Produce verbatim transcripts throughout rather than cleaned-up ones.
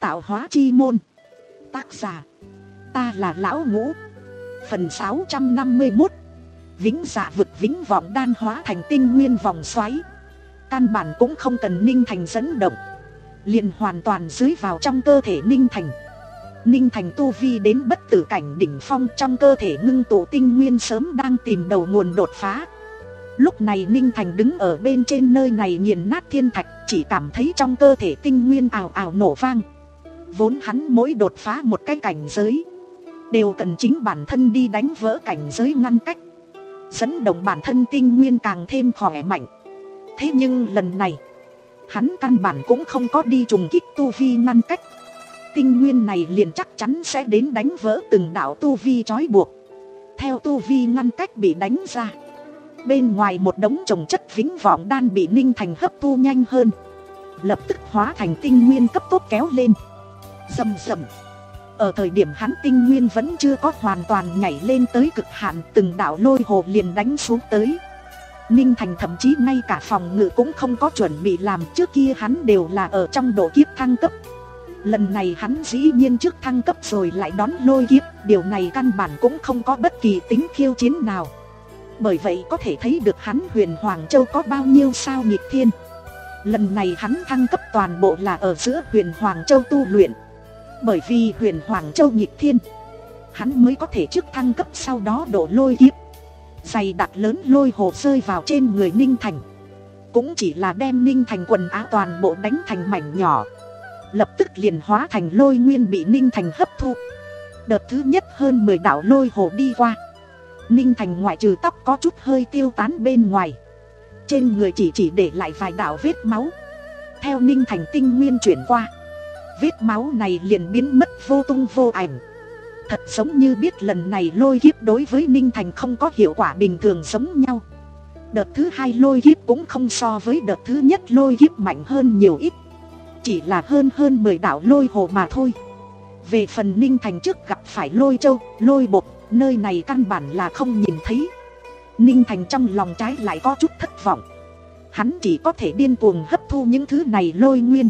Tạo hóa chi môn. Tác giả: ta là Lão Ngũ. Phần sáu trăm năm mươi mốt. Vĩnh Dạ vực Vĩnh Vọng Đan hóa thành tinh nguyên vòng xoáy. Căn bản cũng không cần Ninh Thành dẫn động, liền hoàn toàn dưới vào trong cơ thể Ninh Thành. Ninh Thành tu vi đến bất tử cảnh đỉnh phong, trong cơ thể ngưng tụ tinh nguyên sớm đang tìm đầu nguồn đột phá. Lúc này Ninh Thành đứng ở bên trên nơi này nghiền nát thiên thạch, chỉ cảm thấy trong cơ thể tinh nguyên ào ào nổ vang. Vốn hắn mỗi đột phá một cái cảnh giới đều cần chính bản thân đi đánh vỡ cảnh giới ngăn cách, dẫn động bản thân tinh nguyên càng thêm khỏe mạnh. Thế nhưng lần này hắn căn bản cũng không có đi trùng kích tu vi ngăn cách. Tinh nguyên này liền chắc chắn sẽ đến đánh vỡ từng đạo tu vi trói buộc. Theo tu vi ngăn cách bị đánh ra, bên ngoài một đống trồng chất Vĩnh Vọng Đan bị Ninh Thành hấp thu nhanh hơn, lập tức hóa thành tinh nguyên cấp tốc kéo lên. Rầm rầm. Ở thời điểm hắn tinh nguyên vẫn chưa có hoàn toàn nhảy lên tới cực hạn, từng đạo lôi hồ liền đánh xuống tới. Ninh Thành thậm chí ngay cả phòng ngự cũng không có chuẩn bị làm, trước kia hắn đều là ở trong độ kiếp thăng cấp. Lần này hắn dĩ nhiên trước thăng cấp rồi lại đón lôi kiếp, điều này căn bản cũng không có bất kỳ tính khiêu chiến nào. Bởi vậy có thể thấy được hắn Huyền Hoàng Châu có bao nhiêu sao nghịch thiên. Lần này hắn thăng cấp toàn bộ là ở giữa Huyền Hoàng Châu tu luyện. Bởi vì Huyền Hoàng Châu nghịch thiên, hắn mới có thể trước thăng cấp sau đó độ lôi kiếp. Dày đặc lớn lôi hồ rơi vào trên người Ninh Thành, cũng chỉ là đem Ninh Thành quần áo toàn bộ đánh thành mảnh nhỏ, lập tức liền hóa thành lôi nguyên bị Ninh Thành hấp thu. Đợt thứ nhất hơn mười đạo lôi hồ đi qua, Ninh Thành ngoại trừ tóc có chút hơi tiêu tán bên ngoài, trên người chỉ chỉ để lại vài đạo vết máu. Theo Ninh Thành tinh nguyên chuyển qua, vết máu này liền biến mất vô tung vô ảnh. Thật giống như biết lần này lôi kiếp đối với Ninh Thành không có hiệu quả bình thường giống nhau. Đợt thứ hai lôi kiếp cũng không so với đợt thứ nhất lôi kiếp mạnh hơn nhiều ít, chỉ là hơn hơn mười đạo lôi hồ mà thôi. Về phần Ninh Thành trước gặp phải lôi châu, lôi bột, nơi này căn bản là không nhìn thấy. Ninh Thành trong lòng trái lại có chút thất vọng. Hắn chỉ có thể điên cuồng hấp thu những thứ này lôi nguyên,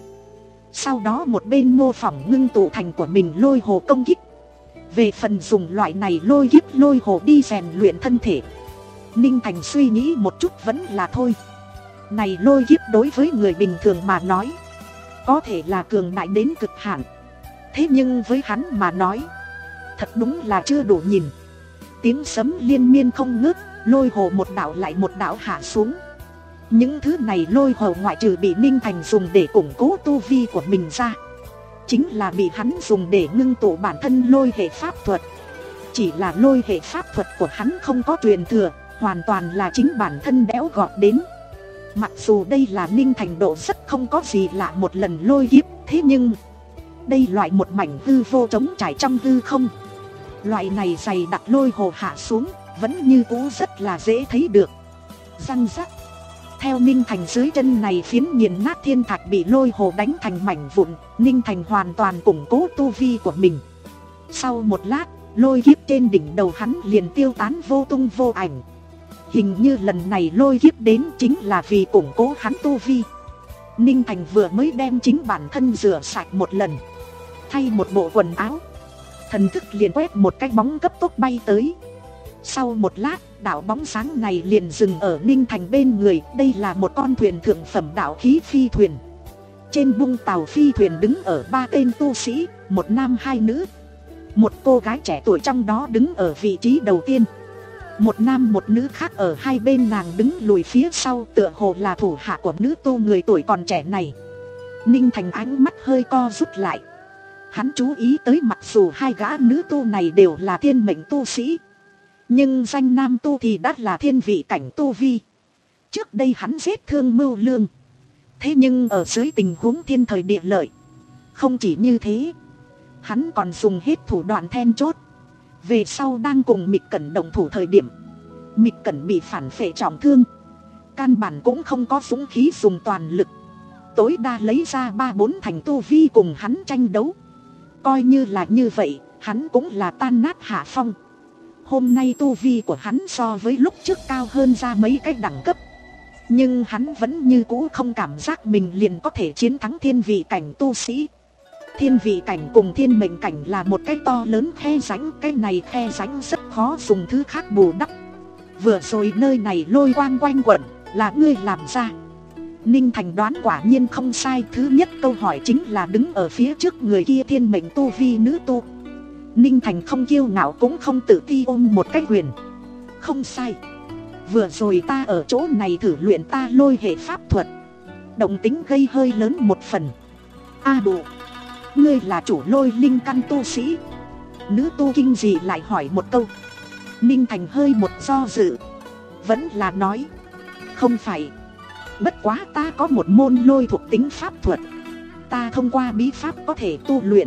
sau đó một bên mô phỏng ngưng tụ thành của mình lôi hồ công kích. Về phần dùng loại này lôi kiếp lôi hồ đi rèn luyện thân thể, Ninh Thành suy nghĩ một chút vẫn là thôi. Này lôi kiếp đối với người bình thường mà nói có thể là cường đại đến cực hạn, thế nhưng với hắn mà nói thật đúng là chưa đủ nhìn. Tiếng sấm liên miên không ngớt, lôi hồ một đạo lại một đạo hạ xuống. Những thứ này lôi hồ ngoại trừ bị Ninh Thành dùng để củng cố tu vi của mình ra, chính là bị hắn dùng để ngưng tụ bản thân lôi hệ pháp thuật. Chỉ là lôi hệ pháp thuật của hắn không có truyền thừa, hoàn toàn là chính bản thân đẽo gọt đến. Mặc dù đây là Ninh Thành độ rất không có gì lạ một lần lôi kiếp, thế nhưng đây loại một mảnh hư vô trống trải trong hư không, loại này dày đặc lôi hồ hạ xuống vẫn như cũ rất là dễ thấy được. Răng rắc. Theo Ninh Thành dưới chân này phiến nghiền nát thiên thạch bị lôi hồ đánh thành mảnh vụn, Ninh Thành hoàn toàn củng cố tu vi của mình. Sau một lát, lôi kiếp trên đỉnh đầu hắn liền tiêu tán vô tung vô ảnh. Hình như lần này lôi kiếp đến chính là vì củng cố hắn tu vi. Ninh Thành vừa mới đem chính bản thân rửa sạch một lần, thay một bộ quần áo, thần thức liền quét một cái bóng cấp tốc bay tới. Sau một lát, đạo bóng sáng này liền dừng ở Ninh Thành bên người. Đây là một con thuyền thượng phẩm đạo khí phi thuyền. Trên bung tàu phi thuyền đứng ở ba tên tu sĩ, một nam hai nữ. Một cô gái trẻ tuổi trong đó đứng ở vị trí đầu tiên, một nam một nữ khác ở hai bên nàng đứng lùi phía sau, tựa hồ là thủ hạ của nữ tu người tuổi còn trẻ này. Ninh Thành ánh mắt hơi co rút lại. Hắn chú ý tới mặc dù hai gã nữ tu này đều là thiên mệnh tu sĩ, nhưng danh nam tu thì đã là thiên vị cảnh tu vi. Trước đây hắn giết thương mưu lương, thế nhưng ở dưới tình huống thiên thời địa lợi. Không chỉ như thế, hắn còn dùng hết thủ đoạn then chốt. Về sau đang cùng Mịch Cẩn động thủ thời điểm, Mịch Cẩn bị phản phệ trọng thương, căn bản cũng không có dũng khí dùng toàn lực, tối đa lấy ra ba bốn thành tu vi cùng hắn tranh đấu. Coi như là như vậy, hắn cũng là tan nát hạ phong. Hôm nay tu vi của hắn so với lúc trước cao hơn ra mấy cái đẳng cấp, nhưng hắn vẫn như cũ không cảm giác mình liền có thể chiến thắng thiên vị cảnh tu sĩ. Thiên vị cảnh cùng thiên mệnh cảnh là một cái to lớn khe rãnh. Cái này khe rãnh rất khó dùng thứ khác bù đắp. Vừa rồi nơi này lôi quang quanh quẩn, là ngươi làm ra. Ninh Thành đoán quả nhiên không sai. Thứ nhất câu hỏi chính là đứng ở phía trước người kia thiên mệnh tu vi nữ tu. Ninh Thành không kiêu ngạo cũng không tự ti ôm một cái quyền. Không sai. Vừa rồi ta ở chỗ này thử luyện ta lôi hệ pháp thuật, động tính gây hơi lớn một phần. A à, đủ. Ngươi là chủ lôi linh căn tu sĩ? Nữ tu kinh dị lại hỏi một câu. Ninh Thành hơi một do dự, vẫn là nói không phải. Bất quá ta có một môn lôi thuộc tính pháp thuật, ta thông qua bí pháp có thể tu luyện.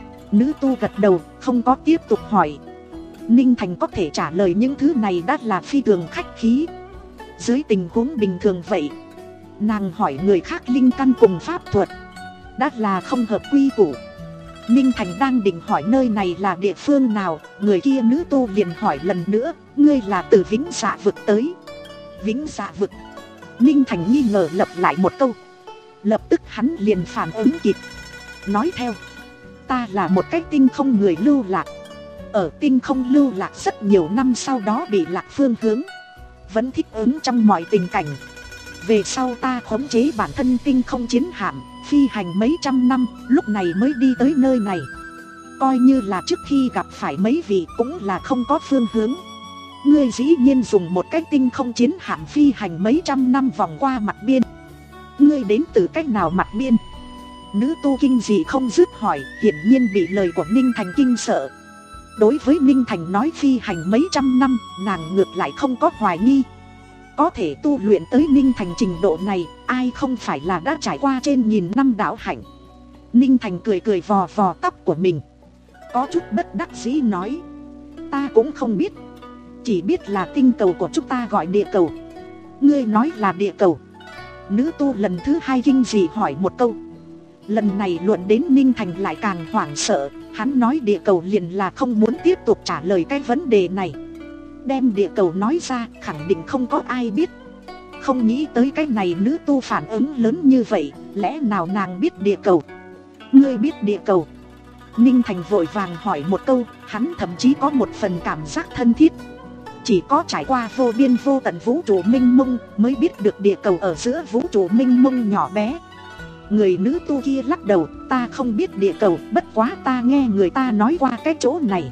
Nữ tu gật đầu, không có tiếp tục hỏi. Ninh Thành có thể trả lời những thứ này đã là phi thường khách khí. Dưới tình huống bình thường vậy, nàng hỏi người khác linh căn cùng pháp thuật đã là không hợp quy củ. Ninh Thành đang định hỏi nơi này là địa phương nào, người kia nữ tu liền hỏi lần nữa, ngươi là từ Vĩnh Dạ vực tới? Vĩnh Dạ vực? Ninh Thành nghi ngờ lặp lại một câu. Lập tức hắn liền phản ứng kịp, nói theo, ta là một cái tinh không người lưu lạc. Ở tinh không lưu lạc rất nhiều năm, sau đó bị lạc phương hướng, vẫn thích ứng trong mọi tình cảnh. Về sau ta khống chế bản thân tinh không chiến hạm, phi hành mấy trăm năm, lúc này mới đi tới nơi này. Coi như là trước khi gặp phải mấy vị cũng là không có phương hướng. Ngươi dĩ nhiên dùng một cái tinh không chiến hạm phi hành mấy trăm năm vòng qua mặt biên. Ngươi đến từ cách nào mặt biên? Nữ tu kinh dị không dứt hỏi, hiển nhiên bị lời của Ninh Thành kinh sợ. Đối với Ninh Thành nói phi hành mấy trăm năm, nàng ngược lại không có hoài nghi. Có thể tu luyện tới Ninh Thành trình độ này, ai không phải là đã trải qua trên nghìn năm đạo hạnh. Ninh Thành cười cười vò vò tóc của mình, có chút bất đắc dĩ nói, ta cũng không biết, chỉ biết là tinh cầu của chúng ta gọi địa cầu. Ngươi nói là địa cầu? Nữ tu lần thứ hai kinh dị hỏi một câu. Lần này luận đến Ninh Thành lại càng hoảng sợ. Hắn nói địa cầu liền là không muốn tiếp tục trả lời cái vấn đề này. Đem địa cầu nói ra khẳng định không có ai biết. Không nghĩ tới cái này nữ tu phản ứng lớn như vậy. Lẽ nào nàng biết địa cầu? Ngươi biết địa cầu? Ninh Thành vội vàng hỏi một câu. Hắn thậm chí có một phần cảm giác thân thiết. Chỉ có trải qua vô biên vô tận vũ trụ mênh mông mới biết được địa cầu ở giữa vũ trụ mênh mông nhỏ bé. Người nữ tu kia lắc đầu, ta không biết địa cầu, bất quá ta nghe người ta nói qua cái chỗ này.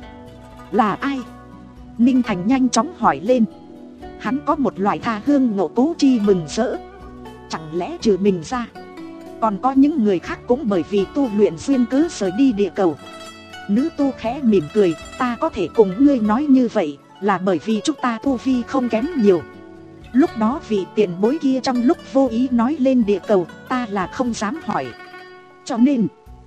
Là ai? Ninh Thành nhanh chóng hỏi lên. Hắn có một loại tha hương ngộ cố chi mừng rỡ. Chẳng lẽ trừ mình ra, còn có những người khác cũng bởi vì tu luyện duyên cớ rời đi địa cầu? Nữ tu khẽ mỉm cười, ta có thể cùng ngươi nói như vậy là bởi vì chúng ta tu vi không kém nhiều. Lúc đó vị tiền bối kia trong lúc vô ý nói lên địa cầu, ta là không dám hỏi. Cho nên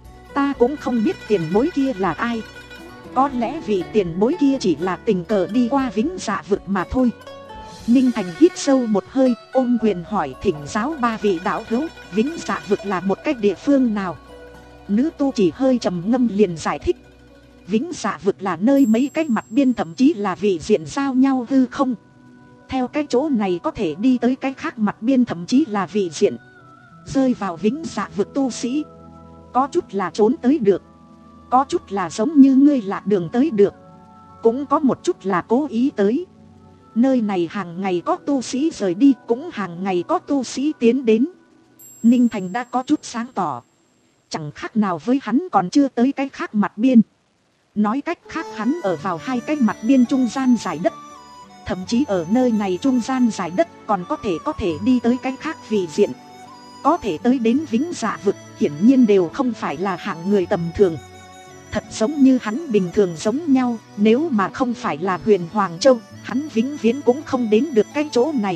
ta cũng không biết tiền bối kia là ai. Có lẽ vị tiền bối kia chỉ là tình cờ đi qua Vĩnh Dạ vực mà thôi. Ninh Thành hít sâu một hơi, ôm quyền hỏi thỉnh giáo ba vị đạo hữu, Vĩnh Dạ vực là một cái địa phương nào? Nữ tu chỉ hơi trầm ngâm liền giải thích. Vĩnh Dạ vực là nơi mấy cái mặt biên thậm chí là vị diện giao nhau hư không. Theo cái chỗ này có thể đi tới cái khác mặt biên thậm chí là vị diện. Rơi vào Vĩnh Dạ vực tu sĩ, có chút là trốn tới được, có chút là giống như ngươi lạc đường tới được, cũng có một chút là cố ý tới. Nơi này hàng ngày có tu sĩ rời đi, cũng hàng ngày có tu sĩ tiến đến. Ninh Thành đã có chút sáng tỏ. Chẳng khác nào với hắn còn chưa tới cái khác mặt biên. Nói cách khác hắn ở vào hai cái mặt biên trung gian giải đất. Thậm chí ở nơi này trung gian giải đất còn có thể có thể đi tới cái khác vị diện. Có thể tới đến Vĩnh Dạ vực hiển nhiên đều không phải là hạng người tầm thường. Thật giống như hắn bình thường giống nhau. Nếu mà không phải là Huyền Hoàng Châu, hắn vĩnh viễn cũng không đến được cái chỗ này.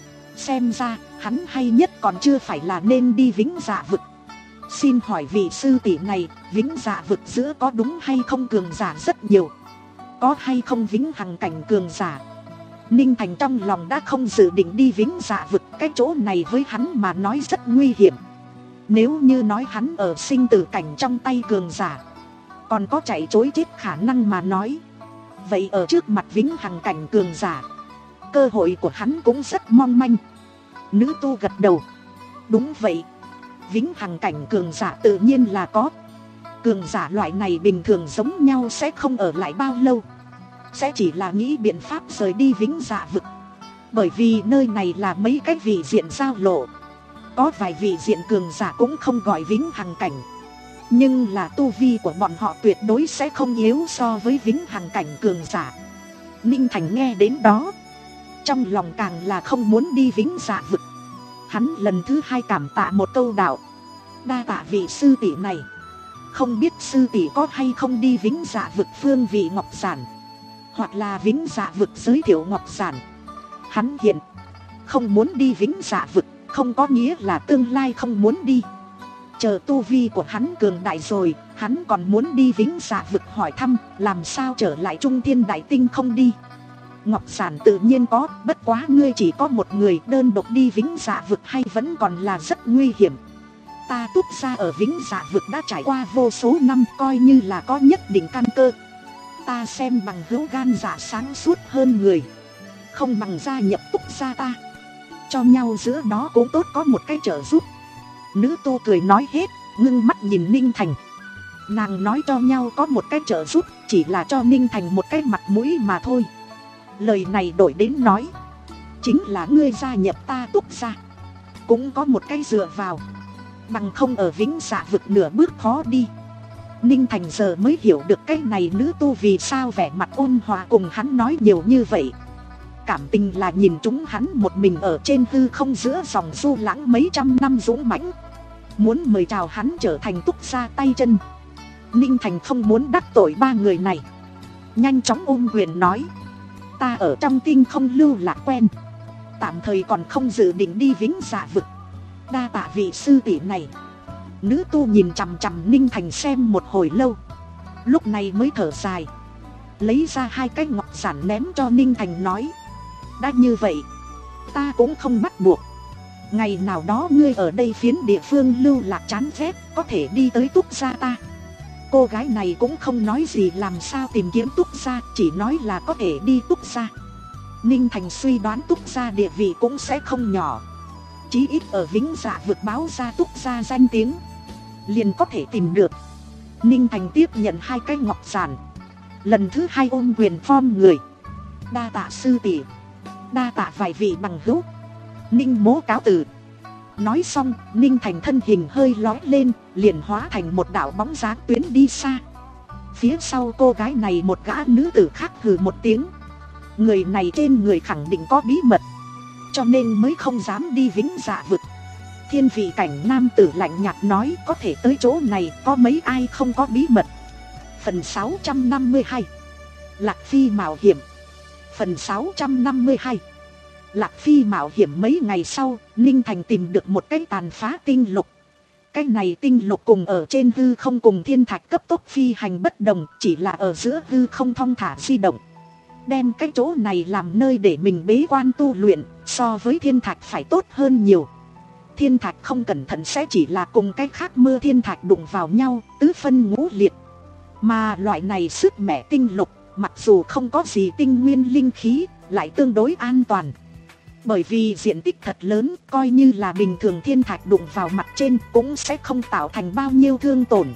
Xem ra hắn hay nhất còn chưa phải là nên đi Vĩnh Dạ vực. Xin hỏi vị sư tỷ này, Vĩnh Dạ vực giữa có đúng hay không cường giả rất nhiều? Có hay không vĩnh hằng cảnh cường giả? Ninh Thành trong lòng đã không dự định đi Vĩnh Dạ vực. Cái chỗ này với hắn mà nói rất nguy hiểm. Nếu như nói hắn ở sinh tử cảnh trong tay cường giả, còn có chạy chối chết khả năng mà nói, vậy ở trước mặt vĩnh hằng cảnh cường giả, cơ hội của hắn cũng rất mong manh. Nữ tu gật đầu. Đúng vậy, vĩnh hằng cảnh cường giả tự nhiên là có. cường giả loại này bình thường giống nhau sẽ không ở lại bao lâu, sẽ chỉ là nghĩ biện pháp rời đi Vĩnh Dạ Vực. Bởi vì nơi này là mấy cái vị diện giao lộ, có vài vị diện cường giả cũng không gọi vĩnh hằng cảnh, nhưng là tu vi của bọn họ tuyệt đối sẽ không yếu so với vĩnh hằng cảnh cường giả. Ninh Thành nghe đến đó, trong lòng càng là không muốn đi Vĩnh Dạ Vực. Hắn lần thứ hai cảm tạ một câu đạo: đa tạ vị sư tỷ này, không biết sư tỷ có hay không đi Vĩnh Dạ Vực phương vị ngọc giản, hoặc là Vĩnh Dạ Vực giới thiệu ngọc giản. Hắn hiện không muốn đi Vĩnh Dạ Vực, không có nghĩa là tương lai không muốn đi. Chờ tu vi của hắn cường đại rồi, hắn còn muốn đi Vĩnh Dạ Vực hỏi thăm làm sao trở lại Trung Thiên Đại Tinh không đi. Ngọc giản tự nhiên có, bất quá ngươi chỉ có một người, đơn độc đi Vĩnh Dạ Vực hay vẫn còn là rất nguy hiểm. Ta Túc gia ở Vĩnh Dạ Vực đã trải qua vô số năm, coi như là có nhất định căn cơ. Ta xem bằng hữu gan dạ sáng suốt hơn người, không bằng gia nhập Túc gia ta, cho nhau giữa đó cũng tốt có một cái trợ giúp. Nữ tu cười nói hết, ngưng mắt nhìn Ninh Thành. Nàng nói cho nhau có một cái trợ giúp, chỉ là cho Ninh Thành một cái mặt mũi mà thôi. Lời này đổi đến nói, chính là ngươi gia nhập ta Túc gia, cũng có một cái dựa vào, bằng không ở Vĩnh Dạ Vực nửa bước khó đi. Ninh Thành giờ mới hiểu được cái này nữ tu vì sao vẻ mặt ôn hòa cùng hắn nói nhiều như vậy. Cảm tình là nhìn chúng hắn một mình ở trên hư không giữa dòng du lãng mấy trăm năm dũng mãnh, muốn mời chào hắn trở thành Túc gia tay chân. Ninh Thành không muốn đắc tội ba người này, nhanh chóng ôm quyền nói: ta ở trong tinh không lưu lạc quen, tạm thời còn không dự định đi Vĩnh Dạ Vực, đa tạ vị sư tỷ này. Nữ tu nhìn chằm chằm Ninh Thành xem một hồi lâu, lúc này mới thở dài, lấy ra hai cái ngọc giản ném cho Ninh Thành nói: đã như vậy, ta cũng không bắt buộc. Ngày nào đó ngươi ở đây phiến địa phương lưu lạc chán ghét, có thể đi tới Túc gia ta. Cô gái này cũng không nói gì làm sao tìm kiếm Túc gia, chỉ nói là có thể đi Túc gia. Ninh Thành suy đoán Túc gia địa vị cũng sẽ không nhỏ, chí ít ở Vĩnh Dạ Vực báo ra Túc gia danh tiếng, liền có thể tìm được. Ninh Thành tiếp nhận hai cái ngọc giản, lần thứ hai ôm quyền phom người: đa tạ sư tỷ, đa tạ vài vị bằng hữu. Ninh mỗ cáo từ. Nói xong, Ninh Thành thân hình hơi lói lên, liền hóa thành một đạo bóng dáng tuyến đi xa. Phía sau cô gái này một gã nữ tử khác hừ một tiếng. Người này trên người khẳng định có bí mật, cho nên mới không dám đi Vĩnh Dạ Vực. Thiên vị cảnh nam tử lạnh nhạt nói: có thể tới chỗ này có mấy ai không có bí mật. Phần sáu trăm năm mươi hai, Lạc Phi mạo hiểm. Phần sáu trăm năm mươi hai, Lạc Phi mạo hiểm. Mấy ngày sau, Ninh Thành tìm được một cái tàn phá tinh lục. Cái này tinh lục cùng ở trên hư không cùng thiên thạch cấp tốc phi hành bất đồng, chỉ là ở giữa hư không thong thả di động. Đem cái chỗ này làm nơi để mình bế quan tu luyện, so với thiên thạch phải tốt hơn nhiều. Thiên thạch không cẩn thận sẽ chỉ là cùng cái khác mưa thiên thạch đụng vào nhau, tứ phân ngũ liệt. Mà loại này sức mẻ tinh lục, mặc dù không có gì tinh nguyên linh khí, lại tương đối an toàn. Bởi vì diện tích thật lớn, coi như là bình thường thiên thạch đụng vào mặt trên cũng sẽ không tạo thành bao nhiêu thương tổn.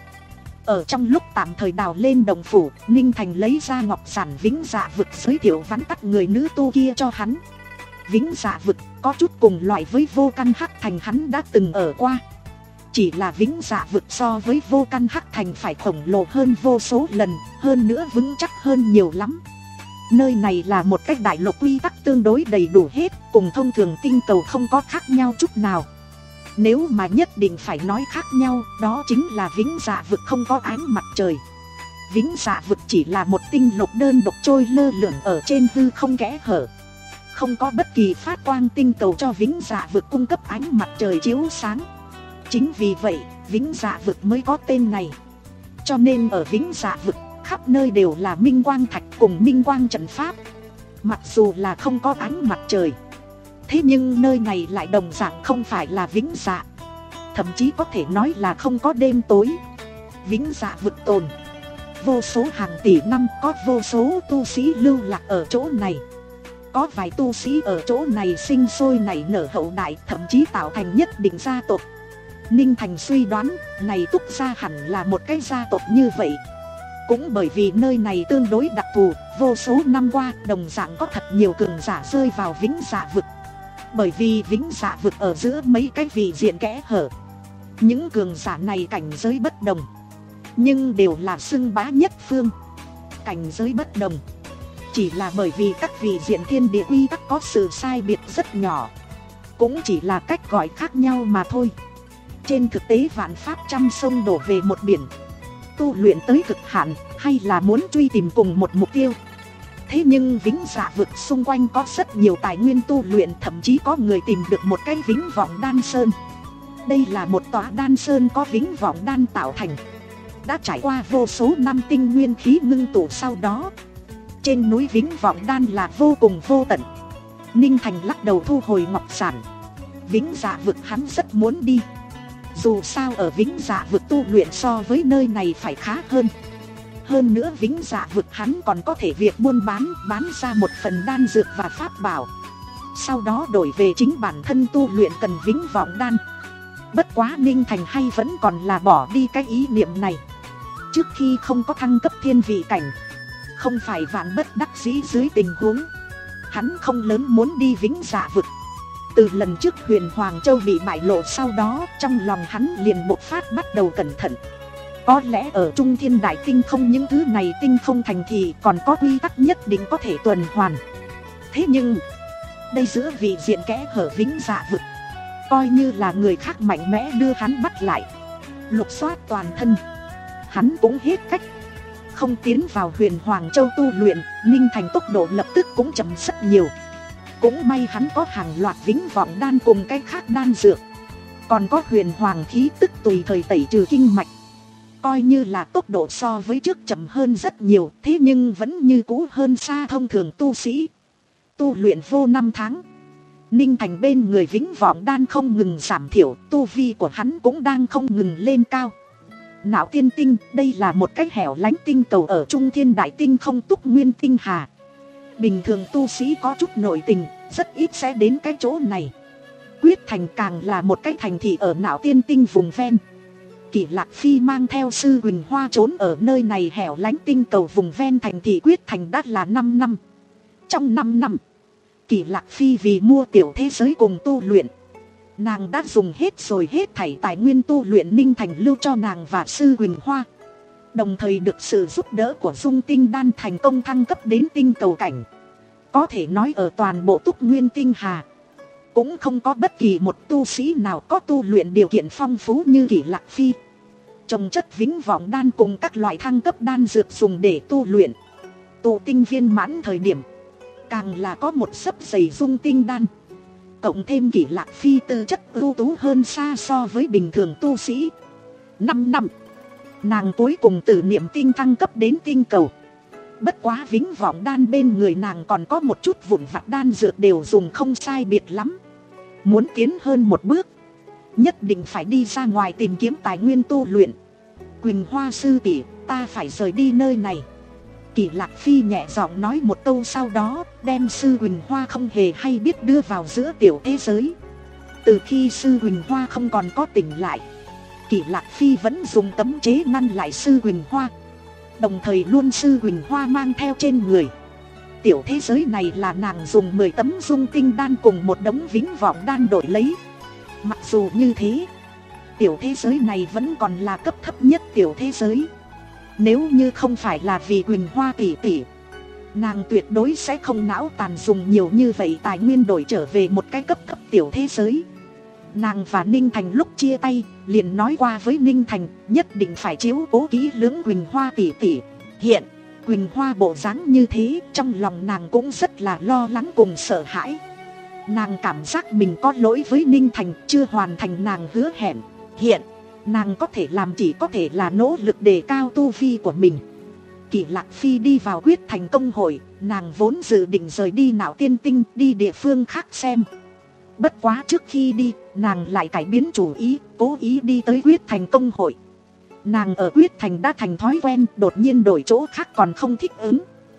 Ở trong lúc tạm thời đào lên đồng phủ, Ninh Thành lấy ra ngọc giản Vĩnh Dạ Vực giới thiệu vắn tắt người nữ tu kia cho hắn. Vĩnh Dạ Vực có chút cùng loại với Vô Căn Hắc Thành hắn đã từng ở qua. Chỉ là Vĩnh Dạ Vực so với Vô Căn Hắc Thành phải khổng lồ hơn vô số lần, hơn nữa vững chắc hơn nhiều lắm. Nơi này là một cái đại lục quy tắc tương đối đầy đủ hết, cùng thông thường tinh cầu không có khác nhau chút nào. Nếu mà nhất định phải nói khác nhau, đó chính là Vĩnh Dạ Vực không có ánh mặt trời. Vĩnh Dạ Vực chỉ là một tinh lục đơn độc trôi lơ lửng ở trên hư không kẽ hở, không có bất kỳ phát quang tinh cầu cho Vĩnh Dạ Vực cung cấp ánh mặt trời chiếu sáng. Chính vì vậy, Vĩnh Dạ Vực mới có tên này. Cho nên ở Vĩnh Dạ Vực, khắp nơi đều là minh quang thạch cùng minh quang trận pháp. Mặc dù là không có ánh mặt trời, thế nhưng nơi này lại đồng dạng không phải là Vĩnh Dạ. Thậm chí có thể nói là không có đêm tối. Vĩnh Dạ Vực tồn vô số hàng tỷ năm, có vô số tu sĩ lưu lạc ở chỗ này. Có vài tu sĩ ở chỗ này sinh sôi nảy nở hậu đại, thậm chí tạo thành nhất định gia tộc. Ninh Thành suy đoán, này Túc gia hẳn là một cái gia tộc như vậy. Cũng bởi vì nơi này tương đối đặc thù, vô số năm qua đồng dạng có thật nhiều cường giả rơi vào Vĩnh Dạ vực. Bởi vì Vĩnh Dạ vực ở giữa mấy cái vị diện kẽ hở. Những cường giả này cảnh giới bất đồng, nhưng đều là xưng bá nhất phương. Cảnh giới bất đồng, chỉ là bởi vì các vị diện thiên địa quy tắc có sự sai biệt rất nhỏ, cũng chỉ là cách gọi khác nhau mà thôi. Trên thực tế vạn pháp trăm sông đổ về một biển, tu luyện tới cực hạn hay là muốn truy tìm cùng một mục tiêu. Thế nhưng Vĩnh Dạ vực xung quanh có rất nhiều tài nguyên tu luyện, thậm chí có người tìm được một cái Vĩnh Vọng Đan Sơn. Đây là một tòa đan sơn có Vĩnh Vọng Đan tạo thành, đã trải qua vô số năm tinh nguyên khí ngưng tụ sau đó. Trên núi Vĩnh Vọng Đan là vô cùng vô tận. Ninh Thành lắc đầu thu hồi ngọc sản. Vĩnh Dạ vực hắn rất muốn đi. Dù sao ở Vĩnh Dạ vực tu luyện so với nơi này phải khá hơn. Hơn nữa Vĩnh Dạ vực hắn còn có thể việc buôn bán, bán ra một phần đan dược và pháp bảo, sau đó đổi về chính bản thân tu luyện cần Vĩnh Vọng Đan. Bất quá Ninh Thành hay vẫn còn là bỏ đi cái ý niệm này. Trước khi không có thăng cấp thiên vị cảnh, không phải vạn bất đắc dĩ dưới tình huống, hắn không lớn muốn đi Vĩnh Dạ vực. Từ lần trước Huyền Hoàng Châu bị bại lộ sau đó, trong lòng hắn liền bộc phát bắt đầu cẩn thận. Có lẽ ở Trung Thiên Đại Tinh không những thứ này tinh không thành thì còn có quy tắc nhất định có thể tuần hoàn. Thế nhưng đây giữa vị diện kẽ hở Vĩnh Dạ vực, coi như là người khác mạnh mẽ đưa hắn bắt lại, lục soát toàn thân, hắn cũng hết cách. Không tiến vào Huyền Hoàng Châu tu luyện, Ninh Thành tốc độ lập tức cũng chậm rất nhiều. Cũng may hắn có hàng loạt Vĩnh Vọng Đan cùng cái khác đan dược, còn có Huyền Hoàng khí tức tùy thời tẩy trừ kinh mạch. Coi như là tốc độ so với trước chậm hơn rất nhiều, thế nhưng vẫn như cũ hơn xa thông thường tu sĩ. Tu luyện vô năm tháng, Ninh Thành bên người Vĩnh Vọng Đan không ngừng giảm thiểu, tu vi của hắn cũng đang không ngừng lên cao. Nạo Tiên Tinh, đây là một cái hẻo lánh tinh cầu ở Trung Thiên Đại Tinh không Túc Nguyên Tinh Hà. Bình thường tu sĩ có chút nội tình, rất ít sẽ đến cái chỗ này. Quyết Thành càng là một cái thành thị ở Nạo Tiên Tinh vùng ven. Kỷ Lạc Phi mang theo Sư Huỳnh Hoa trốn ở nơi này hẻo lánh tinh cầu vùng ven thành thị Quyết Thành đã là năm năm. Trong năm năm, Kỷ Lạc Phi vì mua tiểu thế giới cùng tu luyện, nàng đã dùng hết rồi hết thảy tài nguyên tu luyện Ninh Thành lưu cho nàng và Sư Huỳnh Hoa. Đồng thời được sự giúp đỡ của Dung Tinh Đan thành công thăng cấp đến tinh cầu cảnh. Có thể nói ở toàn bộ Túc Nguyên Tinh Hà, cũng không có bất kỳ một tu sĩ nào có tu luyện điều kiện phong phú như Kỷ Lạc Phi. Trồng chất Vĩnh Vọng Đan cùng các loại thăng cấp đan dược dùng để tu luyện, tụ tinh viên mãn thời điểm, càng là có một sấp dày Dung Tinh Đan. Cộng thêm Kỷ Lạc Phi tư chất ưu tú hơn xa so với bình thường tu sĩ. Năm năm, nàng cuối cùng từ niệm tinh thăng cấp đến tinh cầu. Bất quá Vĩnh Vọng Đan bên người nàng còn có một chút vụn vặt đan dược đều dùng không sai biệt lắm. Muốn tiến hơn một bước, nhất định phải đi ra ngoài tìm kiếm tài nguyên tu luyện. Quỳnh Hoa sư tỷ, ta phải rời đi nơi này. Kỷ Lạc Phi nhẹ giọng nói một câu, sau đó đem Sư Huỳnh Hoa không hề hay biết đưa vào giữa tiểu thế giới. Từ khi Sư Huỳnh Hoa không còn có tỉnh lại, Kỷ Lạc Phi vẫn dùng cấm chế ngăn lại Sư Huỳnh Hoa, đồng thời luôn Sư Huỳnh Hoa mang theo trên người. Tiểu thế giới này là nàng dùng mười tấm Dung Tinh Đan cùng một đống Vĩnh Vọng Đan đổi lấy. Mặc dù như thế, tiểu thế giới này vẫn còn là cấp thấp nhất tiểu thế giới. Nếu như không phải là vì Quỳnh Hoa tỷ tỷ, nàng tuyệt đối sẽ không não tàn dùng nhiều như vậy tài nguyên đổi trở về một cái cấp thấp tiểu thế giới. Nàng và Ninh Thành lúc chia tay liền nói qua với Ninh Thành nhất định phải chiếu cố kỹ lưỡng Quỳnh Hoa tỷ tỷ. Hiện Quỳnh Hoa bộ dáng như thế, trong lòng nàng cũng rất là lo lắng cùng sợ hãi. Nàng cảm giác mình có lỗi với Ninh Thành, chưa hoàn thành nàng hứa hẹn. Hiện nàng có thể làm chỉ có thể là nỗ lực đề cao tu vi của mình. Kỷ Lạc Phi đi vào Quyết Thành công hội, nàng vốn dự định rời đi Nạo Tiên Tinh đi địa phương khác xem. Bất quá trước khi đi, nàng lại cải biến chủ ý, cố ý đi tới Quyết Thành công hội. Nàng ở Quyết Thành đã thành thói quen, đột nhiên đổi chỗ khác còn không thích ứng.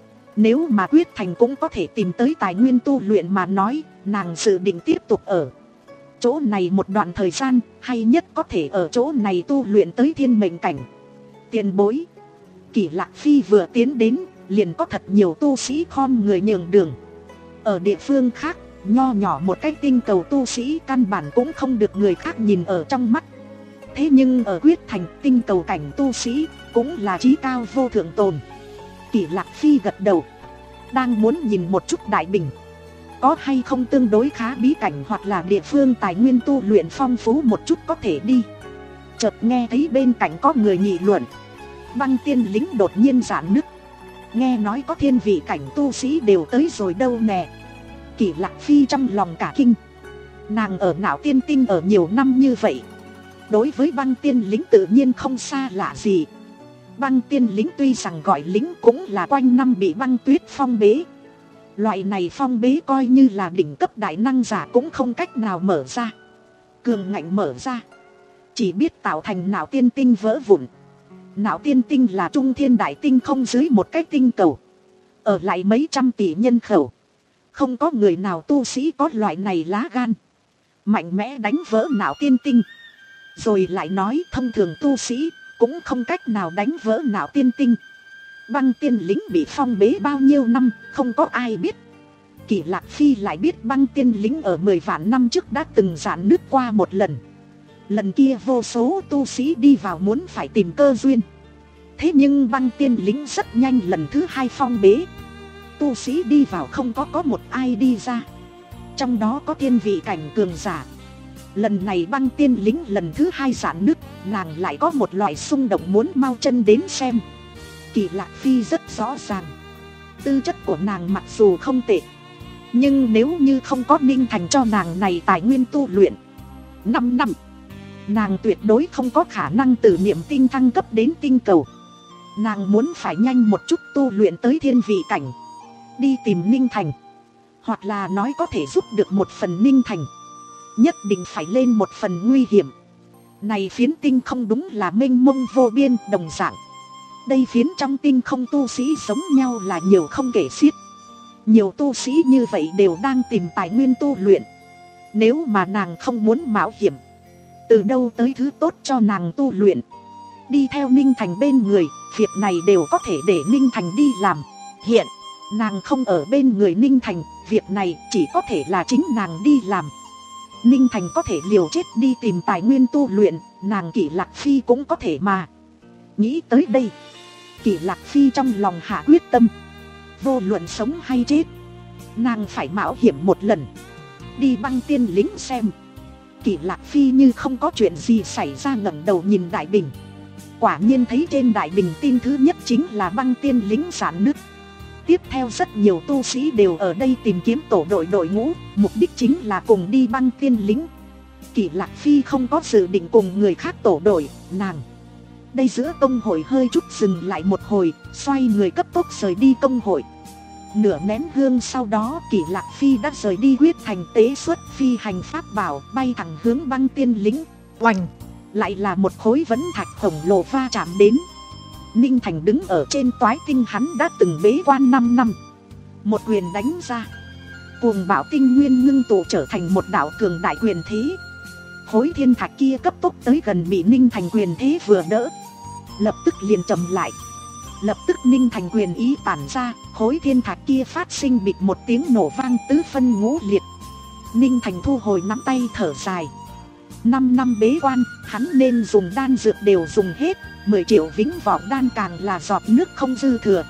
Nếu mà Quyết Thành cũng có thể tìm tới tài nguyên tu luyện mà nói, nàng dự định tiếp tục ở. chỗ này một đoạn thời gian, hay nhất có thể ở chỗ này tu luyện tới thiên mệnh cảnh. Tiền bối. Kỷ Lạc Phi vừa tiến đến, liền có thật nhiều tu sĩ khom người nhường đường. Ở địa phương khác, nho nhỏ một cái tinh cầu tu sĩ căn bản cũng không được người khác nhìn ở trong mắt. Thế nhưng ở Quyết Thành, tinh cầu cảnh tu sĩ cũng là chí cao vô thượng tồn. Kỷ Lạc Phi gật đầu, đang muốn nhìn một chút Đại Bình có hay không tương đối khá bí cảnh hoặc là địa phương tài nguyên tu luyện phong phú một chút có thể đi. Chợt nghe thấy bên cạnh có người nghị luận. Băng tiên lính đột nhiên giãn nứt. Nghe nói có thiên vị cảnh tu sĩ đều tới rồi đâu nè. Kỷ Lạc Phi trong lòng cả kinh. Nàng ở Nạo Tiên Tinh ở nhiều năm như vậy, đối với băng tiên lính tự nhiên không xa lạ gì. Băng tiên lính tuy rằng gọi lính cũng là quanh năm bị băng tuyết phong bế. Loại này phong bế coi như là đỉnh cấp đại năng giả cũng không cách nào mở ra. Cường ngạnh mở ra, chỉ biết tạo thành Nạo Tiên Tinh vỡ vụn. Nạo Tiên Tinh là trung thiên đại tinh không dưới một cái tinh cầu, ở lại mấy trăm tỷ nhân khẩu. Không có người nào tu sĩ có loại này lá gan mạnh mẽ đánh vỡ Nạo Tiên Tinh. Rồi lại nói thông thường tu sĩ cũng không cách nào đánh vỡ Nạo Tiên Tinh. Băng tiên lính bị phong bế bao nhiêu năm không có ai biết. Kỷ Lạc Phi lại biết băng tiên lính ở mười vạn năm trước đã từng giãn nứt qua một lần. Lần kia vô số tu sĩ đi vào muốn phải tìm cơ duyên. Thế nhưng băng tiên lính rất nhanh lần thứ hai phong bế. Tu sĩ đi vào không có có một ai đi ra. Trong đó có thiên vị cảnh cường giả. Lần này băng tiên lính lần thứ hai giãn nứt, nàng lại có một loại xung động muốn mau chân đến xem. Kỷ Lạc Phi rất rõ ràng, tư chất của nàng mặc dù không tệ, nhưng nếu như không có Ninh Thành cho nàng này tài nguyên tu luyện năm năm, nàng tuyệt đối không có khả năng từ niệm tinh thăng cấp đến tinh cầu. Nàng muốn phải nhanh một chút tu luyện tới thiên vị cảnh, đi tìm Ninh Thành, hoặc là nói có thể giúp được một phần Ninh Thành, nhất định phải lên một phần nguy hiểm. Này phiến tinh không đúng là mênh mông vô biên đồng dạng. Đây phiến trong tinh không tu sĩ giống nhau là nhiều không kể xiết. Nhiều tu sĩ như vậy đều đang tìm tài nguyên tu luyện. Nếu mà nàng không muốn mạo hiểm, từ đâu tới thứ tốt cho nàng tu luyện. Đi theo Ninh Thành bên người, việc này đều có thể để Ninh Thành đi làm. Hiện, nàng không ở bên người Ninh Thành, việc này chỉ có thể là chính nàng đi làm. Ninh Thành có thể liều chết đi tìm tài nguyên tu luyện, nàng Kỷ Lạc Phi cũng có thể mà. Nghĩ tới đây, Kỷ Lạc Phi trong lòng hạ quyết tâm. Vô luận sống hay chết, nàng phải mạo hiểm một lần, đi băng tiên lính xem. Kỷ Lạc Phi như không có chuyện gì xảy ra ngẩng đầu nhìn Đại Bình. Quả nhiên thấy trên Đại Bình tin thứ nhất chính là băng tiên lính giãn nứt. Tiếp theo rất nhiều tu sĩ đều ở đây tìm kiếm tổ đội đội ngũ, mục đích chính là cùng đi băng tiên lính. Kỷ Lạc Phi không có dự định cùng người khác tổ đội, nàng đây giữa công hội hơi chút dừng lại một hồi, xoay người cấp tốc rời đi công hội. Nửa nén hương sau đó Kỷ Lạc Phi đã rời đi Quyết Thành, tế xuất phi hành pháp bảo bay thẳng hướng băng tiên lính. Oành! Lại là một khối vấn thạch khổng lồ va chạm đến. Ninh Thành đứng ở trên toái tinh, hắn đã từng bế quan năm năm. Một quyền đánh ra, cuồng bạo tinh nguyên ngưng tụ trở thành một đạo cường đại quyền thế. Khối thiên thạch kia cấp tốc tới gần bị Ninh Thành quyền thế vừa đỡ, lập tức liền chậm lại. Lập tức Ninh Thành quyền ý tản ra, khối thiên thạch kia phát sinh bịch một tiếng nổ vang tứ phân ngũ liệt. Ninh Thành thu hồi nắm tay thở dài. Năm năm bế quan, hắn nên dùng đan dược đều dùng hết, mười triệu vĩnh vọng đan càng là giọt nước không dư thừa.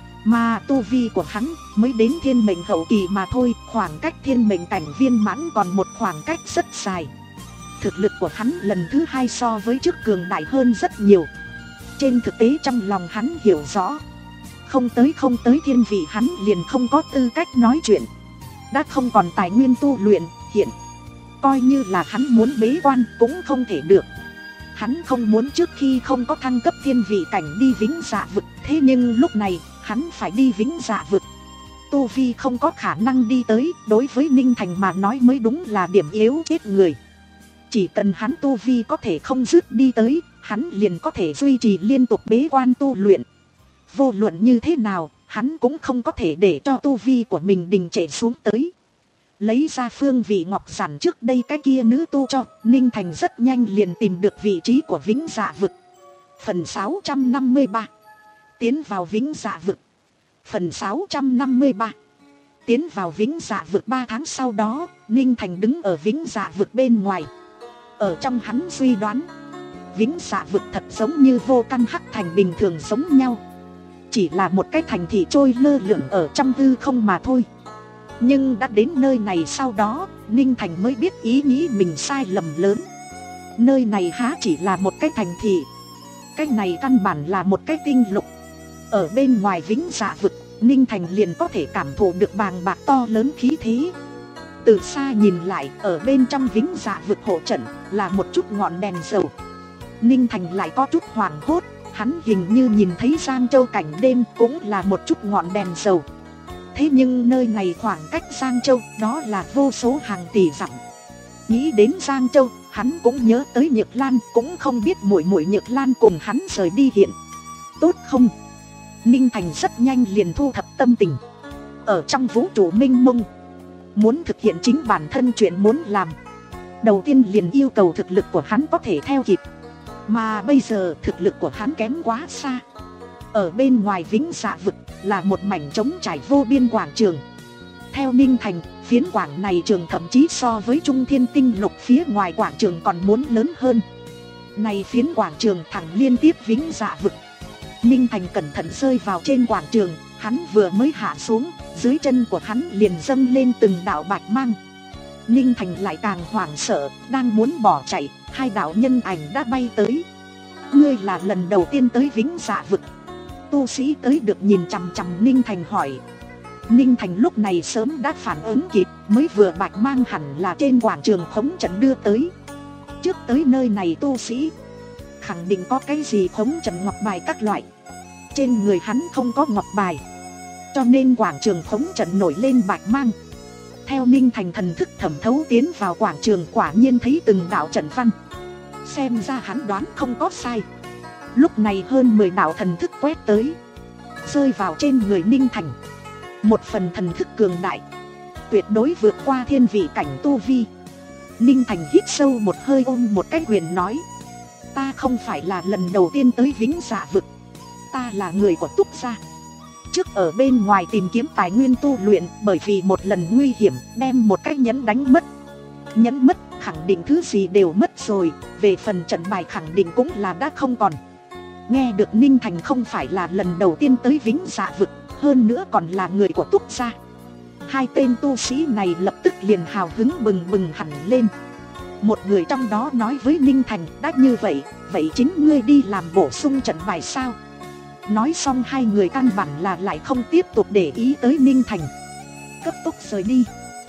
Mà tu vi của hắn mới đến thiên mệnh hậu kỳ mà thôi, khoảng cách thiên mệnh cảnh viên mãn còn một khoảng cách rất dài. Thực lực của hắn lần thứ hai so với trước cường đại hơn rất nhiều. Trên thực tế trong lòng hắn hiểu rõ, không tới không tới thiên vị hắn liền không có tư cách nói chuyện. Đã không còn tài nguyên tu luyện, hiện coi như là hắn muốn bế quan cũng không thể được. Hắn không muốn trước khi không có thăng cấp thiên vị cảnh đi Vĩnh Dạ Vực, thế nhưng lúc này hắn phải đi Vĩnh Dạ Vực. Tu vi không có khả năng đi tới, đối với Ninh Thành mà nói mới đúng là điểm yếu chết người. Chỉ cần hắn tu vi có thể không dứt đi tới, hắn liền có thể duy trì liên tục bế quan tu luyện. Vô luận như thế nào, hắn cũng không có thể để cho tu vi của mình đình trệ xuống tới. lấy ra phương vị ngọc giản trước đây cái kia nữ tu cho, Ninh Thành rất nhanh liền tìm được vị trí của Vĩnh Dạ Vực. Phần sáu trăm năm mươi ba. Tiến vào Vĩnh Dạ Vực. Phần sáu trăm năm mươi ba. Tiến vào Vĩnh Dạ Vực. Ba tháng sau đó, Ninh Thành đứng ở Vĩnh Dạ Vực bên ngoài. Ở trong hắn suy đoán, Vĩnh Dạ Vực thật giống như Vô Căn Hắc Thành bình thường giống nhau, chỉ là một cái thành thị trôi lơ lửng ở trong hư không mà thôi. Nhưng đã đến nơi này sau đó, Ninh Thành mới biết ý nghĩ mình sai lầm lớn. Nơi này há chỉ là một cái thành thị, cái này căn bản là một cái tinh lục. Ở bên ngoài Vĩnh Dạ Vực, Ninh Thành liền có thể cảm thụ được bàng bạc to lớn khí thế. Từ xa nhìn lại, ở bên trong Vĩnh Dạ Vực hộ trận là một chút ngọn đèn dầu. Ninh Thành lại có chút hoảng hốt, hắn hình như nhìn thấy Giang Châu cảnh đêm cũng là một chút ngọn đèn dầu. Thế nhưng nơi này khoảng cách Giang Châu đó là vô số hàng tỷ dặm. Nghĩ đến Giang Châu, hắn cũng nhớ tới Nhược Lan, cũng không biết muội muội Nhược Lan cùng hắn rời đi hiện tốt không. Ninh Thành rất nhanh liền thu thập tâm tình. Ở trong vũ trụ mênh mông, muốn thực hiện chính bản thân chuyện muốn làm, đầu tiên liền yêu cầu thực lực của hắn có thể theo kịp. Mà bây giờ thực lực của hắn kém quá xa. Ở bên ngoài Vĩnh Dạ Vực là một mảnh trống trải vô biên quảng trường. Theo Ninh Thành, phiến quảng này trường thậm chí so với Trung Thiên Tinh Lục phía ngoài quảng trường còn muốn lớn hơn. Này phiến quảng trường thẳng liên tiếp Vĩnh Dạ Vực. Ninh Thành cẩn thận rơi vào trên quảng trường, hắn vừa mới hạ xuống, dưới chân của hắn liền dâng lên từng đạo bạch mang. Ninh Thành lại càng hoảng sợ, đang muốn bỏ chạy, hai đạo nhân ảnh đã bay tới. Ngươi là lần đầu tiên tới Vĩnh Dạ Vực? Tu sĩ tới được nhìn chằm chằm Ninh Thành hỏi. Ninh Thành lúc này sớm đã phản ứng kịp, mới vừa bạch mang hẳn là trên quảng trường khống trận đưa tới. Trước tới nơi này tu sĩ khẳng định có cái gì khống trận ngọc bài các loại. Trên người hắn không có ngọc bài, cho nên quảng trường khống trận nổi lên bạch mang. Theo Ninh Thành thần thức thẩm thấu tiến vào quảng trường, quả nhiên thấy từng đạo trận văn. Xem ra hắn đoán không có sai. Lúc này hơn mười đạo thần thức quét tới, rơi vào trên người Ninh Thành. Một phần thần thức cường đại, tuyệt đối vượt qua thiên vị cảnh tu vi. Ninh Thành hít sâu một hơi, ôm một cái quyền nói: ta không phải là lần đầu tiên tới Vĩnh Dạ Vực, ta là người của Túc gia. Trước ở bên ngoài tìm kiếm tài nguyên tu luyện, bởi vì một lần nguy hiểm đem một cái nhẫn đánh mất. Nhẫn mất khẳng định thứ gì đều mất rồi, về phần trận bài khẳng định cũng là đã không còn. Nghe được Ninh Thành không phải là lần đầu tiên tới Vĩnh Dạ Vực, hơn nữa còn là người của Túc gia, hai tên tu sĩ này lập tức liền hào hứng bừng bừng hẳn lên. Một người trong đó nói với Ninh Thành: đã như vậy, vậy chính ngươi đi làm bổ sung trận bài sao? Nói xong hai người căn bản là lại không tiếp tục để ý tới Ninh Thành, cấp tốc rời đi.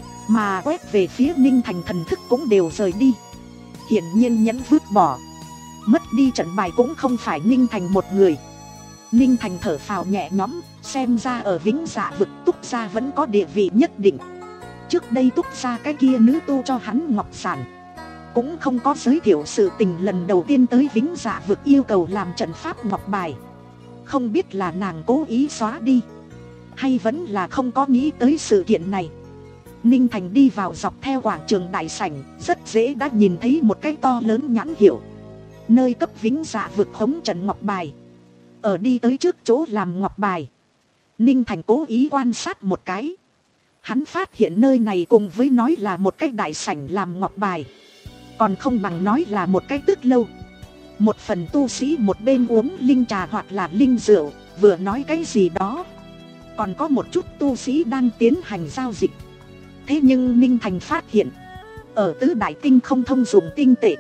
Mà quét về phía Ninh Thành thần thức cũng đều rời đi, hiển nhiên nhẫn vứt bỏ. Mất đi trận bài cũng không phải Ninh Thành một người. Ninh Thành thở phào nhẹ nhõm, xem ra ở Vĩnh Dạ Vực Túc gia vẫn có địa vị nhất định. Trước đây Túc gia cái kia nữ tu cho hắn ngọc giản, cũng không có giới thiệu sự tình lần đầu tiên tới Vĩnh Dạ Vực yêu cầu làm trận pháp ngọc bài. Không biết là nàng cố ý xóa đi, hay vẫn là không có nghĩ tới sự kiện này. Ninh Thành đi vào dọc theo quảng trường đại sảnh, rất dễ đã nhìn thấy một cái to lớn nhãn hiệu, nơi cấp Vĩnh Dạ Vực khống trận ngọc bài. Ở đi tới trước chỗ làm ngọc bài, Ninh Thành cố ý quan sát một cái. Hắn phát hiện nơi này cùng với nói là một cái đại sảnh làm ngọc bài, còn không bằng nói là một cái tước lâu. Một phần tu sĩ một bên uống linh trà hoặc là linh rượu, vừa nói cái gì đó. Còn có một chút tu sĩ đang tiến hành giao dịch. Thế nhưng Ninh Thành phát hiện, ở tứ đại tinh không thông dụng tinh tệ,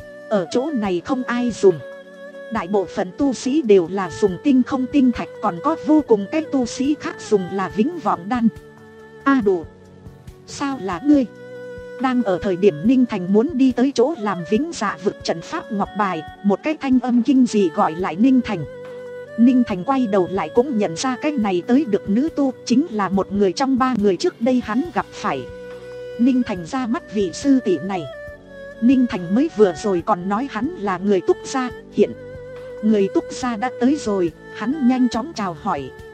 ở chỗ này không ai dùng. Đại bộ phận tu sĩ đều là dùng tinh không tinh thạch, còn có vô cùng cái tu sĩ khác dùng là vĩnh vọng đan. A à đủ, sao là ngươi? Đang ở thời điểm Ninh Thành muốn đi tới chỗ làm Vĩnh Dạ Vực trận pháp ngọc bài, một cái thanh âm kinh dị gọi lại Ninh Thành. Ninh Thành quay đầu lại cũng nhận ra cái này tới được nữ tu chính là một người trong ba người trước đây hắn gặp phải. Ninh Thành ra mắt vị sư tỷ này. Ninh Thành mới vừa rồi còn nói hắn là người Túc gia, hiện người Túc gia đã tới rồi, hắn nhanh chóng chào hỏi.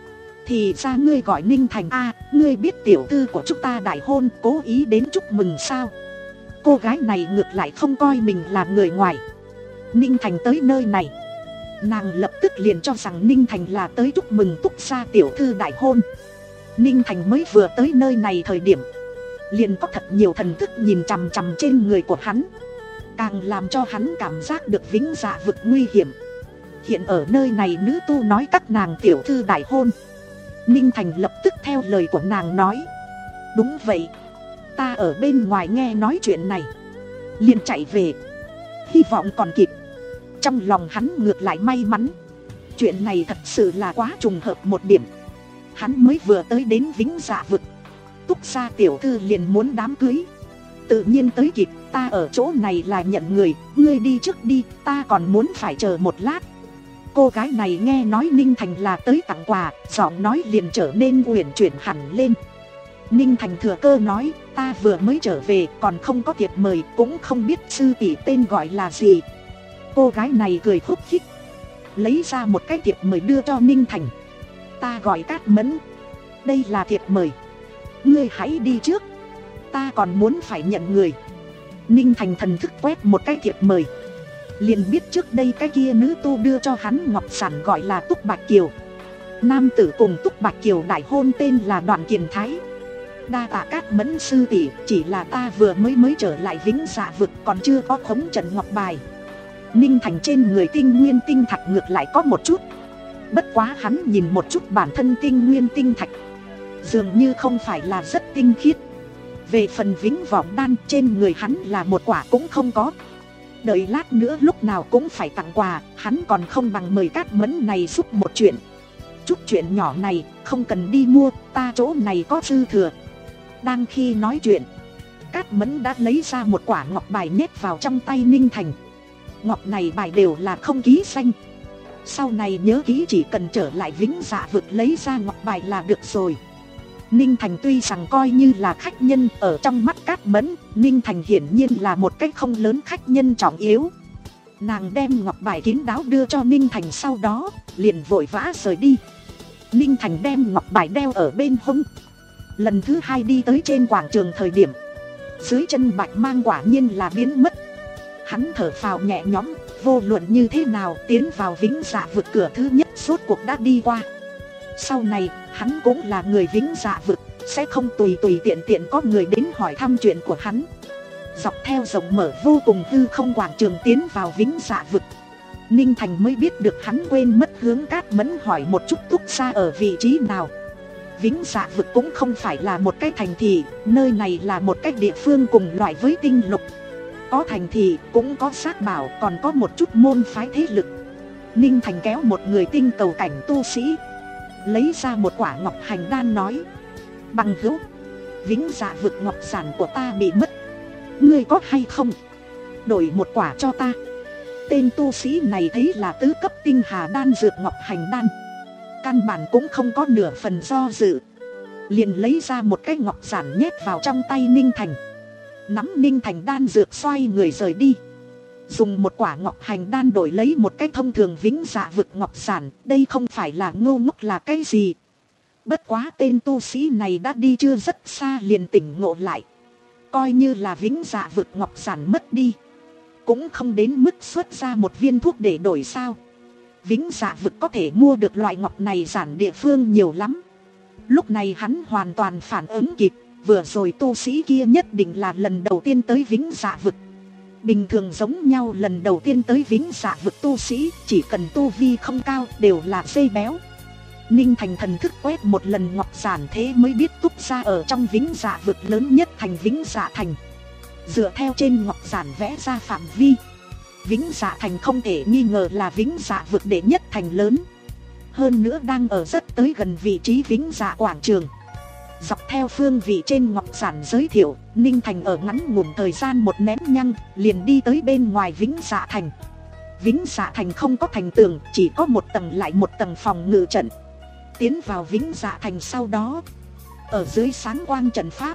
Thì ra ngươi gọi Ninh Thành à, ngươi biết tiểu thư của chúng ta đại hôn, cố ý đến chúc mừng sao? Cô gái này ngược lại không coi mình là người ngoài. Ninh Thành tới nơi này, nàng lập tức liền cho rằng Ninh Thành là tới chúc mừng Túc gia tiểu thư đại hôn. Ninh Thành mới vừa tới nơi này thời điểm, liền có thật nhiều thần thức nhìn chằm chằm trên người của hắn, càng làm cho hắn cảm giác được Vĩnh Dạ vực nguy hiểm. Hiện ở nơi này nữ tu nói các nàng tiểu thư đại hôn, Ninh Thành lập tức theo lời của nàng nói: đúng vậy, ta ở bên ngoài nghe nói chuyện này, liền chạy về, hy vọng còn kịp. Trong lòng hắn ngược lại may mắn, chuyện này thật sự là quá trùng hợp một điểm. Hắn mới vừa tới đến Vĩnh Dạ vực, Túc gia tiểu thư liền muốn đám cưới, tự nhiên tới kịp. Ta ở chỗ này là nhận người, ngươi đi trước đi, ta còn muốn phải chờ một lát. Cô gái này nghe nói Ninh Thành là tới tặng quà, giọng nói liền trở nên uyển chuyển hẳn lên. Ninh Thành thừa cơ nói: ta vừa mới trở về, còn không có thiệp mời, cũng không biết sư tỷ tên gọi là gì. Cô gái này cười khúc khích, lấy ra một cái thiệp mời đưa cho Ninh Thành. Ta gọi Cát Mẫn, đây là thiệp mời, ngươi hãy đi trước, ta còn muốn phải nhận người. Ninh Thành thần thức quét một cái thiệp mời, liền biết trước đây cái kia nữ tu đưa cho hắn ngọc sản gọi là Túc Bạch Kiều. Nam tử cùng Túc Bạch Kiều đại hôn tên là Đoàn Kiền Thái. Đa tạ Cát Mẫn sư tỷ, chỉ là ta vừa mới mới trở lại Vĩnh Dạ vực, còn chưa có khống trận ngọc bài. Ninh Thành trên người tinh nguyên tinh thạch ngược lại có một chút, bất quá hắn nhìn một chút bản thân tinh nguyên tinh thạch, dường như không phải là rất tinh khiết. Về phần Vĩnh Vọng Đan, trên người hắn là một quả cũng không có. Đợi lát nữa lúc nào cũng phải tặng quà, hắn còn không bằng mời Cát Mẫn này giúp một chuyện. Chút chuyện nhỏ này không cần đi mua, ta chỗ này có dư thừa. Đang khi nói chuyện, Cát Mẫn đã lấy ra một quả ngọc bài nhét vào trong tay Ninh Thành. Ngọc này bài đều là không ký danh, sau này nhớ kỹ chỉ cần trở lại Vĩnh Dạ vực lấy ra ngọc bài là được rồi. Ninh Thành tuy rằng coi như là khách nhân, ở trong mắt Cát Mẫn, Ninh Thành hiển nhiên là một cách không lớn khách nhân trọng yếu. Nàng đem ngọc bài kín đáo đưa cho Ninh Thành, sau đó liền vội vã rời đi. Ninh Thành đem ngọc bài đeo ở bên hông. Lần thứ hai đi tới trên quảng trường thời điểm, dưới chân bạch mang quả nhiên là biến mất. Hắn thở phào nhẹ nhõm, vô luận như thế nào tiến vào Vĩnh Dạ vực cửa thứ nhất suốt cuộc đã đi qua. Sau này hắn cũng là người Vĩnh Dạ vực, sẽ không tùy tùy tiện tiện có người đến hỏi thăm chuyện của hắn. Dọc theo rộng mở vô cùng hư không quảng trường tiến vào Vĩnh Dạ vực, Ninh Thành mới biết được hắn quên mất hướng Cát Mẫn hỏi một chút Túc gia ở vị trí nào. Vĩnh Dạ vực cũng không phải là một cái thành thị, nơi này là một cái địa phương cùng loại với tinh lục. Có thành thị, cũng có xác bảo, còn có một chút môn phái thế lực. Ninh Thành kéo một người tinh cầu cảnh tu sĩ, lấy ra một quả ngọc hành đan nói: bằng hữu, Vĩnh Dạ vực ngọc sản của ta bị mất, ngươi có hay không đổi một quả cho ta? Tên tu sĩ này thấy là tứ cấp tinh hà đan dược ngọc hành đan, căn bản cũng không có nửa phần do dự, liền lấy ra một cái ngọc giản nhét vào trong tay Ninh Thành. Nắm Ninh Thành đan dược xoay người rời đi, dùng một quả ngọc hành đan đổi lấy một cái thông thường Vĩnh Dạ vực ngọc giản, đây không phải là ngô ngốc là cái gì. Bất quá tên tu sĩ này đã đi chưa rất xa liền tỉnh ngộ lại, coi như là Vĩnh Dạ vực ngọc giản mất đi, cũng không đến mức xuất ra một viên thuốc để đổi sao. Vĩnh Dạ vực có thể mua được loại ngọc này giản địa phương nhiều lắm. Lúc này hắn hoàn toàn phản ứng kịp, vừa rồi tu sĩ kia nhất định là lần đầu tiên tới Vĩnh Dạ vực. Bình thường giống nhau lần đầu tiên tới Vĩnh Dạ vực tu sĩ, chỉ cần tu vi không cao đều là dây béo. Ninh Thành thần thức quét một lần ngọc giản, thế mới biết Túc gia ở trong Vĩnh Dạ vực lớn nhất thành Vĩnh Dạ thành. Dựa theo trên ngọc giản vẽ ra phạm vi, Vĩnh Dạ thành không thể nghi ngờ là Vĩnh Dạ vực đệ nhất thành lớn. Hơn nữa đang ở rất tới gần vị trí Vĩnh Dạ quảng trường. Dọc theo phương vị trên ngọc giản giới thiệu, Ninh Thành ở ngắn ngủn thời gian một nén nhăng liền đi tới bên ngoài Vĩnh Dạ thành. Vĩnh Dạ thành không có thành tường, chỉ có một tầng lại một tầng phòng ngự trận. Tiến vào Vĩnh Dạ thành sau đó, ở dưới sáng quang trận pháp,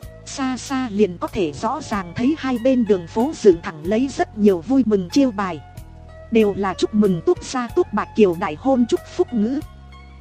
xa xa liền có thể rõ ràng thấy hai bên đường phố dựng thẳng lấy rất nhiều vui mừng chiêu bài, đều là chúc mừng Túc gia Túc Bạch Kiều đại hôn chúc phúc ngữ.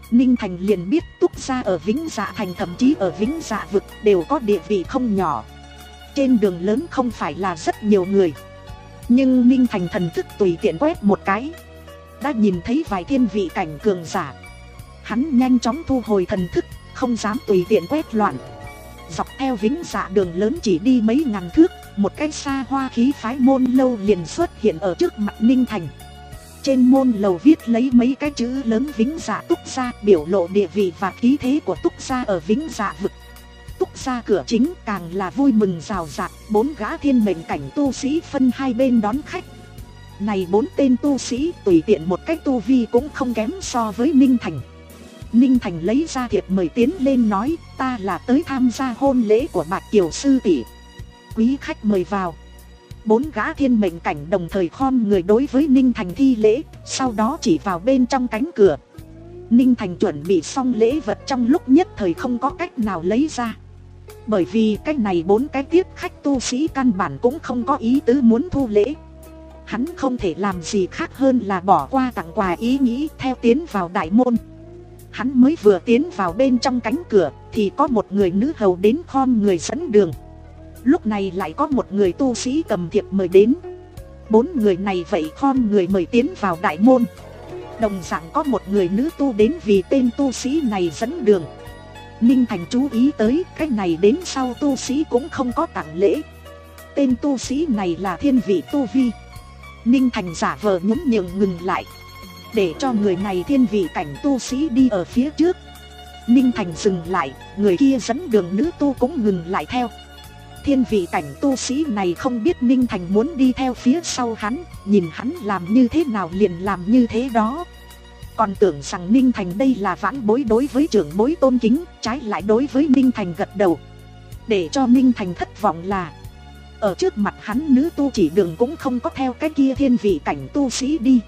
Ninh Thành liền biết Túc gia ở Vĩnh Dạ Thành, thậm chí ở Vĩnh Dạ Vực đều có địa vị không nhỏ. Trên đường lớn không phải là rất nhiều người, nhưng Ninh Thành thần thức tùy tiện quét một cái, đã nhìn thấy vài thiên vị cảnh cường giả. Hắn nhanh chóng thu hồi thần thức, không dám tùy tiện quét loạn. Dọc theo Vĩnh Dạ đường lớn chỉ đi mấy ngàn thước, một cái xa hoa khí phái môn lâu liền xuất hiện ở trước mặt Ninh Thành. Trên môn lầu viết lấy mấy cái chữ lớn Vĩnh Dạ Túc gia, biểu lộ địa vị và khí thế của Túc gia ở Vĩnh Dạ Vực. Túc gia cửa chính càng là vui mừng rào rạt, bốn gã thiên mệnh cảnh tu sĩ phân hai bên đón khách. Này bốn tên tu sĩ tùy tiện một cách tu vi cũng không kém so với Ninh Thành. Ninh Thành lấy ra thiệp mời tiến lên nói, ta là tới tham gia hôn lễ của Bạch Kiều sư tỷ, quý khách mời vào. Bốn gã thiên mệnh cảnh đồng thời khom người đối với Ninh Thành thi lễ, sau đó chỉ vào bên trong cánh cửa. Ninh Thành chuẩn bị xong lễ vật trong lúc nhất thời không có cách nào lấy ra, bởi vì cái này bốn cái tiếp khách tu sĩ căn bản cũng không có ý tứ muốn thu lễ. Hắn không thể làm gì khác hơn là bỏ qua tặng quà ý nghĩ, theo tiến vào đại môn. Hắn mới vừa tiến vào bên trong cánh cửa thì có một người nữ hầu đến khom người dẫn đường. Lúc này lại có một người tu sĩ cầm thiệp mời đến. Bốn người này vậy khom người mời tiến vào đại môn. Đồng dạng có một người nữ tu đến vì tên tu sĩ này dẫn đường. Ninh Thành chú ý tới cái này đến sau tu sĩ cũng không có tặng lễ. Tên tu sĩ này là thiên vị tu vi. Ninh Thành giả vờ nhún nhường ngừng lại, để cho người này thiên vị cảnh tu sĩ đi ở phía trước. Ninh Thành dừng lại, người kia dẫn đường nữ tu cũng ngừng lại theo. Thiên vị cảnh tu sĩ này không biết Ninh Thành muốn đi theo phía sau hắn, nhìn hắn làm như thế nào liền làm như thế đó. Còn tưởng rằng Ninh Thành đây là vãn bối đối với trưởng bối tôn kính, trái lại đối với Ninh Thành gật đầu. Để cho Ninh Thành thất vọng là ở trước mặt hắn nữ tu chỉ đường cũng không có theo cái kia thiên vị cảnh tu sĩ đi,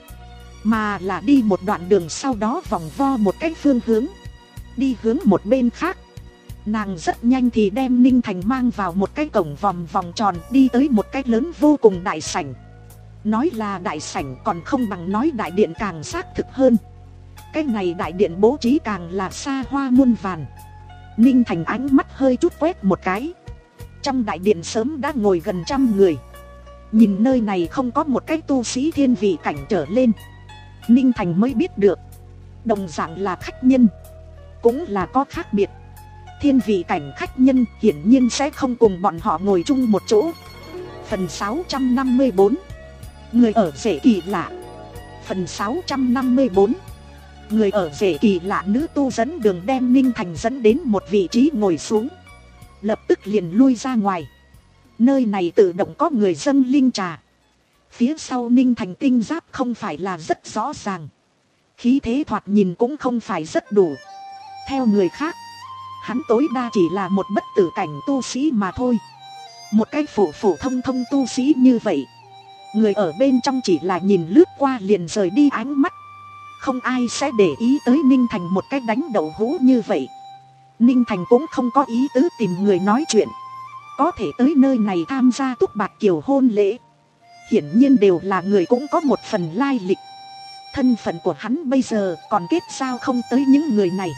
mà là đi một đoạn đường sau đó vòng vo một cái phương hướng, đi hướng một bên khác. Nàng rất nhanh thì đem Ninh Thành mang vào một cái cổng vòng vòng tròn, đi tới một cái lớn vô cùng đại sảnh. Nói là đại sảnh còn không bằng nói đại điện càng xác thực hơn. Cái này đại điện bố trí càng là xa hoa muôn vàn. Ninh Thành ánh mắt hơi chút quét một cái, trong đại điện sớm đã ngồi gần trăm người. Nhìn nơi này không có một cái tu sĩ thiên vị cảnh trở lên, Ninh Thành mới biết được đồng dạng là khách nhân, cũng là có khác biệt. Thiên vị cảnh khách nhân hiển nhiên sẽ không cùng bọn họ ngồi chung một chỗ. Phần sáu trăm năm mươi bốn, người ở rể kỳ lạ. Phần sáu trăm năm mươi bốn, người ở rể kỳ lạ. Nữ tu dẫn đường đem Ninh Thành dẫn đến một vị trí ngồi xuống, lập tức liền lui ra ngoài. Nơi này tự động có người dâng linh trà. Phía sau Ninh Thành tinh giáp không phải là rất rõ ràng, khí thế thoạt nhìn cũng không phải rất đủ. Theo người khác, hắn tối đa chỉ là một bất tử cảnh tu sĩ mà thôi. Một cái phổ phổ thông thông tu sĩ như vậy, người ở bên trong chỉ là nhìn lướt qua liền rời đi ánh mắt. Không ai sẽ để ý tới Ninh Thành một cái đánh đậu hũ như vậy. Ninh Thành cũng không có ý tứ tìm người nói chuyện. Có thể tới nơi này tham gia Túc Bạch Kiều hôn lễ, hiển nhiên đều là người cũng có một phần lai lịch. Thân phận của hắn bây giờ còn kết giao không tới những người này.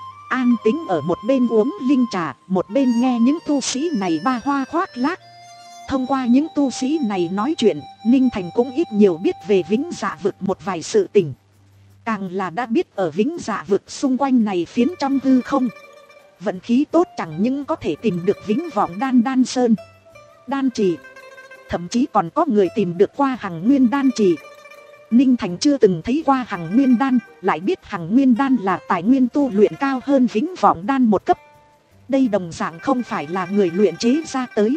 An tính ở một bên uống linh trà, một bên nghe những tu sĩ này ba hoa khoác lác. Thông qua những tu sĩ này nói chuyện, Ninh Thành cũng ít nhiều biết về Vĩnh Dạ Vực một vài sự tình. Càng là đã biết ở Vĩnh Dạ Vực xung quanh này phiến trong hư không, vận khí tốt chẳng những có thể tìm được Vĩnh Vọng Đan Đan Sơn, đan trì, thậm chí còn có người tìm được qua Hằng Nguyên Đan trì. Ninh Thành chưa từng thấy qua Hằng Nguyên Đan, lại biết Hằng Nguyên Đan là tài nguyên tu luyện cao hơn Vĩnh Vọng Đan một cấp. Đây đồng dạng không phải là người luyện chế ra tới,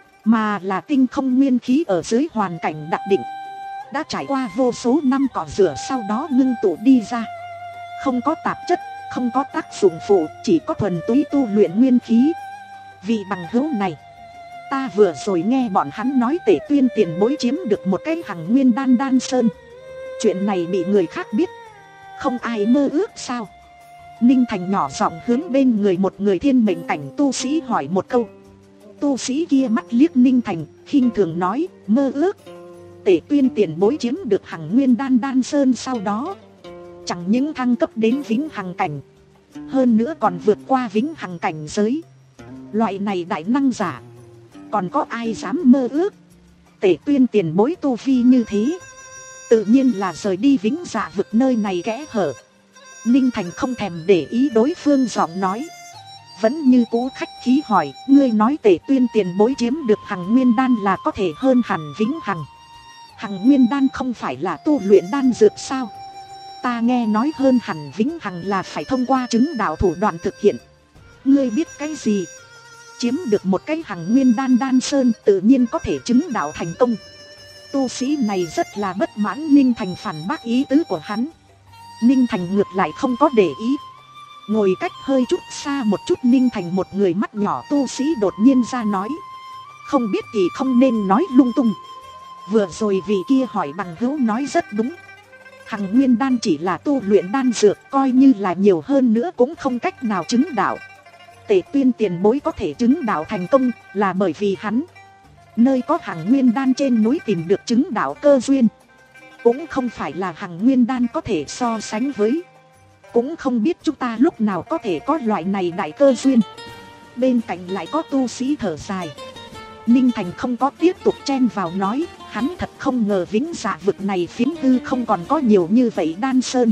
mà là tinh không nguyên khí ở dưới hoàn cảnh đặc định, đã trải qua vô số năm cọ rửa sau đó ngưng tụ đi ra. Không có tạp chất, không có tác dụng phụ, chỉ có thuần túy tu luyện nguyên khí. Vì bằng hữu này, ta vừa rồi nghe bọn hắn nói Tể Tuyên tiền bối chiếm được một cái Hằng Nguyên Đan Đan Sơn. Chuyện này bị người khác biết, không ai mơ ước sao? Ninh Thành nhỏ giọng hướng bên người một người thiên mệnh cảnh tu sĩ hỏi một câu. Tu sĩ kia mắt liếc Ninh Thành, khinh thường nói, mơ ước. Tể Tuyên tiền bối chiếm được Hằng Nguyên Đan Đan Sơn sau đó, chẳng những thăng cấp đến vĩnh hằng cảnh, hơn nữa còn vượt qua vĩnh hằng cảnh giới. Loại này đại năng giả, còn có ai dám mơ ước. Tể Tuyên tiền bối tu vi như thế, tự nhiên là rời đi vĩnh dạ vực nơi này kẽ hở. Ninh Thành không thèm để ý đối phương giọng nói, vẫn như cũ khách khí hỏi, ngươi nói Tể Tuyên tiền bối chiếm được Hằng Nguyên Đan là có thể hơn hẳn vĩnh hằng. Hằng Nguyên Đan không phải là tu luyện đan dược sao? Ta nghe nói hơn hẳn vĩnh hằng là phải thông qua chứng đạo thủ đoạn thực hiện. Ngươi biết cái gì? Chiếm được một cái Hằng Nguyên Đan đan sơn tự nhiên có thể chứng đạo thành công. Tu sĩ này rất là bất mãn. Ninh Thành phản bác ý tứ của hắn. Ninh Thành ngược lại không có để ý. Ngồi cách hơi chút xa một chút, Ninh Thành một người mắt nhỏ tu sĩ đột nhiên ra nói, không biết thì không nên nói lung tung. Vừa rồi vị kia hỏi bằng hữu nói rất đúng. Hằng Nguyên Đan chỉ là tu luyện đan dược, coi như là nhiều hơn nữa cũng không cách nào chứng đạo. Tể Tuyên tiền bối có thể chứng đạo thành công là bởi vì hắn nơi có Hằng Nguyên Đan trên núi tìm được chứng đạo cơ duyên, cũng không phải là Hằng Nguyên Đan có thể so sánh với. Cũng không biết chúng ta lúc nào có thể có loại này đại cơ duyên. Bên cạnh lại có tu sĩ thở dài. Ninh Thành không có tiếp tục chen vào nói, hắn thật không ngờ vĩnh dạ vực này phiến hư không còn có nhiều như vậy đan sơn.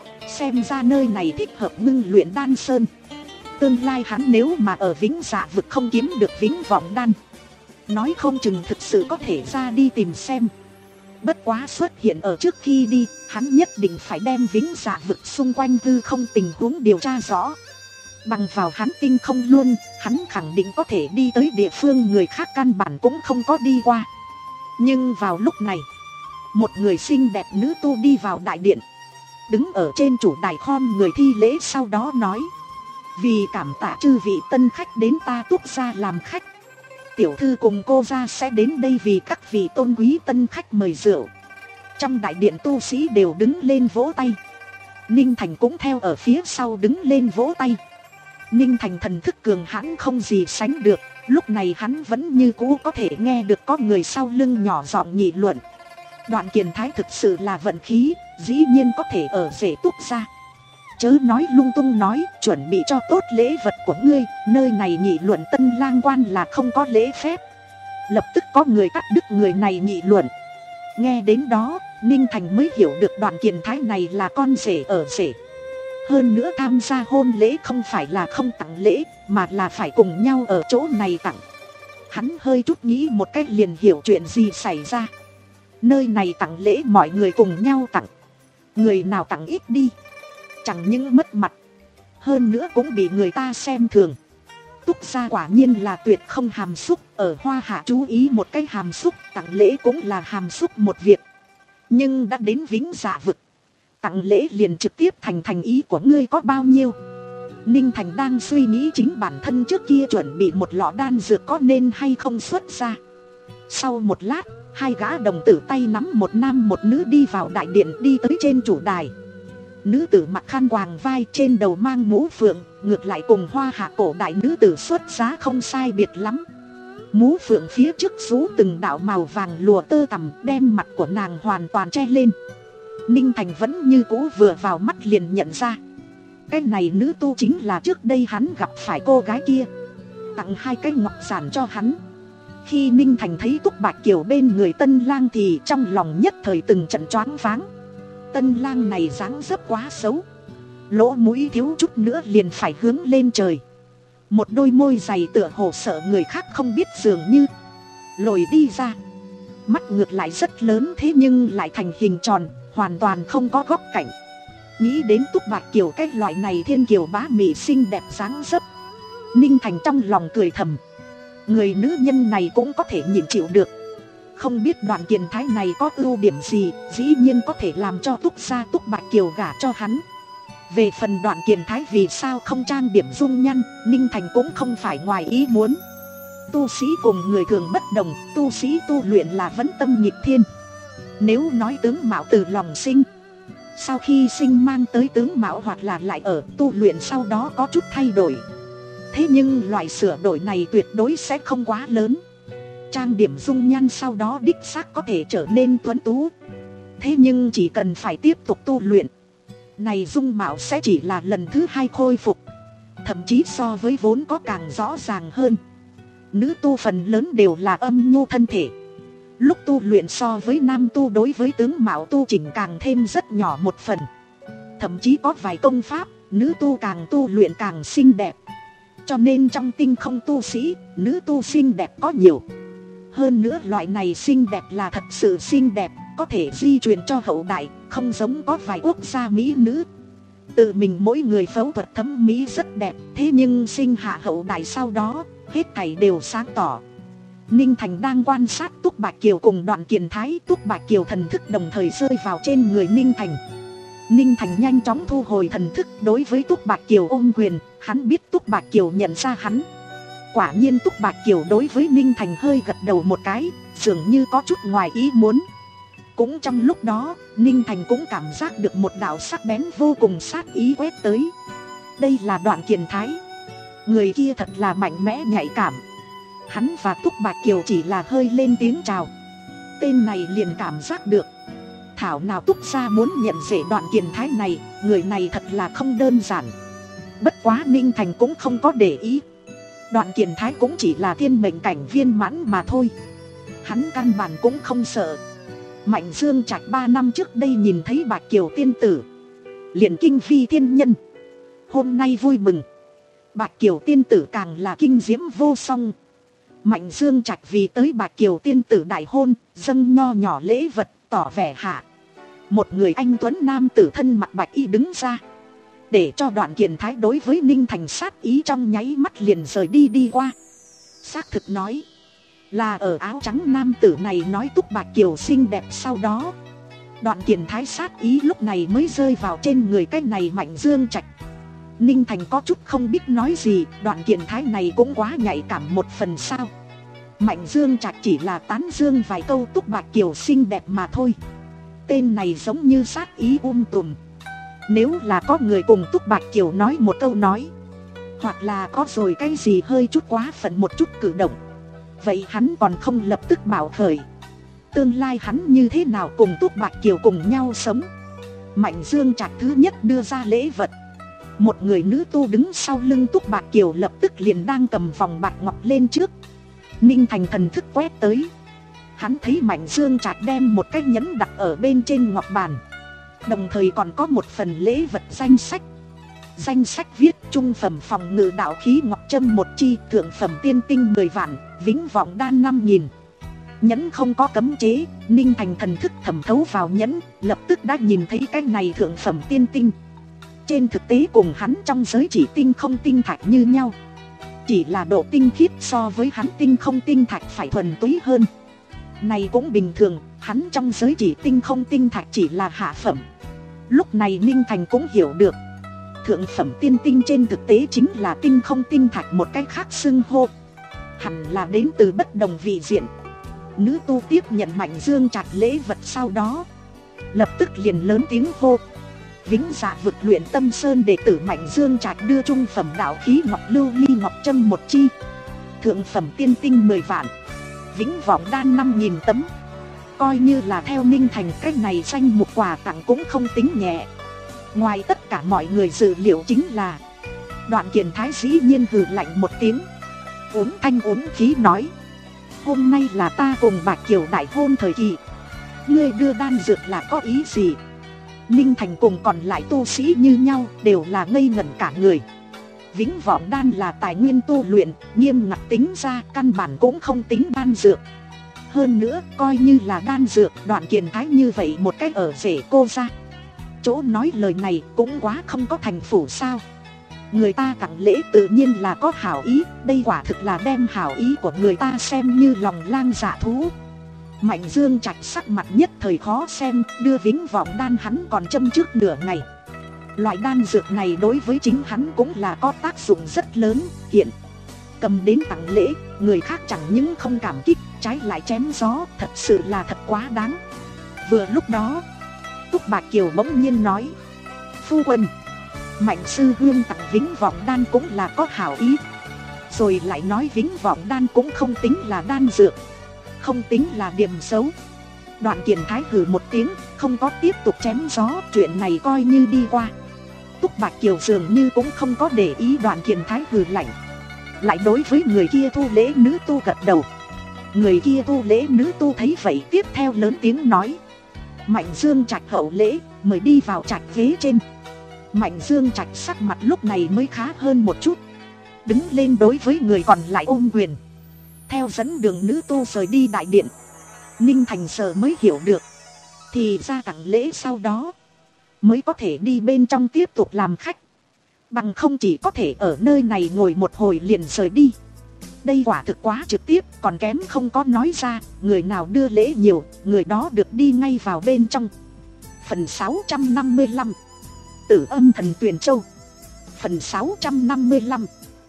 Xem ra nơi này thích hợp ngưng luyện đan sơn. Tương lai hắn nếu mà ở vĩnh dạ vực không kiếm được vĩnh vọng đan, nói không chừng thực sự có thể ra đi tìm xem. Bất quá xuất hiện ở trước khi đi, hắn nhất định phải đem vĩnh dạ vực xung quanh hư không tình huống điều tra rõ. Bằng vào hắn tinh không luôn, hắn khẳng định có thể đi tới địa phương người khác căn bản cũng không có đi qua. Nhưng vào lúc này, một người xinh đẹp nữ tu đi vào đại điện, đứng ở trên chủ đài khom người thi lễ, sau đó nói, vì cảm tạ chư vị tân khách đến ta Túc gia làm khách, tiểu thư cùng cô gia sẽ đến đây vì các vị tôn quý tân khách mời rượu. Trong đại điện tu sĩ đều đứng lên vỗ tay. Ninh Thành cũng theo ở phía sau đứng lên vỗ tay. Ninh Thành thần thức cường hãn không gì sánh được, lúc này hắn vẫn như cũ có thể nghe được có người sau lưng nhỏ giọng nghị luận. Đoạn Kiền Thái thực sự là vận khí, dĩ nhiên có thể ở rể Túc gia. Chớ nói lung tung nói, chuẩn bị cho tốt lễ vật của ngươi, nơi này nghị luận tân lang quan là không có lễ phép. Lập tức có người cắt đứt người này nghị luận. Nghe đến đó, Ninh Thành mới hiểu được Đoạn Kiền Thái này là con rể ở rể. Hơn nữa tham gia hôn lễ không phải là không tặng lễ, mà là phải cùng nhau ở chỗ này tặng. Hắn hơi chút nghĩ một cách liền hiểu chuyện gì xảy ra. Nơi này tặng lễ mọi người cùng nhau tặng, người nào tặng ít đi, chẳng những mất mặt, hơn nữa cũng bị người ta xem thường. Túc gia quả nhiên là tuyệt không hàm xúc. Ở Hoa Hạ chú ý một cái hàm xúc, tặng lễ cũng là hàm xúc một việc. Nhưng đã đến vĩnh dạ vực, tặng lễ liền trực tiếp thành thành ý của ngươi có bao nhiêu. Ninh Thành đang suy nghĩ chính bản thân trước kia chuẩn bị một lọ đan dược có nên hay không xuất ra. Sau một lát, hai gã đồng tử tay nắm một nam một nữ đi vào đại điện, đi tới trên chủ đài. Nữ tử mặc khăn quàng vai, trên đầu mang mũ phượng, ngược lại cùng Hoa Hạ cổ đại nữ tử xuất giá không sai biệt lắm. Mũ phượng phía trước rú từng đạo màu vàng lùa tơ tằm, đem mặt của nàng hoàn toàn che lên. Ninh Thành vẫn như cũ vừa vào mắt liền nhận ra, cái này nữ tu chính là trước đây hắn gặp phải cô gái kia, tặng hai cái ngọc giản cho hắn. Khi Ninh Thành thấy Túc Bạch Kiều bên người tân lang thì trong lòng nhất thời từng trận choáng váng. Tân lang này dáng dấp quá xấu, lỗ mũi thiếu chút nữa liền phải hướng lên trời, một đôi môi dày tựa hồ sợ người khác không biết, dường như lồi đi ra. Mắt ngược lại rất lớn, thế nhưng lại thành hình tròn, hoàn toàn không có góc cạnh. Nghĩ đến Túc Bạch Kiều cái loại này thiên kiều bá mị xinh đẹp dáng dấp, Ninh Thành trong lòng cười thầm, người nữ nhân này cũng có thể nhịn chịu được. Không biết Đoạn Kiền Thái này có ưu điểm gì, dĩ nhiên có thể làm cho Túc gia Túc Bạch Kiều gả cho hắn. Về phần Đoạn Kiền Thái vì sao không trang điểm dung nhan, Ninh Thành cũng không phải ngoài ý muốn. Tu sĩ cùng người thường bất đồng, tu sĩ tu luyện là vấn tâm nghịch thiên. Nếu nói tướng mạo từ lòng sinh, sau khi sinh mang tới tướng mạo hoặc là lại ở tu luyện sau đó có chút thay đổi. Thế nhưng loại sửa đổi này tuyệt đối sẽ không quá lớn. Trang điểm dung nhan sau đó đích xác có thể trở nên tuấn tú. Thế nhưng chỉ cần phải tiếp tục tu luyện, này dung mạo sẽ chỉ là lần thứ hai khôi phục, thậm chí so với vốn có càng rõ ràng hơn. Nữ tu phần lớn đều là âm nhu thân thể, lúc tu luyện so với nam tu đối với tướng mạo tu chỉnh càng thêm rất nhỏ một phần. Thậm chí có vài công pháp, nữ tu càng tu luyện càng xinh đẹp. Cho nên trong tinh không tu sĩ, nữ tu xinh đẹp có nhiều. Hơn nữa loại này xinh đẹp là thật sự xinh đẹp, có thể di truyền cho hậu đại, không giống có vài quốc gia mỹ nữ. Tự mình mỗi người phẫu thuật thẩm mỹ rất đẹp, thế nhưng sinh hạ hậu đại sau đó, hết thảy đều sáng tỏ. Ninh Thành đang quan sát Túc Bạch Kiều cùng Đoạn Kiền Thái. Túc Bạch Kiều thần thức đồng thời rơi vào trên người Ninh Thành. Ninh Thành nhanh chóng thu hồi thần thức đối với Túc Bạch Kiều ôm quyền. Hắn biết Túc Bạch Kiều nhận ra hắn. Quả nhiên Túc Bạch Kiều đối với Ninh Thành hơi gật đầu một cái, dường như có chút ngoài ý muốn. Cũng trong lúc đó, Ninh Thành cũng cảm giác được một đạo sắc bén vô cùng sát ý quét tới. Đây là Đoạn Kiền Thái. Người kia thật là mạnh mẽ nhạy cảm. Hắn và Túc Bạch Kiều chỉ là hơi lên tiếng chào, tên này liền cảm giác được thảo nào Túc gia muốn nhận rể Đoạn Kiền Thái này, người này thật là không đơn giản. Bất quá Ninh Thành cũng không có để ý. Đoạn Kiền Thái cũng chỉ là thiên mệnh cảnh viên mãn mà thôi. Hắn căn bản cũng không sợ. Mạnh Dương Trạch ba năm trước đây nhìn thấy Bạch Kiều tiên tử, liền kinh phi thiên nhân. Hôm nay vui mừng, Bạch Kiều tiên tử càng là kinh diễm vô song. Mạnh Dương Trạch vì tới Bạch Kiều tiên tử đại hôn, dâng nho nhỏ lễ vật, tỏ vẻ hạ. Một người anh tuấn nam tử thân mặc bạch y đứng ra, để cho Đoạn Kiền Thái đối với Ninh Thành sát ý trong nháy mắt liền rời đi đi qua. Xác thực nói, là ở áo trắng nam tử này nói Túc Bạch Kiều xinh đẹp, sau đó Đoạn Kiền Thái sát ý lúc này mới rơi vào trên người cái này Mạnh Dương Trạch. Ninh Thành có chút không biết nói gì, Đoạn Kiền Thái này cũng quá nhạy cảm một phần sao. Mạnh Dương Trạch chỉ là tán dương vài câu Túc Bạch Kiều xinh đẹp mà thôi. Tên này giống như sát ý um tùm. Nếu là có người cùng Túc Bạch Kiều nói một câu nói, hoặc là có rồi cái gì hơi chút quá phận một chút cử động, vậy hắn còn không lập tức bảo khởi tương lai hắn như thế nào cùng Túc Bạch Kiều cùng nhau sống. Mạnh Dương Trạch thứ nhất đưa ra lễ vật. Một người nữ tu đứng sau lưng Túc Bạch Kiều lập tức liền đang cầm vòng bạc ngọc lên trước. Ninh Thành thần thức quét tới, hắn thấy Mạnh Dương Trạch đem một cái nhẫn đặt ở bên trên ngọc bàn, đồng thời còn có một phần lễ vật danh sách. Danh sách viết trung phẩm phòng ngự đạo khí ngọc trâm một chi, thượng phẩm tiên tinh mười vạn, vĩnh vọng đan năm nghìn. Nhẫn không có cấm chế, Ninh Thành thần thức thẩm thấu vào nhẫn, lập tức đã nhìn thấy cái này thượng phẩm tiên tinh. Trên thực tế cùng hắn trong giới chỉ tinh không tinh thạch như nhau, chỉ là độ tinh khiết so với hắn tinh không tinh thạch phải thuần túy hơn. Này cũng bình thường, hắn trong giới chỉ tinh không tinh thạch chỉ là hạ phẩm. Lúc này Ninh Thành cũng hiểu được, thượng phẩm tiên tinh trên thực tế chính là tinh không tinh thạch một cách khác xưng hô, hẳn là đến từ bất đồng vị diện. Nữ tu tiếp nhận Mạnh Dương Trạch lễ vật sau đó, lập tức liền lớn tiếng hô: Vĩnh Dạ vực luyện tâm sơn đệ tử Mạnh Dương Trạch đưa trung phẩm đạo khí ngọc lưu ly ngọc trâm một chi, thượng phẩm tiên tinh mười vạn, vĩnh vọng đan năm nghìn tấm. Coi như là theo Ninh Thành, cách này danh mục quà tặng cũng không tính nhẹ. Ngoài tất cả mọi người dự liệu chính là Đoạn Kiền Thái dĩ nhiên hừ lạnh một tiếng, uốn thanh uốn khí nói: Hôm nay là ta cùng Bạch Kiều đại hôn thời kỳ, ngươi đưa đan dược là có ý gì? Ninh Thành cùng còn lại tu sĩ như nhau, đều là ngây ngẩn cả người. Vĩnh vọng đan là tài nguyên tu luyện, nghiêm ngặt tính ra căn bản cũng không tính đan dược. Hơn nữa, coi như là đan dược, Đoạn Kiền Thái như vậy một cách ở rể cô ra, chỗ nói lời này cũng quá không có thành phủ sao. Người ta tặng lễ tự nhiên là có hảo ý, đây quả thực là đem hảo ý của người ta xem như lòng lang dạ thú. Mạnh Dương Trạch sắc mặt nhất thời khó xem, đưa vĩnh vọng đan hắn còn châm trước nửa ngày. Loại đan dược này đối với chính hắn cũng là có tác dụng rất lớn, hiện cầm đến tặng lễ, người khác chẳng những không cảm kích, trái lại chém gió, thật sự là thật quá đáng. Vừa lúc đó, Túc Bạch Kiều bỗng nhiên nói: Phu quân, Mạnh sư huynh tặng vĩnh vọng đan cũng là có hảo ý. Rồi lại nói vĩnh vọng đan cũng không tính là đan dược, không tính là điểm xấu. Đoạn Kiền Thái hừ một tiếng, không có tiếp tục chém gió, chuyện này coi như đi qua. Túc Bạch Kiều dường như cũng không có để ý Đoạn Kiền Thái hừ lạnh, lại đối với người kia thu lễ nữ tu gật đầu. Người kia thu lễ nữ tu thấy vậy tiếp theo lớn tiếng nói: Mạnh Dương Trạch hậu lễ, mời đi vào trạch ghế trên. Mạnh Dương Trạch sắc mặt lúc này mới khá hơn một chút, đứng lên đối với người còn lại ôm quyền, theo dẫn đường nữ tu rời đi đại điện. Ninh Thành sợ mới hiểu được, thì ra tặng lễ sau đó mới có thể đi bên trong tiếp tục làm khách, bằng không chỉ có thể ở nơi này ngồi một hồi liền rời đi. Đây quả thực quá trực tiếp, còn kém không có nói ra, người nào đưa lễ nhiều, người đó được đi ngay vào bên trong. Phần sáu trăm năm mươi lăm Tử Âm Thần Tuyền Châu. Phần sáu trăm năm mươi lăm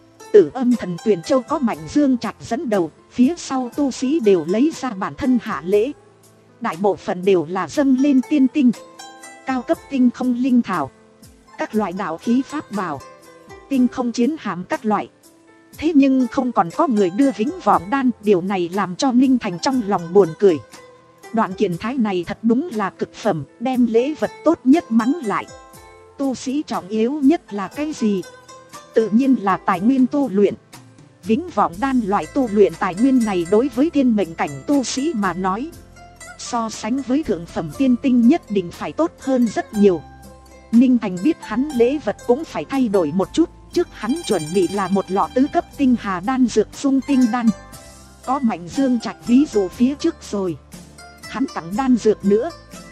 Tử Âm Thần Tuyền Châu có Mạnh Dương Trạch dẫn đầu, phía sau tu sĩ đều lấy ra bản thân hạ lễ. Đại bộ phận đều là dâng lên tiên tinh, cao cấp tinh không linh thảo, các loại đạo khí pháp bảo, tinh không chiến hạm các loại. Thế nhưng không còn có người đưa Vĩnh Vọng Đan, điều này làm cho Ninh Thành trong lòng buồn cười. Đoạn Kiền Thái này thật đúng là cực phẩm, đem lễ vật tốt nhất mắng lại. Tu sĩ trọng yếu nhất là cái gì? Tự nhiên là tài nguyên tu luyện. Vĩnh Vọng Đan loại tu luyện tài nguyên này đối với thiên mệnh cảnh tu sĩ mà nói, so sánh với thượng phẩm tiên tinh nhất định phải tốt hơn rất nhiều. Ninh Thành biết hắn lễ vật cũng phải thay đổi một chút. Trước hắn chuẩn bị là một lọ tứ cấp tinh hà đan dược dung tinh đan, có Mạnh Dương Trạch ví dụ phía trước rồi, hắn tặng đan dược nữa.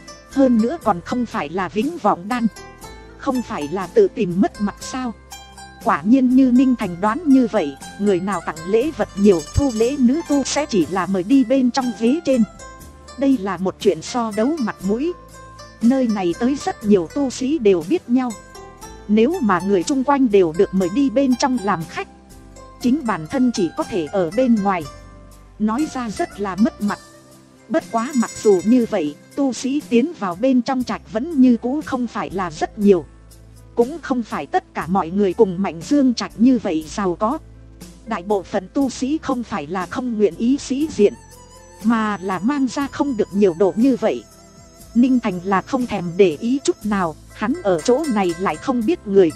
Hơn nữa còn không phải là Vĩnh Vọng Đan, không phải là tự tìm mất mặt sao? Quả nhiên như Ninh Thành đoán như vậy, người nào tặng lễ vật nhiều, thu lễ nữ tu sẽ chỉ là mời đi bên trong ghế trên. Đây là một chuyện so đấu mặt mũi. Nơi này tới rất nhiều tu sĩ đều biết nhau, nếu mà người chung quanh đều được mời đi bên trong làm khách, chính bản thân chỉ có thể ở bên ngoài, nói ra rất là mất mặt. Bất quá mặc dù như vậy, tu sĩ tiến vào bên trong trạch vẫn như cũ không phải là rất nhiều. Cũng không phải tất cả mọi người cùng Mạnh Dương Trạch như vậy giàu có. Đại bộ phận tu sĩ không phải là không nguyện ý sĩ diện, mà là mang ra không được nhiều độ như vậy. Ninh Thành là không thèm để ý chút nào, hắn ở chỗ này lại không biết người.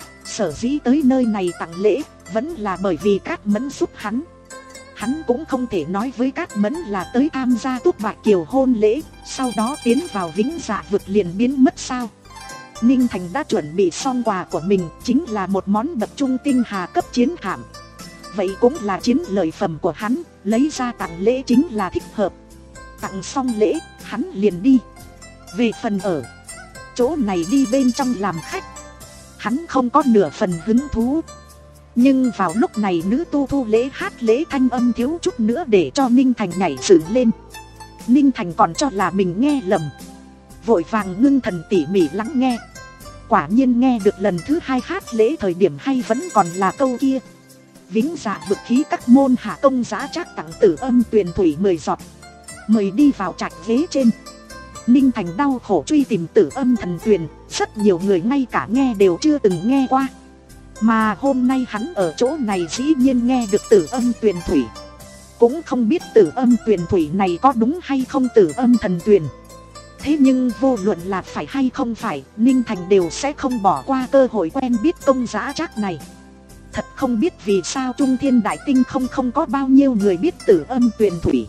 Sở dĩ tới nơi này tặng lễ, vẫn là bởi vì Cát Mẫn giúp hắn. Hắn cũng không thể nói với Cát Mẫn là tới tham gia Túc Bạch Kiều hôn lễ, sau đó tiến vào Vĩnh Dạ Vực liền biến mất sao. Ninh Thành đã chuẩn bị xong quà của mình, chính là một món bậc trung tinh hà cấp chiến hạm. Vậy cũng là chiến lợi phẩm của hắn, lấy ra tặng lễ chính là thích hợp. Tặng xong lễ, hắn liền đi. Về phần ở chỗ này đi bên trong làm khách, hắn không có nửa phần hứng thú. Nhưng vào lúc này nữ tu thu lễ hát lễ thanh âm thiếu chút nữa để cho Ninh Thành nhảy dựng lên. Ninh Thành còn cho là mình nghe lầm, vội vàng ngưng thần tỉ mỉ lắng nghe. Quả nhiên nghe được lần thứ hai hát lễ thời điểm hay vẫn còn là câu kia: Vĩnh Dạ Vực khí các môn hạ công giá trác tặng Tử Âm Tuyền thủy mười giọt, mời đi vào trạch ghế trên. Ninh Thành đau khổ truy tìm Tử Âm thần tuyền, rất nhiều người ngay cả nghe đều chưa từng nghe qua. Mà hôm nay hắn ở chỗ này dĩ nhiên nghe được Tử Âm Tuyền thủy. Cũng không biết Tử Âm Tuyền thủy này có đúng hay không Tử Âm thần tuyền. Thế nhưng vô luận là phải hay không phải, Ninh Thành đều sẽ không bỏ qua cơ hội quen biết công giá trác này. Thật không biết vì sao Trung Thiên Đại Tinh không không có bao nhiêu người biết Tử Âm Tuyền thủy,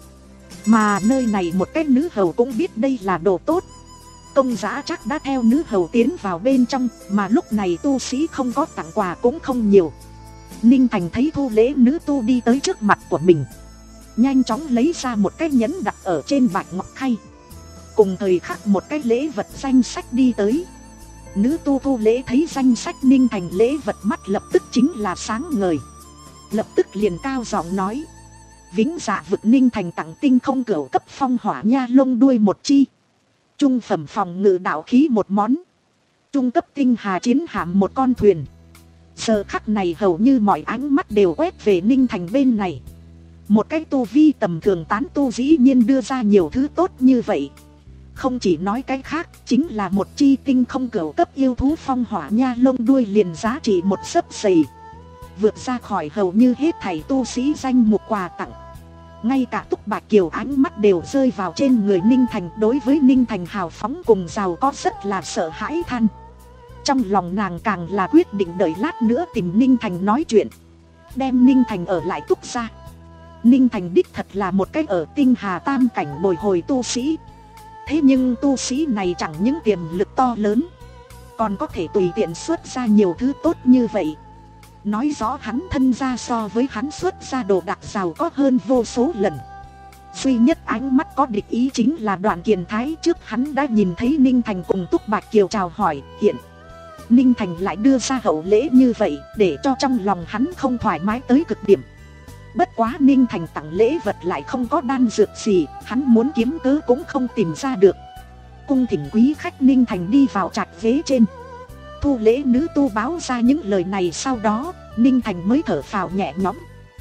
mà nơi này một cái nữ hầu cũng biết đây là đồ tốt. Công giá trác đã theo nữ hầu tiến vào bên trong, mà lúc này tu sĩ không có tặng quà cũng không nhiều. Ninh Thành thấy thu lễ nữ tu đi tới trước mặt của mình, nhanh chóng lấy ra một cái nhẫn đặt ở trên bạch ngọc khay. Cùng thời khắc một cái lễ vật danh sách đi tới. Nữ tu thu lễ thấy danh sách Ninh Thành lễ vật mắt lập tức chính là sáng ngời, lập tức liền cao giọng nói: Vĩnh Dạ Vực Ninh Thành tặng tinh không cửu cấp phong hỏa nha lông đuôi một chi, trung phẩm phòng ngự đạo khí một món, trung cấp tinh hà chiến hạm một con thuyền. Giờ khắc này hầu như mọi ánh mắt đều quét về Ninh Thành bên này. Một cái tu vi tầm thường tán tu dĩ nhiên đưa ra nhiều thứ tốt như vậy. Không chỉ nói cái khác, chính là một chi tinh không cửu cấp yêu thú phong hỏa nha lông đuôi liền giá trị một xấp xầy, vượt ra khỏi hầu như hết thảy tu sĩ danh mục quà tặng. Ngay cả Túc Bạch Kiều ánh mắt đều rơi vào trên người Ninh Thành. Đối với Ninh Thành hào phóng cùng giàu có rất là sợ hãi than. Trong lòng nàng càng là quyết định đợi lát nữa tìm Ninh Thành nói chuyện, đem Ninh Thành ở lại Túc gia. Ninh Thành đích thật là một cái ở tinh hà tam cảnh bồi hồi tu sĩ. Thế nhưng tu sĩ này chẳng những tiềm lực to lớn, còn có thể tùy tiện xuất ra nhiều thứ tốt như vậy. Nói rõ hắn thân gia so với hắn xuất ra đồ đạc giàu có hơn vô số lần. Duy nhất ánh mắt có địch ý chính là Đoạn Kiền Thái. Trước hắn đã nhìn thấy Ninh Thành cùng Túc Bạch Kiều chào hỏi, hiện Ninh Thành lại đưa ra hậu lễ như vậy, để cho trong lòng hắn không thoải mái tới cực điểm. Bất quá Ninh Thành tặng lễ vật lại không có đan dược gì, hắn muốn kiếm cớ cũng không tìm ra được. Cung thỉnh quý khách, Ninh Thành đi vào trạch ghế trên. Thu lễ nữ tu báo ra những lời này, sau đó Ninh Thành mới thở phào nhẹ nhõm.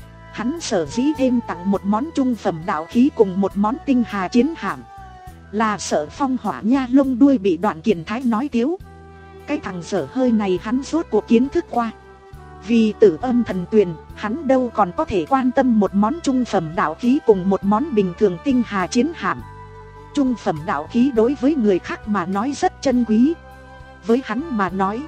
Hắn sở dĩ thêm tặng một món trung phẩm đạo khí cùng một món tinh hà chiến hạm, là sợ Phong Hỏa Nha lông đuôi bị Đoạn Kiền Thái nói thiếu. Cái thằng dở hơi này hắn rốt cuộc kiến thức qua. Vì Tử Âm Thần Tuyền, hắn đâu còn có thể quan tâm một món trung phẩm đạo khí cùng một món bình thường tinh hà chiến hạm. Trung phẩm đạo khí đối với người khác mà nói rất chân quý, với hắn mà nói,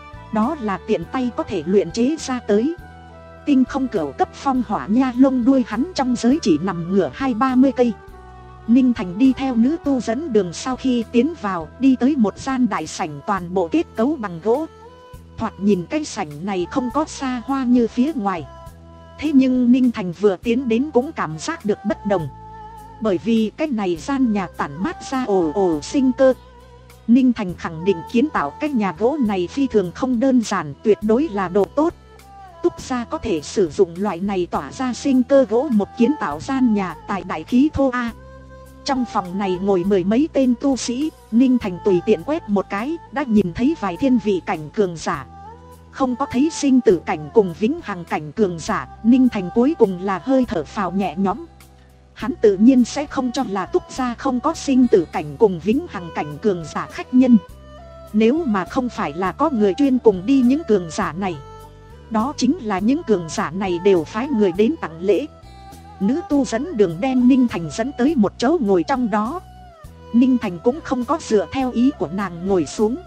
đó là tiện tay có thể luyện chế ra tới. Tinh không cửu cấp Phong Hỏa Nha lông đuôi hắn trong giới chỉ nằm ngửa hai ba mươi cây. Ninh Thành đi theo nữ tu dẫn đường, sau khi tiến vào, đi tới một gian đại sảnh toàn bộ kết cấu bằng gỗ. Thoạt nhìn cái sảnh này không có xa hoa như phía ngoài. Thế nhưng Ninh Thành vừa tiến đến cũng cảm giác được bất đồng. Bởi vì cái này gian nhà tản mát ra ồ ồ sinh cơ. Ninh Thành khẳng định kiến tạo cái nhà gỗ này phi thường không đơn giản, tuyệt đối là đồ tốt. Túc gia có thể sử dụng loại này tỏa ra sinh cơ gỗ một kiến tạo gian nhà tại đại khí thô A. Trong phòng này ngồi mười mấy tên tu sĩ, Ninh Thành tùy tiện quét một cái, đã nhìn thấy vài thiên vị cảnh cường giả. Không có thấy sinh tử cảnh cùng vĩnh hằng cảnh cường giả, Ninh Thành cuối cùng là hơi thở phào nhẹ nhõm. Hắn tự nhiên sẽ không cho là Túc gia không có sinh tử cảnh cùng vĩnh hằng cảnh cường giả khách nhân. Nếu mà không phải là có người chuyên cùng đi những cường giả này, đó chính là những cường giả này đều phái người đến tặng lễ. Nữ tu dẫn đường đem Ninh Thành dẫn tới một chỗ ngồi trong đó. Ninh Thành cũng không có dựa theo ý của nàng ngồi xuống,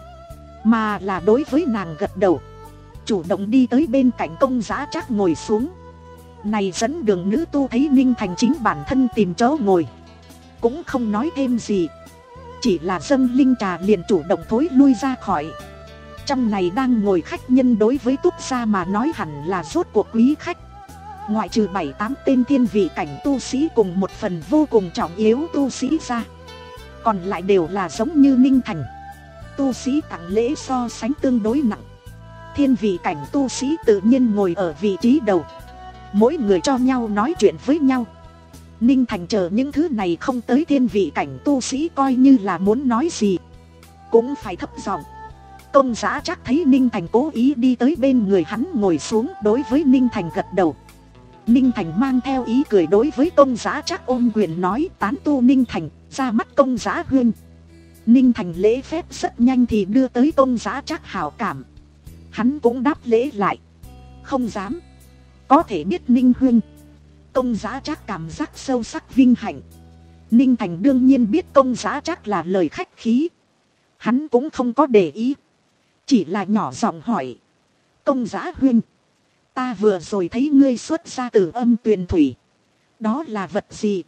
mà là đối với nàng gật đầu, chủ động đi tới bên cạnh Công Giá Trác ngồi xuống. Này dẫn đường nữ tu thấy Ninh Thành chính bản thân tìm chỗ ngồi, cũng không nói thêm gì, chỉ là dâng linh trà liền chủ động thối lui ra khỏi. Trong này đang ngồi khách nhân đối với Túc gia mà nói hẳn là rốt cuộc quý khách. Ngoại trừ bảy tám tên thiên vị cảnh tu sĩ cùng một phần vô cùng trọng yếu tu sĩ ra, còn lại đều là giống như Ninh Thành. Tu sĩ tặng lễ so sánh tương đối nặng. Thiên vị cảnh tu sĩ tự nhiên ngồi ở vị trí đầu, mỗi người cho nhau nói chuyện với nhau. Ninh Thành chờ những thứ này không tới thiên vị cảnh tu sĩ coi như là muốn nói gì cũng phải thấp giọng. Công Giá Trác thấy Ninh Thành cố ý đi tới bên người hắn ngồi xuống, đối với Ninh Thành gật đầu. Ninh Thành mang theo ý cười đối với Công Giá Trác ôm quyền nói, tán tu Ninh Thành, ra mắt Công Giá huynh. Ninh Thành lễ phép rất nhanh thì đưa tới Công Giá Trác hảo cảm. Hắn cũng đáp lễ lại. Không dám. Có thể biết Ninh huynh. Công Giá Trác cảm giác sâu sắc vinh hạnh. Ninh Thành đương nhiên biết Công Giá Trác là lời khách khí, hắn cũng không có để ý, chỉ là nhỏ giọng hỏi, Công Giá huynh, ta vừa rồi thấy ngươi xuất ra Tử Âm Tuyền Thủy, đó là vật gì?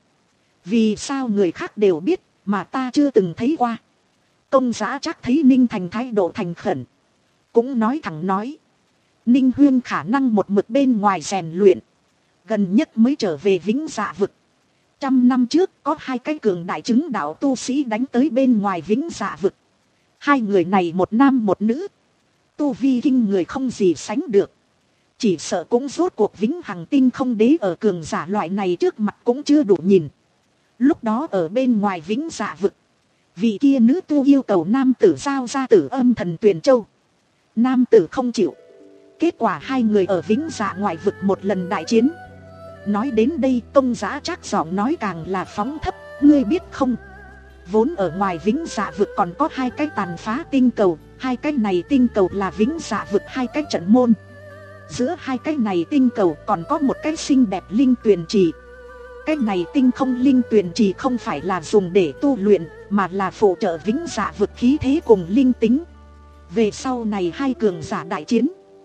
Vì sao người khác đều biết mà ta chưa từng thấy qua? Công Giá Trác thấy Ninh Thành thái độ thành khẩn, cũng nói thẳng nói, Ninh huynh khả năng một mực bên ngoài rèn luyện, gần nhất mới trở về Vĩnh Dạ vực. Trăm năm trước có hai cái cường đại chứng đạo tu sĩ đánh tới bên ngoài Vĩnh Dạ vực. Hai người này một nam một nữ, tu vi kinh người không gì sánh được. Chỉ sợ cũng rốt cuộc Vĩnh Hằng Tinh không đế ở cường giả loại này trước mặt cũng chưa đủ nhìn. Lúc đó ở bên ngoài Vĩnh Dạ vực, vị kia nữ tu yêu cầu nam tử giao ra Tử Âm Thần Tuyền Châu. Nam tử không chịu. Kết quả hai người ở Vĩnh Dạ ngoại vực một lần đại chiến. Nói đến đây Công Giá Trác giọng nói càng là phóng thấp, ngươi biết không? Vốn ở ngoài Vĩnh Dạ vực còn có hai cái tàn phá tinh cầu, hai cái này tinh cầu là Vĩnh Dạ vực hai cái trận môn. Giữa hai cái này tinh cầu còn có một cái xinh đẹp linh tuyền trì. cái này tinh không linh tuyền chỉ không phải là dùng để tu luyện, mà là phụ trợ vĩnh dạ vực khí thế cùng linh tính. Về sau này hai cường giả đại chiến,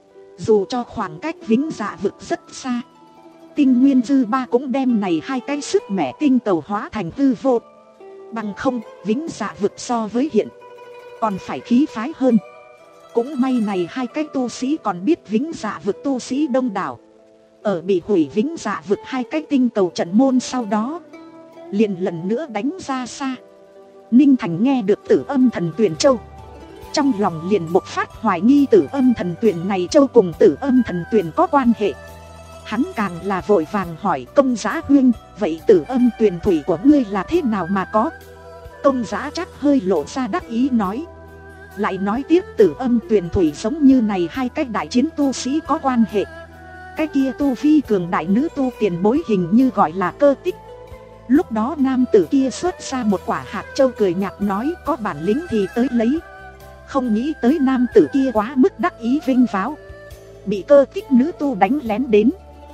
dù cho khoảng cách vĩnh dạ vực rất xa, tinh nguyên dư ba cũng đem này hai cái sức mẻ tinh cầu hóa thành hư vô. Bằng không, vĩnh dạ vực so với hiện còn phải khí phái hơn. Cũng may này hai cái tu sĩ còn biết vĩnh dạ vực tu sĩ đông đảo. Ở bị hủy vĩnh dạ vực hai cái tinh cầu trận môn sau đó, liền lần nữa đánh ra xa. Ninh Thành nghe được Tử Âm Thần Tuyền Châu, trong lòng liền bộc phát hoài nghi Tử Âm Thần Tuyền này châu cùng Tử Âm Thần Tuyền có quan hệ. Hắn càng là vội vàng hỏi Công Giá huynh, vậy Tử Âm Tuyền thủy của ngươi là thế nào mà có? Công Giá chắc hơi lộ ra đắc ý nói. Lại nói tiếp Tử Âm Tuyền thủy giống như này hai cái đại chiến tu sĩ có quan hệ. Cái kia tu vi cường đại nữ tu tiền bối hình như gọi là Cơ Tích. Lúc đó nam tử kia xuất ra một quả hạt châu cười nhạt nói có bản lĩnh thì tới lấy. Không nghĩ tới nam tử kia quá mức đắc ý vinh váo, bị Cơ Tích nữ tu đánh lén đến.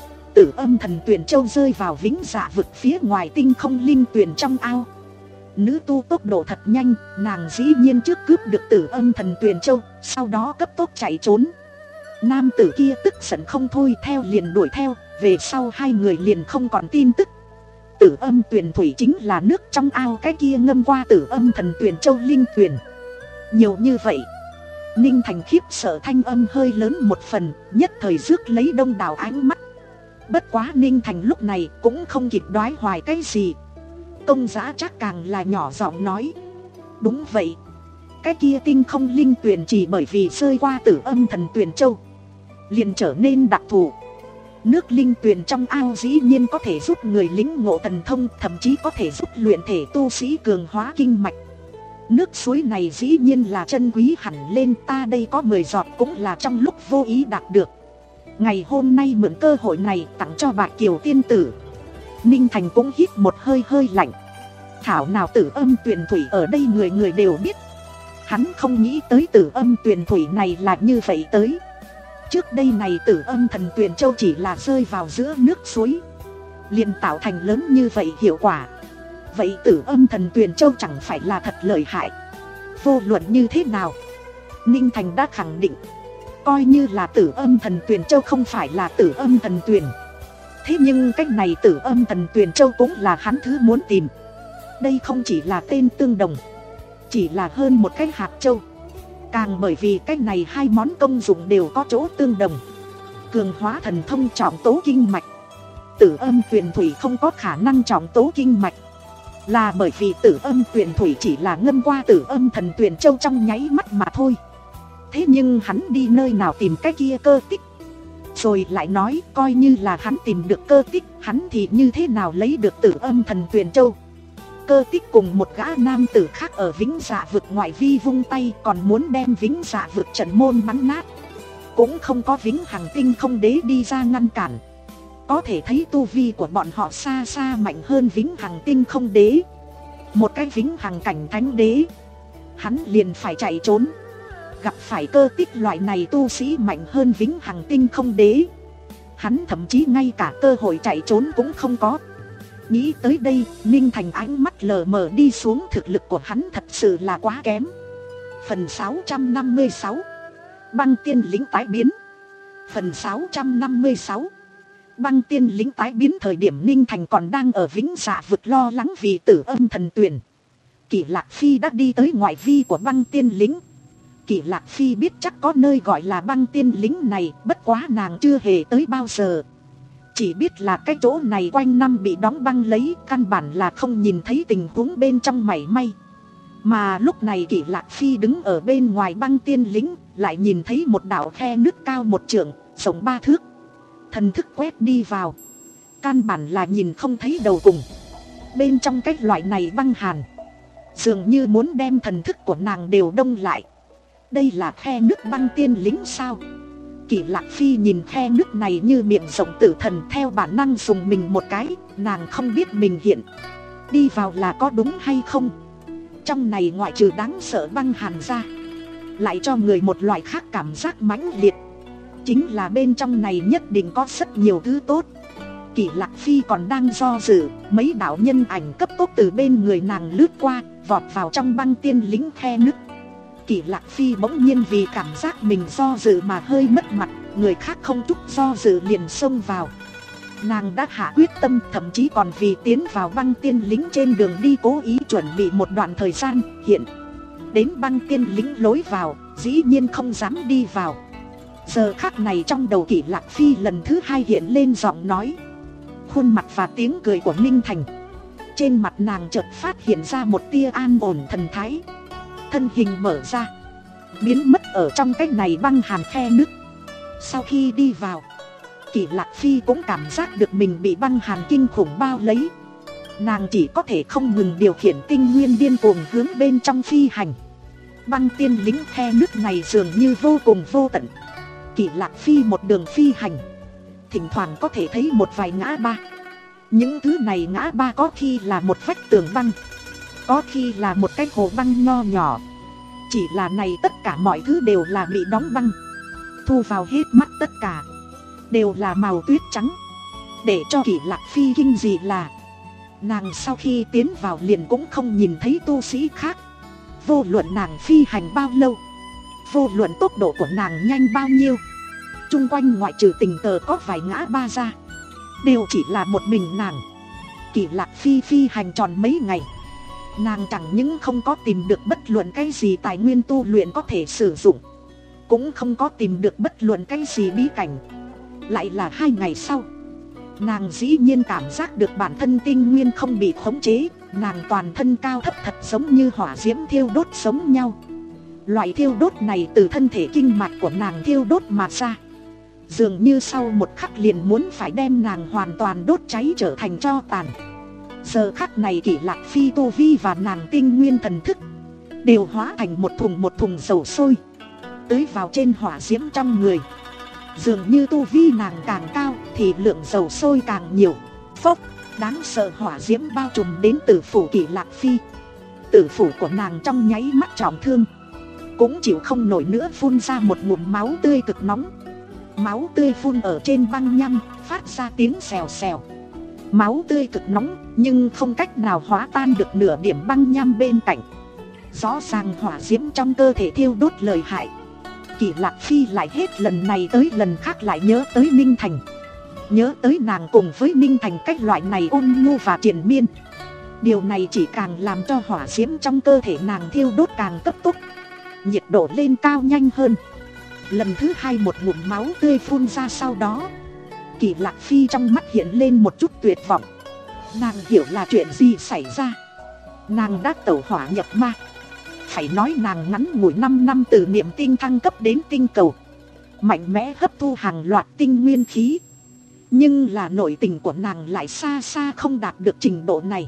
Tử Âm Thần Tuyền Châu rơi vào vĩnh dạ vực phía ngoài tinh không linh tuyền trong ao. Nữ tu tốc độ thật nhanh, nàng dĩ nhiên trước cướp được Tử Âm Thần Tuyền Châu, sau đó cấp tốc chạy trốn. Nam tử kia tức giận không thôi, theo liền đuổi theo, về sau hai người liền không còn tin tức. Tử Âm Tuyền thủy chính là nước trong ao cái kia ngâm qua Tử Âm Thần Tuyền Châu linh tuyền. Nhiều như vậy, Ninh Thành khiếp sợ thanh âm hơi lớn một phần, nhất thời rước lấy đông đảo ánh mắt. Bất quá Ninh Thành lúc này cũng không kịp đoái hoài cái gì. Công Giá chắc càng là nhỏ giọng nói. Đúng vậy, cái kia tinh không linh tuyền chỉ bởi vì rơi qua Tử Âm Thần Tuyền Châu liền trở nên đặc thù. Nước linh tuyền trong ao dĩ nhiên có thể giúp người lĩnh ngộ thần thông, thậm chí có thể giúp luyện thể tu sĩ cường hóa kinh mạch. Nước suối này dĩ nhiên là chân quý hẳn lên, ta đây có mười giọt cũng là trong lúc vô ý đạt được. Ngày hôm nay mượn cơ hội này tặng cho Bạch Kiều tiên tử. Ninh Thành cũng hít một hơi hơi lạnh. Thảo nào Tử Âm Tuyền thủy ở đây người người đều biết. Hắn không nghĩ tới Tử Âm Tuyền thủy này là như vậy tới. Trước đây này Tử Âm Thần Tuyền Châu chỉ là rơi vào giữa nước suối, liền tạo thành lớn như vậy hiệu quả. Vậy Tử Âm Thần Tuyền Châu chẳng phải là thật lợi hại. Vô luận như thế nào, Ninh Thành đã khẳng định, coi như là Tử Âm Thần Tuyền Châu không phải là Tử Âm Thần Tuyền, thế nhưng cách này Tử Âm Thần Tuyền Châu cũng là hắn thứ muốn tìm. Đây không chỉ là tên tương đồng, chỉ là hơn một cái hạt châu. Càng bởi vì cách này hai món công dụng đều có chỗ tương đồng. Cường hóa thần thông trọng tố kinh mạch. Tử Âm Tuyền thủy không có khả năng trọng tố kinh mạch, là bởi vì Tử Âm Tuyền thủy chỉ là ngâm qua Tử Âm Thần Tuyền Châu trong nháy mắt mà thôi. Thế nhưng hắn đi nơi nào tìm cái kia Cơ Tích? Rồi lại nói coi như là hắn tìm được Cơ Tích, hắn thì như thế nào lấy được Tử Âm Thần Tuyền Châu? Cơ Tích cùng một gã nam tử khác ở vĩnh dạ vực ngoại vi vung tay, còn muốn đem vĩnh dạ vực trận môn bắn nát. Cũng không có vĩnh hằng tinh không đế đi ra ngăn cản. Có thể thấy tu vi của bọn họ xa xa mạnh hơn vĩnh hằng tinh không đế. Một cái vĩnh hằng cảnh thánh đế, hắn liền phải chạy trốn. Gặp phải Cơ Tích loại này tu sĩ mạnh hơn vĩnh hằng tinh không đế, hắn thậm chí ngay cả cơ hội chạy trốn cũng không có. Nghĩ tới đây, Ninh Thành ánh mắt lờ mờ đi xuống, thực lực của hắn thật sự là quá kém. Phần sáu trăm năm mươi sáu, Băng Tiên Lính tái biến. Phần sáu trăm năm mươi sáu, Băng Tiên Lính tái biến. Thời điểm Ninh Thành còn đang ở vĩnh dạ vực lo lắng vì Tử Âm Thần Tuyền, Kỷ Lạc Phi đã đi tới ngoại vi của Băng Tiên Lính. Kỷ Lạc Phi biết chắc có nơi gọi là Băng Tiên Lính này, bất quá nàng chưa hề tới bao giờ. Chỉ biết là cái chỗ này quanh năm bị đóng băng lấy, căn bản là không nhìn thấy tình huống bên trong mảy may. Mà lúc này Kỷ Lạc Phi đứng ở bên ngoài Băng Tiên Lính, lại nhìn thấy một đạo khe nước cao một trượng, rộng ba thước. Thần thức quét đi vào, căn bản là nhìn không thấy đầu cùng. Bên trong cái loại này băng hàn, dường như muốn đem thần thức của nàng đều đông lại. Đây là khe nước Băng Tiên Lính sao? Kỷ Lạc Phi nhìn khe nước này như miệng rộng tử thần, theo bản năng dùng mình một cái. Nàng không biết mình hiện đi vào là có đúng hay không. Trong này ngoại trừ đáng sợ băng hàn ra, lại cho người một loại khác cảm giác mãnh liệt. Chính là bên trong này nhất định có rất nhiều thứ tốt. Kỷ Lạc Phi còn đang do dự, mấy đạo nhân ảnh cấp tốc từ bên người nàng lướt qua, vọt vào trong băng tiên lính khe nứt. Kỷ Lạc Phi bỗng nhiên vì cảm giác mình do dự mà hơi mất mặt, người khác không chút do dự liền xông vào. Nàng đã hạ quyết tâm, thậm chí còn vì tiến vào băng tiên lính trên đường đi cố ý chuẩn bị một đoạn thời gian. Hiện đến băng tiên lính lối vào, dĩ nhiên không dám đi vào. Giờ khắc này trong đầu Kỷ Lạc Phi lần thứ hai hiện lên giọng nói, khuôn mặt và tiếng cười của Ninh Thành. Trên mặt nàng chợt phát hiện ra một tia an ổn thần thái. Thân hình mở ra, biến mất ở trong cái này băng hàn khe nứt. Sau khi đi vào, Kỷ Lạc Phi cũng cảm giác được mình bị băng hàn kinh khủng bao lấy. Nàng chỉ có thể không ngừng điều khiển tinh nguyên điên cuồng hướng bên trong phi hành. Băng tiên lính khe nứt này dường như vô cùng vô tận. Kỷ Lạc Phi một đường phi hành, thỉnh thoảng có thể thấy một vài ngã ba. Những thứ này ngã ba có khi là một vách tường băng, có khi là một cái hồ băng nho nhỏ. Chỉ là này tất cả mọi thứ đều là bị đóng băng. Thu vào hết mắt tất cả đều là màu tuyết trắng. Để cho Kỷ Lạc Phi kinh dị là nàng sau khi tiến vào liền cũng không nhìn thấy tu sĩ khác. Vô luận nàng phi hành bao lâu, vô luận tốc độ của nàng nhanh bao nhiêu, chung quanh ngoại trừ tình cờ có vài ngã ba ra, đều chỉ là một mình nàng. Kỷ Lạc Phi phi hành tròn mấy ngày, nàng chẳng những không có tìm được bất luận cái gì tài nguyên tu luyện có thể sử dụng, cũng không có tìm được bất luận cái gì bí cảnh. Lại là hai ngày sau, nàng dĩ nhiên cảm giác được bản thân tinh nguyên không bị khống chế. Nàng toàn thân cao thấp thật giống như hỏa diễm thiêu đốt giống nhau. Loại thiêu đốt này từ thân thể kinh mạch của nàng thiêu đốt mà ra, dường như sau một khắc liền muốn phải đem nàng hoàn toàn đốt cháy trở thành tro tàn. Giờ khắc này Kỷ Lạc Phi tu vi và nàng tinh nguyên thần thức đều hóa thành một thùng một thùng dầu sôi, tưới vào trên hỏa diễm trong người. Dường như tu vi nàng càng cao thì lượng dầu sôi càng nhiều. Phốc, đáng sợ hỏa diễm bao trùm đến tử phủ Kỷ Lạc Phi. Tử phủ của nàng trong nháy mắt trọng thương, cũng chịu không nổi nữa, phun ra một ngụm máu tươi cực nóng. Máu tươi phun ở trên băng nhăm, phát ra tiếng xèo xèo. Máu tươi cực nóng nhưng không cách nào hóa tan được nửa điểm băng nhăm bên cạnh. Rõ ràng hỏa diễm trong cơ thể thiêu đốt lợi hại. Kỷ Lạc Phi lại hết lần này tới lần khác lại nhớ tới Ninh Thành, nhớ tới nàng cùng với Ninh Thành cách loại này ôn nhu và triền miên. Điều này chỉ càng làm cho hỏa diễm trong cơ thể nàng thiêu đốt càng cấp tốc, nhiệt độ lên cao nhanh hơn. Lần thứ hai một ngụm máu tươi phun ra sau đó, Kỷ Lạc Phi trong mắt hiện lên một chút tuyệt vọng. Nàng hiểu là chuyện gì xảy ra. Nàng đã tẩu hỏa nhập ma. Phải nói nàng ngắn ngủi năm năm từ niệm tinh thăng cấp đến tinh cầu, mạnh mẽ hấp thu hàng loạt tinh nguyên khí. Nhưng là nội tình của nàng lại xa xa không đạt được trình độ này.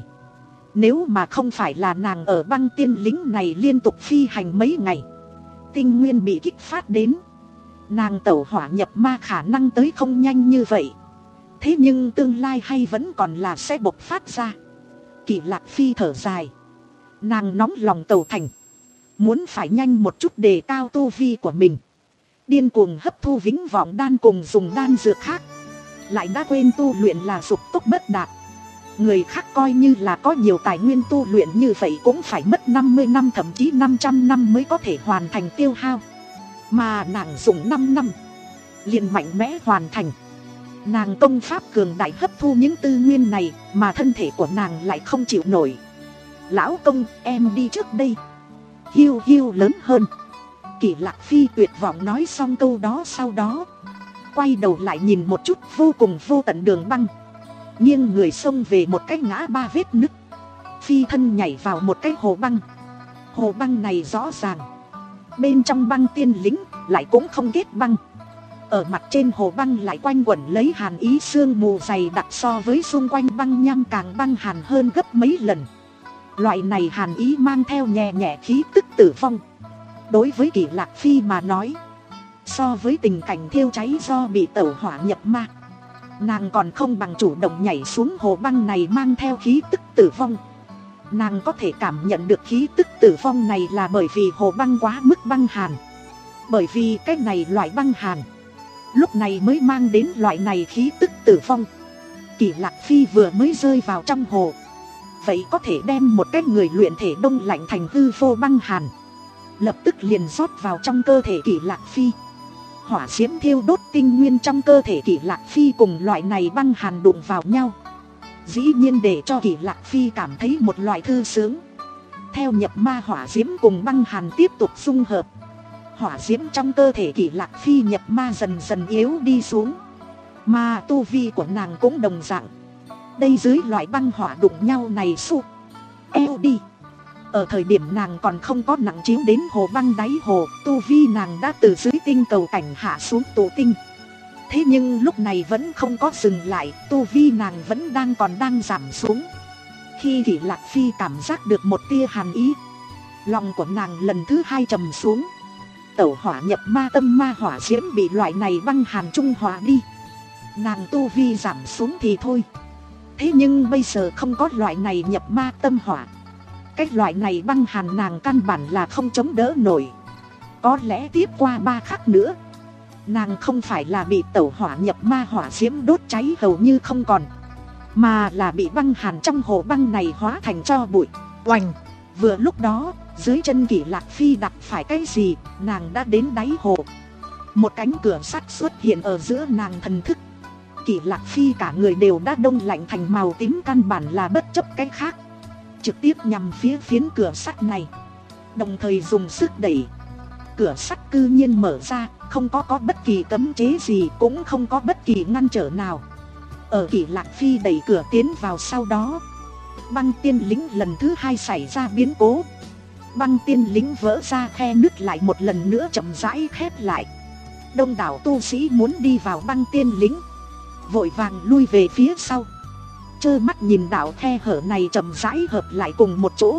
Nếu mà không phải là nàng ở băng tiên lính này liên tục phi hành mấy ngày, tinh nguyên bị kích phát đến, nàng tẩu hỏa nhập ma khả năng tới không nhanh như vậy. Thế nhưng tương lai hay vẫn còn là sẽ bộc phát ra. Kỷ Lạc Phi thở dài, nàng nóng lòng tẩu thành, muốn phải nhanh một chút đề cao tu vi của mình, điên cuồng hấp thu vĩnh vọng đan cùng dùng đan dược khác, lại đã quên tu luyện là dục tốc bất đạt. Người khác coi như là có nhiều tài nguyên tu luyện như vậy cũng phải mất năm mươi năm thậm chí năm trăm năm mới có thể hoàn thành tiêu hao, mà nàng dùng năm năm liền mạnh mẽ hoàn thành. Nàng công pháp cường đại hấp thu những tư nguyên này, mà thân thể của nàng lại không chịu nổi. Lão công, em đi trước đây. Hiu hiu lớn hơn. Kỷ Lạc Phi tuyệt vọng nói xong câu đó sau đó, quay đầu lại nhìn một chút vô cùng vô tận đường băng, nghiêng người xông về một cái ngã ba vết nứt, phi thân nhảy vào một cái hồ băng. Hồ băng này rõ ràng bên trong băng tiên lính lại cũng không kết băng. Ở mặt trên hồ băng lại quanh quẩn lấy hàn ý sương mù dày đặc, so với xung quanh băng nham càng băng hàn hơn gấp mấy lần. Loại này hàn ý mang theo nhẹ nhẹ khí tức tử vong. Đối với Kỷ Lạc Phi mà nói, so với tình cảnh thiêu cháy do bị tẩu hỏa nhập ma, nàng còn không bằng chủ động nhảy xuống hồ băng này mang theo khí tức tử vong. Nàng có thể cảm nhận được khí tức tử vong này là bởi vì hồ băng quá mức băng hàn. Bởi vì cái này loại băng hàn lúc này mới mang đến loại này khí tức tử vong. Kỷ Lạc Phi vừa mới rơi vào trong hồ, vậy có thể đem một cái người luyện thể đông lạnh thành hư vô băng hàn, lập tức liền rót vào trong cơ thể Kỷ Lạc Phi. Hỏa diễm thiêu đốt tinh nguyên trong cơ thể Kỷ Lạc Phi cùng loại này băng hàn đụng vào nhau, dĩ nhiên để cho Kỷ Lạc Phi cảm thấy một loại thư sướng. Theo nhập ma hỏa diễm cùng băng hàn tiếp tục dung hợp, hỏa diễm trong cơ thể Kỷ Lạc Phi nhập ma dần dần yếu đi xuống, mà tu vi của nàng cũng đồng dạng. Đây dưới loại băng hỏa đụng nhau này su eo đi. Ở thời điểm nàng còn không có nặng chiếu đến hồ băng đáy hồ, tu vi nàng đã từ dưới tinh cầu cảnh hạ xuống tụ tinh. Thế nhưng lúc này vẫn không có dừng lại, tu vi nàng vẫn đang còn đang giảm xuống. Khi Kỷ Lạc Phi cảm giác được một tia hàn ý, lòng của nàng lần thứ hai trầm xuống. Tẩu hỏa nhập ma tâm ma hỏa diễm bị loại này băng hàn trung hòa đi. Nàng tu vi giảm xuống thì thôi, thế nhưng bây giờ không có loại này nhập ma tâm hỏa, cái loại này băng hàn nàng căn bản là không chống đỡ nổi. Có lẽ tiếp qua ba khắc nữa, nàng không phải là bị tẩu hỏa nhập ma hỏa diễm đốt cháy hầu như không còn, mà là bị băng hàn trong hồ băng này hóa thành tro bụi. Oành! Vừa lúc đó, dưới chân Kỷ Lạc Phi đặt phải cái gì, nàng đã đến đáy hồ. Một cánh cửa sắt xuất hiện ở giữa nàng thần thức. Kỷ Lạc Phi cả người đều đã đông lạnh thành màu tím, căn bản là bất chấp cái khác, trực tiếp nhằm phía phiến cửa sắt này, đồng thời dùng sức đẩy. Cửa sắt cư nhiên mở ra, không có có bất kỳ cấm chế gì, cũng không có bất kỳ ngăn trở nào. Ở Kỷ Lạc Phi đẩy cửa tiến vào sau đó, băng tiên lính lần thứ hai xảy ra biến cố. Băng tiên lính vỡ ra, khe nứt lại một lần nữa chậm rãi khép lại. Đông đảo tu sĩ muốn đi vào băng tiên lính, vội vàng lui về phía sau, trơ mắt nhìn đạo khe hở này chậm rãi hợp lại cùng một chỗ.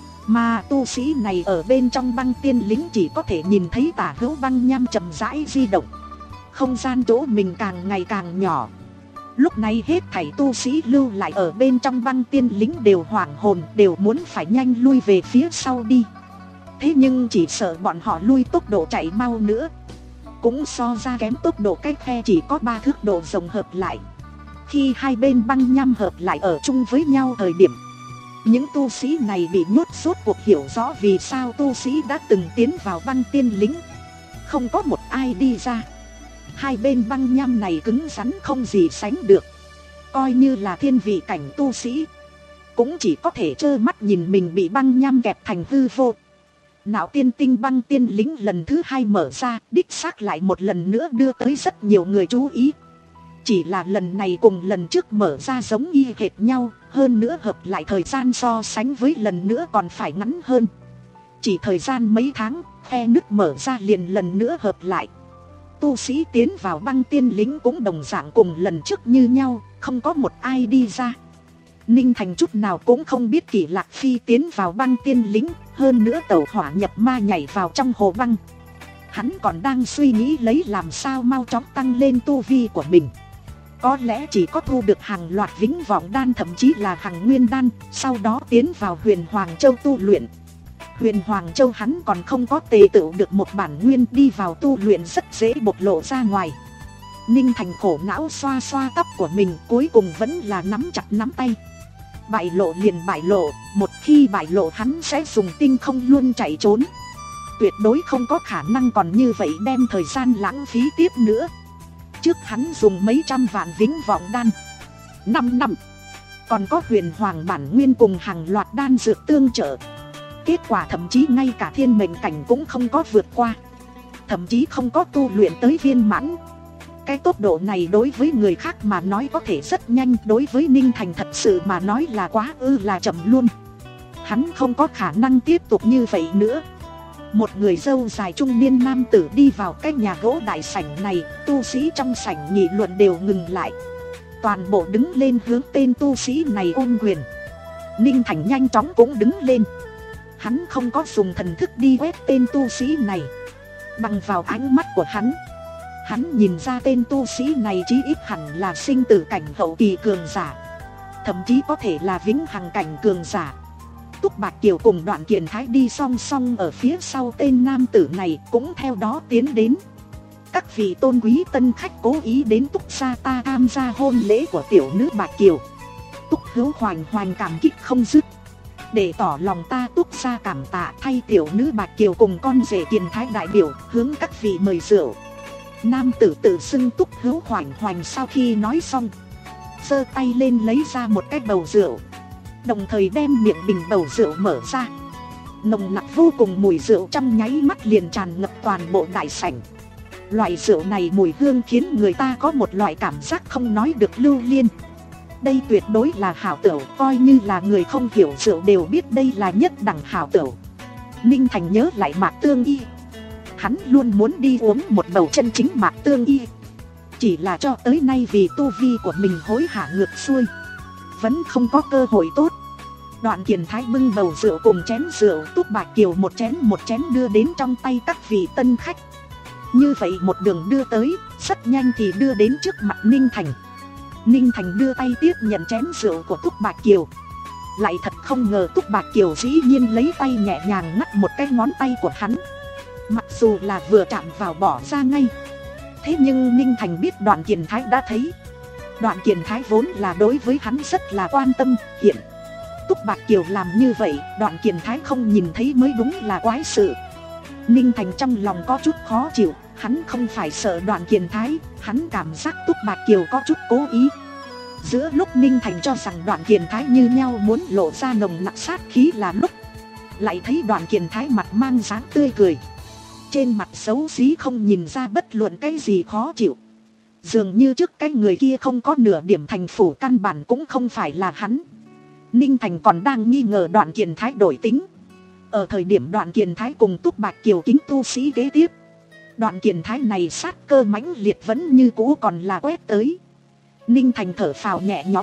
Mà tu sĩ này ở bên trong băng tiên lính chỉ có thể nhìn thấy tả hữu băng nham chậm rãi di động, không gian chỗ mình càng ngày càng nhỏ. Lúc này hết thảy tu sĩ lưu lại ở bên trong băng tiên lính đều hoảng hồn, đều muốn phải nhanh lui về phía sau đi. Thế nhưng chỉ sợ bọn họ lui tốc độ chạy mau nữa, cũng so ra kém tốc độ cái khe chỉ có ba thước độ rộng hợp lại. Khi hai bên băng nham hợp lại ở chung với nhau thời điểm, những tu sĩ này bị nhốt, suốt cuộc hiểu rõ vì sao tu sĩ đã từng tiến vào băng tiên lính, không có một ai đi ra. Hai bên băng nham này cứng rắn không gì sánh được, coi như là thiên vị cảnh tu sĩ cũng chỉ có thể trơ mắt nhìn mình bị băng nham kẹp thành hư vô. Nạo tiên tinh băng tiên lính lần thứ hai mở ra, đích xác lại một lần nữa đưa tới rất nhiều người chú ý. Chỉ là lần này cùng lần trước mở ra giống y hệt nhau, hơn nữa hợp lại thời gian so sánh với lần nữa còn phải ngắn hơn. Chỉ thời gian mấy tháng, khe nứt mở ra liền lần nữa hợp lại. Tu sĩ tiến vào băng tiên lính cũng đồng dạng cùng lần trước như nhau, không có một ai đi ra. Ninh Thành chút nào cũng không biết Kỷ Lạc Phi tiến vào băng tiên lính, hơn nữa tẩu hỏa nhập ma nhảy vào trong hồ băng. Hắn còn đang suy nghĩ lấy làm sao mau chóng tăng lên tu vi của mình. Có lẽ chỉ có thu được hàng loạt vĩnh vọng đan, thậm chí là hàng nguyên đan, sau đó tiến vào Huyền Hoàng Châu tu luyện. Huyền Hoàng Châu hắn còn không có tề tựu được một bản nguyên, đi vào tu luyện rất dễ bộc lộ ra ngoài. Ninh Thành khổ não xoa xoa tóc của mình, cuối cùng vẫn là nắm chặt nắm tay. Bại lộ liền bại lộ, một khi bại lộ hắn sẽ dùng tinh không luôn chạy trốn. Tuyệt đối không có khả năng còn như vậy đem thời gian lãng phí tiếp nữa. Trước hắn dùng mấy trăm vạn vĩnh vọng đan, năm năm, còn có huyền hoàng bản nguyên cùng hàng loạt đan dược tương trợ. Kết quả thậm chí ngay cả thiên mệnh cảnh cũng không có vượt qua, thậm chí không có tu luyện tới viên mãn. Cái tốc độ này đối với người khác mà nói có thể rất nhanh, đối với Ninh Thành thật sự mà nói là quá ư là chậm luôn. Hắn không có khả năng tiếp tục như vậy nữa. Một người râu dài trung niên nam tử đi vào cái nhà gỗ đại sảnh này, tu sĩ trong sảnh nghị luận đều ngừng lại. Toàn bộ đứng lên hướng tên tu sĩ này ôm quyền. Ninh Thành nhanh chóng cũng đứng lên. Hắn không có dùng thần thức đi quét tên tu sĩ này. Bằng vào ánh mắt của hắn, hắn nhìn ra tên tu sĩ này chí ít hẳn là sinh tử cảnh hậu kỳ cường giả, thậm chí có thể là vĩnh hằng cảnh cường giả. Túc Bạch Kiều cùng Đoạn Kiền Thái đi song song ở phía sau tên nam tử này cũng theo đó tiến đến. Các vị tôn quý tân khách cố ý đến Túc gia ta tham gia hôn lễ của tiểu nữ Bạch Kiều. Túc Hữu Hoành Hoành cảm kích không dứt. Để tỏ lòng ta Túc gia cảm tạ, thay tiểu nữ Bạch Kiều cùng con rể Kiền Thái đại biểu hướng các vị mời rượu. Nam tử tự xưng Túc Hữu Hoành Hoành sau khi nói xong, giơ tay lên lấy ra một cái bầu rượu, đồng thời đem miệng bình bầu rượu mở ra. Nồng nặc vô cùng mùi rượu trong nháy mắt liền tràn ngập toàn bộ đại sảnh. Loại rượu này mùi hương khiến người ta có một loại cảm giác không nói được lưu liên. Đây tuyệt đối là hảo tửu, coi như là người không hiểu rượu đều biết đây là nhất đẳng hảo tửu. Ninh Thành nhớ lại Mạc Tương Y. Hắn luôn muốn đi uống một bầu chân chính Mạc Tương Y. Chỉ là cho tới nay vì tu vi của mình hối hả ngược xuôi, vẫn không có cơ hội tốt. Đoạn Kiền Thái bưng bầu rượu cùng chén rượu Túc Bạch Kiều một chén một chén đưa đến trong tay các vị tân khách. Như vậy một đường đưa tới, rất nhanh thì đưa đến trước mặt Ninh Thành. Ninh Thành đưa tay tiếp nhận chén rượu của Túc Bạch Kiều. Lại thật không ngờ Túc Bạch Kiều dĩ nhiên lấy tay nhẹ nhàng ngắt một cái ngón tay của hắn. Mặc dù là vừa chạm vào bỏ ra ngay. Thế nhưng Ninh Thành biết Đoạn Kiền Thái đã thấy. Đoạn Kiền Thái vốn là đối với hắn rất là quan tâm. Hiện Túc Bạch Kiều làm như vậy, Đoạn Kiền Thái không nhìn thấy mới đúng là quái sự. Ninh Thành trong lòng có chút khó chịu. Hắn không phải sợ Đoạn Kiền Thái, hắn cảm giác Túc Bạch Kiều có chút cố ý. Giữa lúc Ninh Thành cho rằng Đoạn Kiền Thái như nhau muốn lộ ra nồng nặc sát khí là lúc lại thấy Đoạn Kiền Thái mặt mang dáng tươi cười. Trên mặt xấu xí không nhìn ra bất luận cái gì khó chịu. Dường như trước cái người kia không có nửa điểm thành phủ, căn bản cũng không phải là hắn. Ninh Thành còn đang nghi ngờ Đoạn Kiền Thái đổi tính. Ở thời điểm Đoạn Kiền Thái cùng Túc Bạch Kiều kính tu sĩ kế tiếp, Đoạn Kiền Thái này sát cơ mãnh liệt vẫn như cũ còn là quét tới. Ninh Thành thở phào nhẹ nhõm.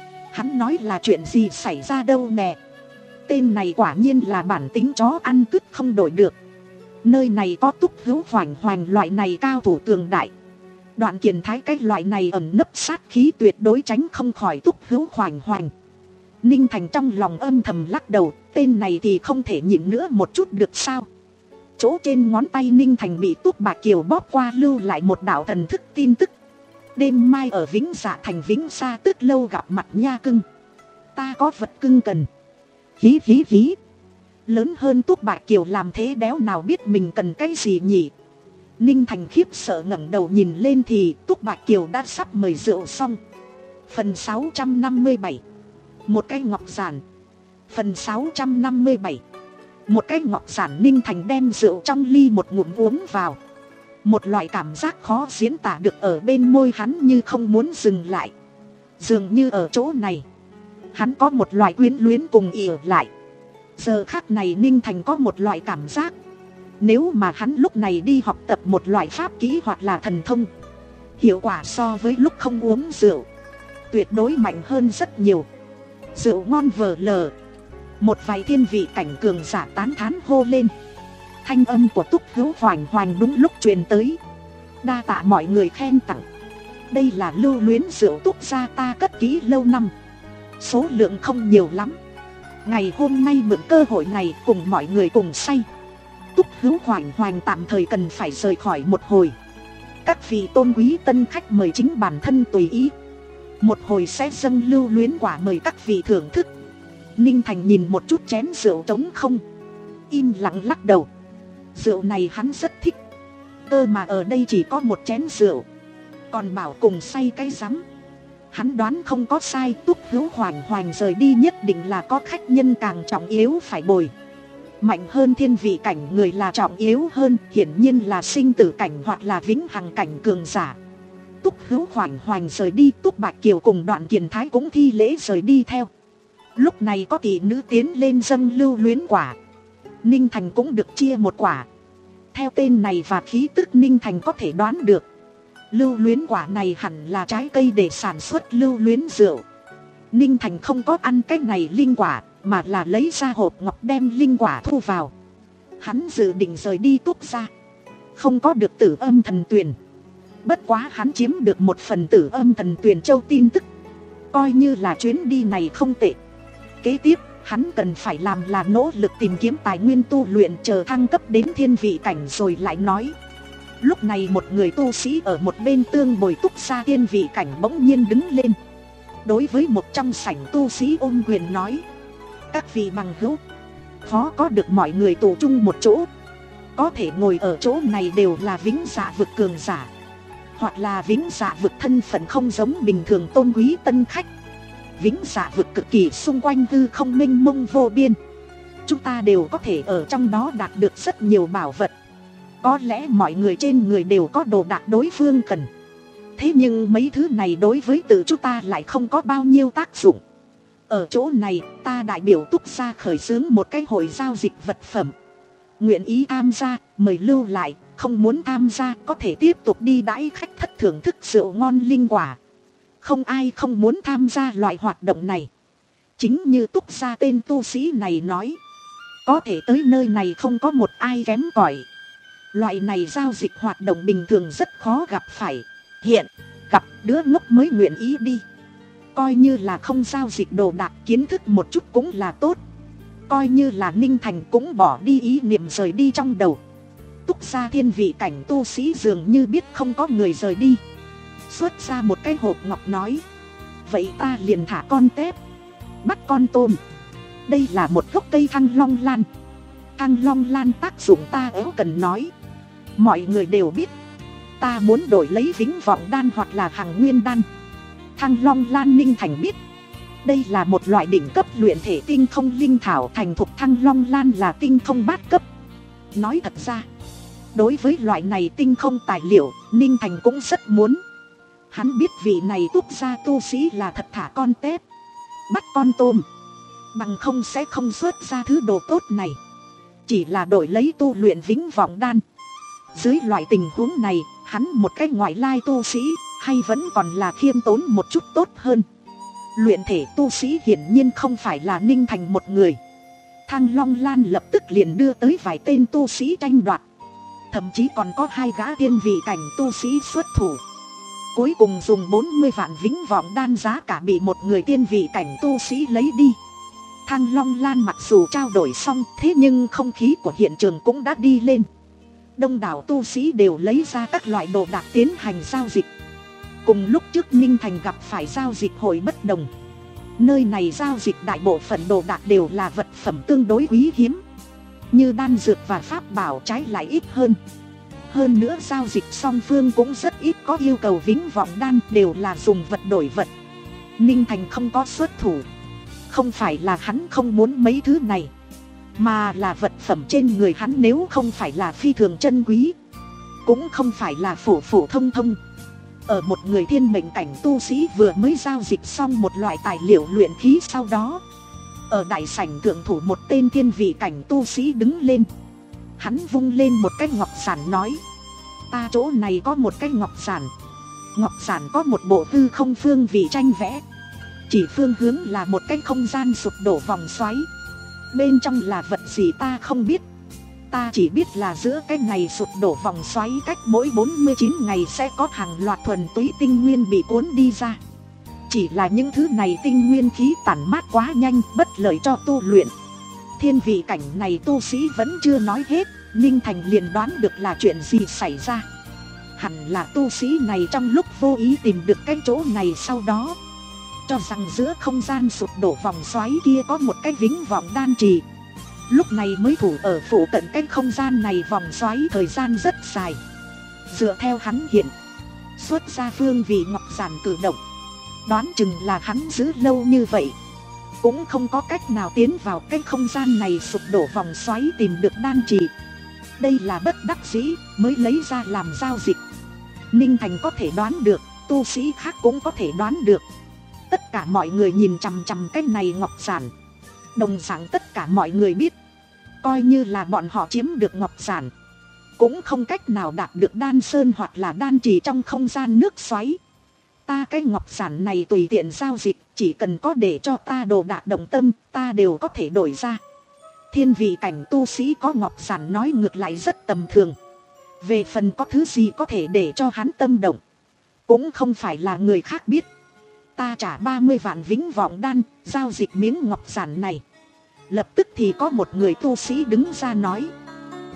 Hắn nói là chuyện gì xảy ra đâu nè. Tên này quả nhiên là bản tính chó ăn cứt không đổi được. Nơi này có Túc Hữu Hoành Hoành loại này cao thủ cường đại. Đoạn Kiền Thái cái loại này ẩn nấp sát khí tuyệt đối tránh không khỏi Túc Hữu Hoành Hoành. Ninh Thành trong lòng âm thầm lắc đầu, tên này thì không thể nhịn nữa một chút được sao. Chỗ trên ngón tay Ninh Thành bị Túc Bạch Kiều bóp qua lưu lại một đạo thần thức tin tức. Đêm mai ở Vĩnh Dạ thành Vĩnh Sa Tức lâu gặp mặt nha cưng. Ta có vật cưng cần. Hí hí hí. Lớn hơn Túc Bạch Kiều làm thế đéo nào biết mình cần cái gì nhỉ. Ninh Thành khiếp sợ ngẩng đầu nhìn lên thì Túc Bạch Kiều đã sắp mời rượu xong. Phần sáu trăm năm mươi bảy. Một cái ngọc giản. Phần sáu trăm năm mươi bảy. Một cái ngọc giản. Ninh Thành đem rượu trong ly một ngụm uống vào. Một loại cảm giác khó diễn tả được ở bên môi hắn như không muốn dừng lại. Dường như ở chỗ này hắn có một loại quyến luyến cùng ỉa lại. Giờ khắc này Ninh Thành có một loại cảm giác, nếu mà hắn lúc này đi học tập một loại pháp kỹ hoặc là thần thông, hiệu quả so với lúc không uống rượu tuyệt đối mạnh hơn rất nhiều. Rượu ngon vờ lờ. Một vài thiên vị cảnh cường giả tán thán hô lên. Thanh âm của Túc Hữu Hoành Hoành đúng lúc truyền tới. Đa tạ mọi người khen tặng. Đây là lưu luyến rượu Túc gia ta cất kỹ lâu năm, số lượng không nhiều lắm. Ngày hôm nay mượn cơ hội này cùng mọi người cùng say. Túc Hữu Hoành Hoành tạm thời cần phải rời khỏi một hồi. Các vị tôn quý tân khách mời chính bản thân tùy ý. Một hồi sẽ dâng lưu luyến quả mời các vị thưởng thức. Ninh Thành nhìn một chút chén rượu trống không, im lặng lắc đầu. Rượu này hắn rất thích. Cơ mà ở đây chỉ có một chén rượu, còn bảo cùng say cái rắm. Hắn đoán không có sai, Túc Hữu Hoành Hoành rời đi nhất định là có khách nhân càng trọng yếu phải bồi. Mạnh hơn thiên vị cảnh người là trọng yếu hơn, hiển nhiên là sinh tử cảnh hoặc là vĩnh hằng cảnh cường giả. Túc Hữu Hoành Hoành rời đi, Túc Bạch Kiều cùng Đoạn Kiền Thái cũng thi lễ rời đi theo. Lúc này có tỷ nữ tiến lên dâng lưu luyến quả. Ninh Thành cũng được chia một quả. Theo tên này và khí tức Ninh Thành có thể đoán được, lưu luyến quả này hẳn là trái cây để sản xuất lưu luyến rượu. Ninh Thành không có ăn cái này linh quả, mà là lấy ra hộp ngọc đem linh quả thu vào. Hắn dự định rời đi Túc gia, không có được Tử Âm Thần Tuyền. Bất quá hắn chiếm được một phần Tử Âm Thần Tuyền châu tin tức, coi như là chuyến đi này không tệ. Kế tiếp hắn cần phải làm là nỗ lực tìm kiếm tài nguyên tu luyện, chờ thăng cấp đến thiên vị cảnh rồi lại nói. Lúc này một người tu sĩ ở một bên tương bồi túc xa tiên vị cảnh bỗng nhiên đứng lên. Đối với một trong sảnh tu sĩ ôm quyền nói: các vị bằng hữu, khó có được mọi người tụ chung một chỗ. Có thể ngồi ở chỗ này đều là vĩnh dạ vực cường giả, hoặc là vĩnh dạ vực thân phận không giống bình thường tôn quý tân khách. Vĩnh dạ vực cực kỳ xung quanh hư không mênh mông vô biên, chúng ta đều có thể ở trong đó đạt được rất nhiều bảo vật. Có lẽ mọi người trên người đều có đồ đạc đối phương cần, thế nhưng mấy thứ này đối với tự chúng ta lại không có bao nhiêu tác dụng. Ở chỗ này ta đại biểu Túc Gia khởi xướng một cái hội giao dịch vật phẩm. Nguyện ý tham gia mời lưu lại, không muốn tham gia có thể tiếp tục đi đãi khách thất thưởng thức rượu ngon linh quả. Không ai không muốn tham gia loại hoạt động này. Chính như Túc Gia tên tu sĩ này nói, có thể tới nơi này không có một ai kém cỏi. Loại này giao dịch hoạt động bình thường rất khó gặp phải. Hiện gặp đứa ngốc mới nguyện ý đi. Coi như là không giao dịch đồ đạc, kiến thức một chút cũng là tốt. Coi như là Ninh Thành cũng bỏ đi ý niệm rời đi trong đầu. Túc Gia thiên vị cảnh tu sĩ dường như biết không có người rời đi, xuất ra một cái hộp ngọc nói: vậy ta liền thả con tép, bắt con tôm. Đây là một gốc cây thăng long lan. Thăng long lan tác dụng ta éo cần nói, mọi người đều biết. Ta muốn đổi lấy vĩnh vọng đan hoặc là hằng nguyên đan. Thăng long lan Ninh Thành biết. Đây là một loại đỉnh cấp luyện thể tinh không linh thảo, thành thục thăng long lan là tinh không bát cấp. Nói thật ra, đối với loại này tinh không tài liệu, Ninh Thành cũng rất muốn. Hắn biết vị này Túc Gia tu sĩ là thật thả con tép, bắt con tôm, bằng không sẽ không xuất ra thứ đồ tốt này. Chỉ là đổi lấy tu luyện vĩnh vọng đan. Dưới loại tình huống này, hắn một cái ngoại lai tu sĩ, hay vẫn còn là khiêm tốn một chút tốt hơn. Luyện thể tu sĩ hiển nhiên không phải là Ninh Thành một người. Thăng Long Lan lập tức liền đưa tới vài tên tu sĩ tranh đoạt. Thậm chí còn có hai gã tiên vị cảnh tu sĩ xuất thủ. Cuối cùng dùng bốn mươi vạn vĩnh vọng đan giá cả bị một người tiên vị cảnh tu sĩ lấy đi. Thăng Long Lan mặc dù trao đổi xong, thế nhưng không khí của hiện trường cũng đã đi lên. Đông đảo tu sĩ đều lấy ra các loại đồ đạc tiến hành giao dịch. Cùng lúc trước Ninh Thành gặp phải giao dịch hội bất đồng. Nơi này giao dịch đại bộ phận đồ đạc đều là vật phẩm tương đối quý hiếm, như đan dược và pháp bảo trái lại ít hơn. Hơn nữa giao dịch song phương cũng rất ít có yêu cầu vĩnh vọng đan, đều là dùng vật đổi vật. Ninh Thành không có xuất thủ, không phải là hắn không muốn mấy thứ này, mà là vật phẩm trên người hắn nếu không phải là phi thường chân quý, cũng không phải là phổ phổ thông thông. Ở một người thiên mệnh cảnh tu sĩ vừa mới giao dịch xong một loại tài liệu luyện khí, sau đó ở đại sảnh thượng thủ một tên thiên vị cảnh tu sĩ đứng lên. Hắn vung lên một cái ngọc giản nói: ta chỗ này có một cái ngọc giản. Ngọc giản có một bộ hư không phương vị tranh vẽ, chỉ phương hướng là một cái không gian sụp đổ vòng xoáy. Bên trong là vật gì ta không biết. Ta chỉ biết là giữa cái này sụp đổ vòng xoáy cách mỗi bốn mươi chín ngày sẽ có hàng loạt thuần túy tinh nguyên bị cuốn đi ra. Chỉ là những thứ này tinh nguyên khí tản mát quá nhanh, bất lợi cho tu luyện. Thiên vị cảnh này tu sĩ vẫn chưa nói hết, Ninh Thành liền đoán được là chuyện gì xảy ra. Hẳn là tu sĩ này trong lúc vô ý tìm được cái chỗ này, sau đó cho rằng giữa không gian sụp đổ vòng xoáy kia có một cái vĩnh vọng đan trì. Lúc này mới thủ ở phụ cận cái không gian này vòng xoáy thời gian rất dài. Dựa theo hắn hiện xuất ra phương vị ngọc giản cử động, đoán chừng là hắn giữ lâu như vậy cũng không có cách nào tiến vào cái không gian này sụp đổ vòng xoáy tìm được đan trì. Đây là bất đắc dĩ mới lấy ra làm giao dịch. Ninh Thành có thể đoán được, tu sĩ khác cũng có thể đoán được. Tất cả mọi người nhìn chằm chằm cái này ngọc giản. Đồng dạng tất cả mọi người biết, coi như là bọn họ chiếm được ngọc giản, cũng không cách nào đạt được đan sơn hoặc là đan trì trong không gian nước xoáy. Ta cái ngọc giản này tùy tiện giao dịch, chỉ cần có để cho ta đồ đạc đồng tâm, ta đều có thể đổi ra. Thiên vị cảnh tu sĩ có ngọc giản nói ngược lại rất tầm thường. Về phần có thứ gì có thể để cho hắn tâm động, cũng không phải là người khác biết. Ta trả ba mươi vạn vĩnh vọng đan, giao dịch miếng ngọc giản này. Lập tức thì có một người tu sĩ đứng ra nói: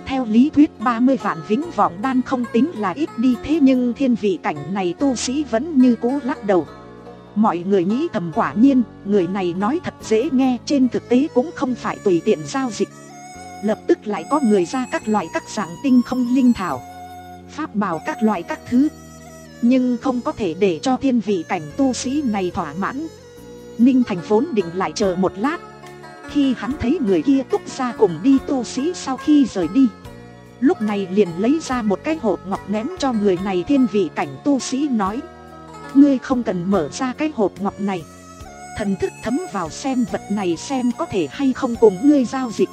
Theo lý thuyết ba mươi vạn vĩnh vọng đan không tính là ít đi, thế nhưng thiên vị cảnh này tu sĩ vẫn như cũ lắc đầu. Mọi người nghĩ thầm quả nhiên, người này nói thật dễ nghe, trên thực tế cũng không phải tùy tiện giao dịch. Lập tức lại có người ra các loại các dạng tinh không linh thảo, pháp bảo các loại các thứ, nhưng không có thể để cho thiên vị cảnh tu sĩ này thỏa mãn. Ninh Thành vốn định lại chờ một lát, khi hắn thấy người kia túc ra cùng đi tu sĩ sau khi rời đi, lúc này liền lấy ra một cái hộp ngọc ném cho người này. Thiên vị cảnh tu sĩ nói: ngươi không cần mở ra cái hộp ngọc này, thần thức thấm vào xem vật này xem có thể hay không cùng ngươi giao dịch.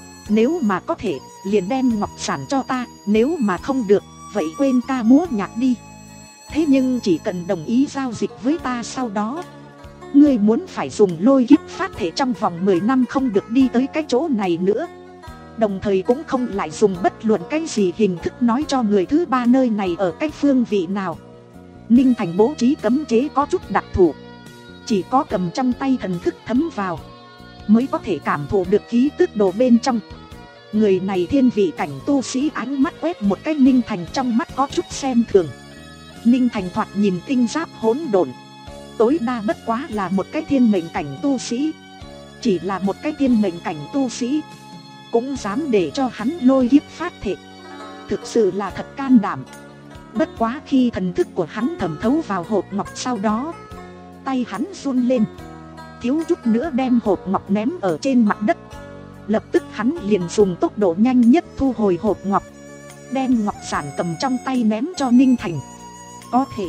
Nếu mà có thể, liền đem ngọc sản cho ta, nếu mà không được, vậy quên ca múa nhạc đi. Thế nhưng chỉ cần đồng ý giao dịch với ta, sau đó ngươi muốn phải dùng lôi kiếp phát thể trong vòng mười năm không được đi tới cái chỗ này nữa. Đồng thời cũng không lại dùng bất luận cái gì hình thức nói cho người thứ ba nơi này ở cái phương vị nào. Ninh Thành bố trí cấm chế có chút đặc thù, chỉ có cầm trong tay thần thức thấm vào mới có thể cảm thụ được khí tức đồ bên trong. Người này thiên vị cảnh tu sĩ ánh mắt quét một cái Ninh Thành, trong mắt có chút xem thường. Ninh Thành thoạt nhìn tinh giáp hỗn độn, tối đa bất quá là một cái thiên mệnh cảnh tu sĩ. Chỉ là một cái thiên mệnh cảnh tu sĩ cũng dám để cho hắn lôi kiếp phát thể, thực sự là thật can đảm. Bất quá khi thần thức của hắn thẩm thấu vào hộp ngọc sau đó, tay hắn run lên, thiếu chút nữa đem hộp ngọc ném ở trên mặt đất. Lập tức hắn liền dùng tốc độ nhanh nhất thu hồi hộp ngọc, đem ngọc sản cầm trong tay ném cho Ninh Thành. Có thể,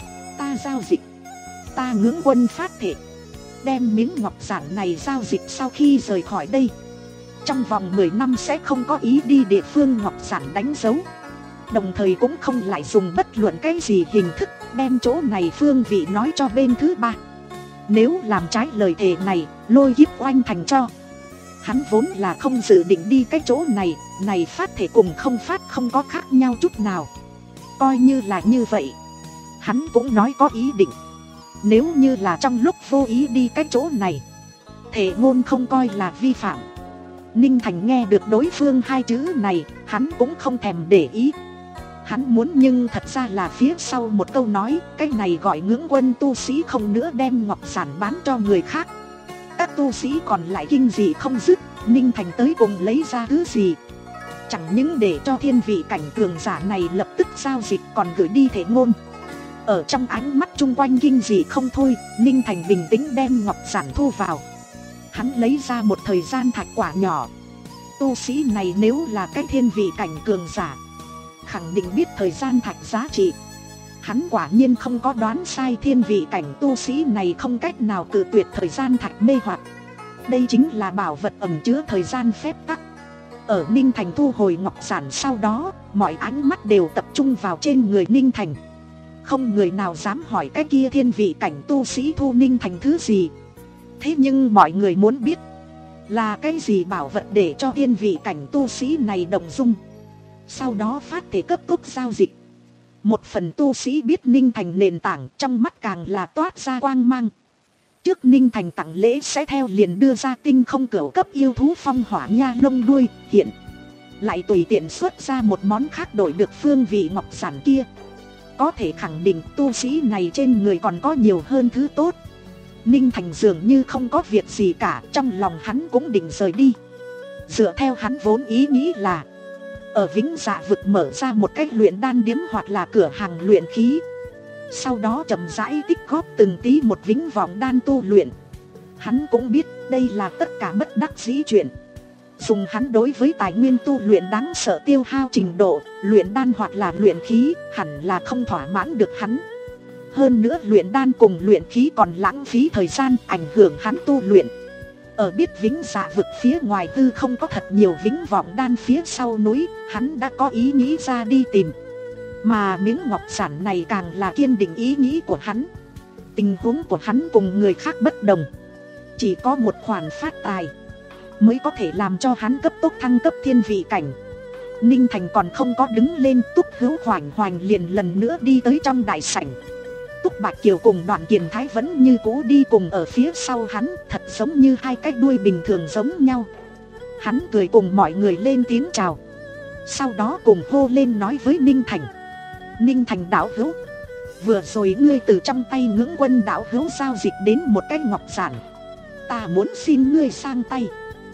ta giao dịch, ta ngưỡng quân phát thể, đem miếng ngọc sản này giao dịch sau khi rời khỏi đây, trong vòng mười năm sẽ không có ý đi địa phương ngọc sản đánh dấu. Đồng thời cũng không lại dùng bất luận cái gì hình thức đem chỗ này phương vị nói cho bên thứ ba. Nếu làm trái lời thề này, lôi kiếp oanh thành cho. Hắn vốn là không dự định đi cái chỗ này, này phát thể cùng không phát không có khác nhau chút nào. Coi như là như vậy, hắn cũng nói có ý định. Nếu như là trong lúc vô ý đi cái chỗ này, thể ngôn không coi là vi phạm. Ninh Thành nghe được đối phương hai chữ này, hắn cũng không thèm để ý. Hắn muốn nhưng thật ra là phía sau một câu nói, cái này gọi ngưỡng quân tu sĩ không nữa đem ngọc sản bán cho người khác. Các tu sĩ còn lại kinh dị không dứt, Ninh Thành tới cùng lấy ra thứ gì. Chẳng những để cho thiên vị cảnh cường giả này lập tức giao dịch, còn gửi đi thể ngôn. Ở trong ánh mắt chung quanh kinh dị không thôi, Ninh Thành bình tĩnh đem ngọc sản thu vào. Hắn lấy ra một thời gian thạch quả nhỏ. Tu sĩ này nếu là cái thiên vị cảnh cường giả, khẳng định biết thời gian thạch giá trị. Hắn quả nhiên không có đoán sai, thiên vị cảnh tu sĩ này không cách nào cự tuyệt thời gian thạch mê hoặc. Đây chính là bảo vật ẩn chứa thời gian phép tắc. Ở Ninh Thành thu hồi ngọc sản sau đó, mọi ánh mắt đều tập trung vào trên người Ninh Thành. Không người nào dám hỏi cái kia thiên vị cảnh tu sĩ thu Ninh Thành thứ gì. Thế nhưng mọi người muốn biết là cái gì bảo vật để cho thiên vị cảnh tu sĩ này động dung, sau đó phát thể cấp tốc giao dịch. Một phần tu sĩ biết Ninh Thành nền tảng, trong mắt càng là toát ra quang mang. Trước Ninh Thành tặng lễ sẽ theo liền đưa ra tinh không cửu cấp yêu thú phong hỏa nha lông đuôi, hiện lại tùy tiện xuất ra một món khác đổi được phương vị ngọc sản kia. Có thể khẳng định tu sĩ này trên người còn có nhiều hơn thứ tốt. Ninh Thành dường như không có việc gì cả, trong lòng hắn cũng định rời đi. Dựa theo hắn vốn ý nghĩ là ở Vĩnh Dạ vực mở ra một cách luyện đan điếm hoặc là cửa hàng luyện khí, sau đó chậm rãi tích góp từng tí một vĩnh vọng đan tu luyện. Hắn cũng biết đây là tất cả bất đắc dĩ chuyện. Dùng hắn đối với tài nguyên tu luyện đáng sợ tiêu hao trình độ, luyện đan hoặc là luyện khí hẳn là không thỏa mãn được hắn. Hơn nữa luyện đan cùng luyện khí còn lãng phí thời gian, ảnh hưởng hắn tu luyện. Ở biết Vĩnh Dạ vực phía ngoài tư không có thật nhiều vĩnh vọng đan phía sau núi, hắn đã có ý nghĩ ra đi tìm. Mà miếng ngọc sản này càng là kiên định ý nghĩ của hắn. Tình huống của hắn cùng người khác bất đồng, chỉ có một khoản phát tài mới có thể làm cho hắn cấp tốc thăng cấp thiên vị cảnh. Ninh Thành còn không có đứng lên, Túc Hữu Hoành Hoành liền lần nữa đi tới trong đại sảnh. Túc Bạch Kiều cùng Đoạn Kiền Thái vẫn như cũ đi cùng ở phía sau hắn, thật giống như hai cái đuôi bình thường giống nhau. Hắn cười cùng mọi người lên tiếng chào. sau đó cùng hô lên nói với Ninh Thành. Ninh Thành đạo hữu, vừa rồi ngươi từ trong tay Ngưỡng Quân đạo hữu giao dịch đến một cái ngọc giản, ta muốn xin ngươi sang tay.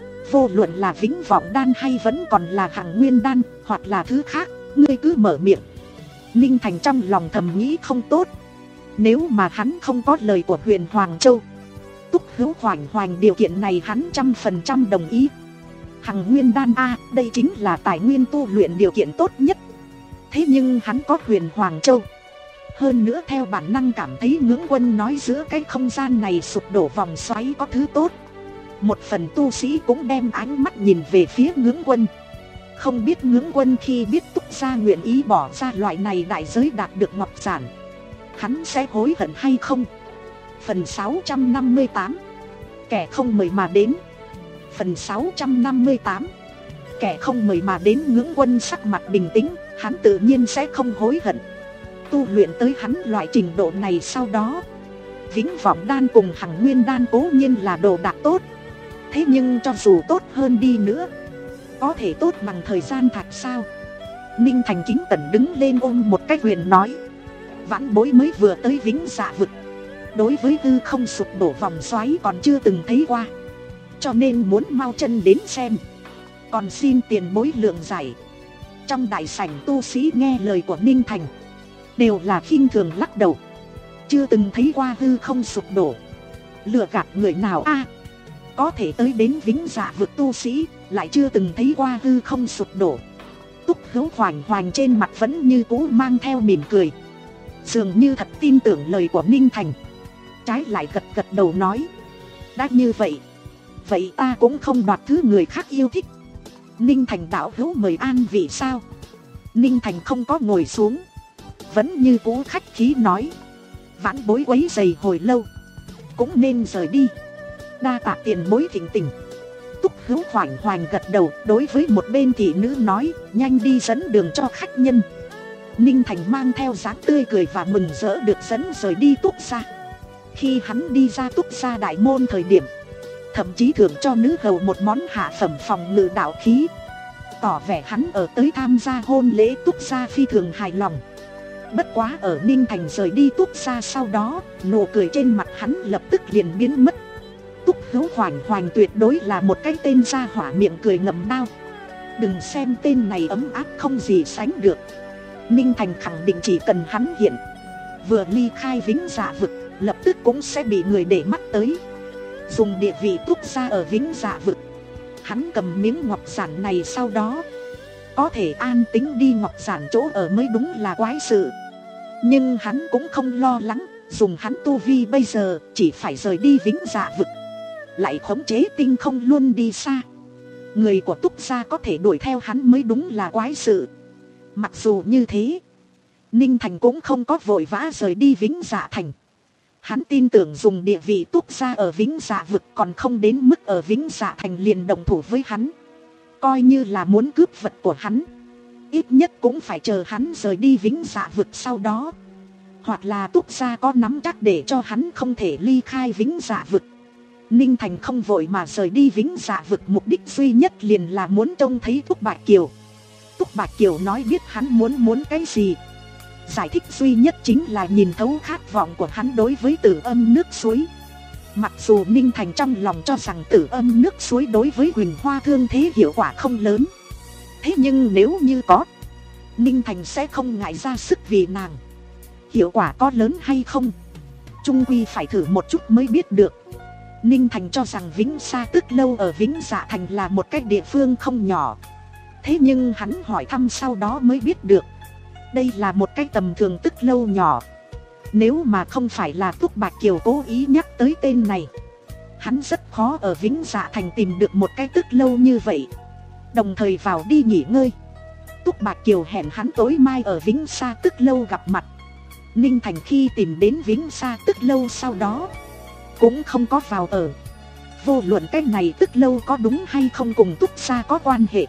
Vô luận là Vĩnh Vọng Đan hay vẫn còn là Hằng Nguyên Đan hoặc là thứ khác, ngươi cứ mở miệng. Ninh Thành trong lòng thầm nghĩ không tốt. Nếu mà hắn không có lời của Huyền Hoàng Châu, Túc Hữu Hoành Hoành điều kiện này hắn trăm phần trăm đồng ý. Hằng Nguyên Đan a, đây chính là tài nguyên tu luyện điều kiện tốt nhất. Thế nhưng hắn có Huyền Hoàng Châu. Hơn nữa theo bản năng cảm thấy Ngưỡng Quân nói giữa cái không gian này sụp đổ vòng xoáy có thứ tốt. Một phần tu sĩ cũng đem ánh mắt nhìn về phía Ngưỡng Quân. Không biết Ngưỡng Quân khi biết Túc gia nguyện ý bỏ ra loại này đại giới đạt được ngọc giản, hắn sẽ hối hận hay không? Phần sáu trăm năm mươi tám, kẻ không mời mà đến. Phần sáu trăm năm mươi tám, kẻ không mời mà đến. Ngưỡng Quân sắc mặt bình tĩnh, hắn tự nhiên sẽ không hối hận. Tu luyện tới hắn loại trình độ này sau đó, Vĩnh Vọng Đan cùng Hằng Nguyên Đan cố nhiên là đồ đạc tốt. Thế nhưng cho dù tốt hơn đi nữa, có thể tốt bằng thời gian thạch sao? Ninh Thành kính cẩn đứng lên ôm một cái huyền nói. Vãn bối mới vừa tới Vĩnh Dạ Vực, đối với hư không sụp đổ vòng xoáy còn chưa từng thấy qua, cho nên muốn mau chân đến xem. Còn xin tiền bối lượng giải. Trong đại sảnh tu sĩ nghe lời của Ninh Thành đều là khinh thường lắc đầu. Chưa từng thấy qua hư không sụp đổ, lừa gạt người nào a? Có thể tới đến Vĩnh Dạ Vực tu sĩ lại chưa từng thấy qua hư không sụp đổ. Túc Hữu Hoành Hoành trên mặt vẫn như cũ mang theo mỉm cười, dường như thật tin tưởng lời của Ninh Thành. Trái lại gật gật đầu nói, đã như vậy, vậy ta cũng không đoạt thứ người khác yêu thích. Ninh Thành đạo hữu mời an vị sao? Ninh Thành không có ngồi xuống, vẫn như cũ khách khí nói, vãn bối quấy rầy hồi lâu, cũng nên rời đi. Đa tạ tiền bối thỉnh tình. Túc Hữu Hoành Hoành gật đầu, đối với một bên thị nữ nói, nhanh đi dẫn đường cho khách nhân. Ninh Thành mang theo dáng tươi cười và mừng rỡ được dẫn rời đi Túc gia. Khi hắn đi ra Túc gia đại môn thời điểm, thậm chí thưởng cho nữ hầu một món hạ phẩm phòng ngự đạo khí, tỏ vẻ hắn ở tới tham gia hôn lễ Túc gia phi thường hài lòng. Bất quá ở Ninh Thành rời đi Túc gia sau đó, nụ cười trên mặt hắn lập tức liền biến mất. Túc Hữu Hoành Hoành tuyệt đối là một cái tên gia hỏa miệng cười ngậm đao. Đừng xem tên này ấm áp không gì sánh được. Ninh Thành khẳng định chỉ cần hắn hiện, vừa ly khai Vĩnh Dạ Vực, lập tức cũng sẽ bị người để mắt tới. Dùng địa vị Túc gia ở Vĩnh Dạ Vực, hắn cầm miếng ngọc giản này sau đó, có thể an tính đi ngọc giản chỗ ở mới đúng là quái sự. Nhưng hắn cũng không lo lắng, dùng hắn tu vi bây giờ chỉ phải rời đi Vĩnh Dạ Vực, lại khống chế tinh không luôn đi xa. Người của Túc gia có thể đuổi theo hắn mới đúng là quái sự. Mặc dù như thế, Ninh Thành cũng không có vội vã rời đi Vĩnh Dạ Thành. Hắn tin tưởng dùng địa vị Túc gia ở Vĩnh Dạ Vực còn không đến mức ở Vĩnh Dạ Thành liền đồng thủ với hắn. Coi như là muốn cướp vật của hắn, ít nhất cũng phải chờ hắn rời đi Vĩnh Dạ Vực sau đó. Hoặc là Túc gia có nắm chắc để cho hắn không thể ly khai Vĩnh Dạ Vực. Ninh Thành không vội mà rời đi Vĩnh Dạ Vực, mục đích duy nhất liền là muốn trông thấy Túc Bạch Kiều. Túc Bạch Kiều nói biết hắn muốn muốn cái gì. Giải thích duy nhất chính là nhìn thấu khát vọng của hắn đối với Tử Âm nước suối. Mặc dù Ninh Thành trong lòng cho rằng Tử Âm nước suối đối với Huỳnh Hoa thương thế hiệu quả không lớn, thế nhưng nếu như có, Ninh Thành sẽ không ngại ra sức vì nàng. Hiệu quả có lớn hay không, chung quy phải thử một chút mới biết được. Ninh Thành cho rằng Vĩnh Sa Tức Lâu ở Vĩnh Dạ Thành là một cái địa phương không nhỏ. Thế nhưng hắn hỏi thăm sau đó mới biết được, đây là một cái tầm thường tức lâu nhỏ. Nếu mà không phải là Túc Bạch Kiều cố ý nhắc tới tên này, hắn rất khó ở Vĩnh Dạ Thành tìm được một cái tức lâu như vậy, đồng thời vào đi nghỉ ngơi. Túc Bạch Kiều hẹn hắn tối mai ở Vĩnh Sa Tức Lâu gặp mặt. Ninh Thành khi tìm đến Vĩnh Sa Tức Lâu sau đó, cũng không có vào ở. Vô luận cái này tức lâu có đúng hay không cùng Túc gia có quan hệ,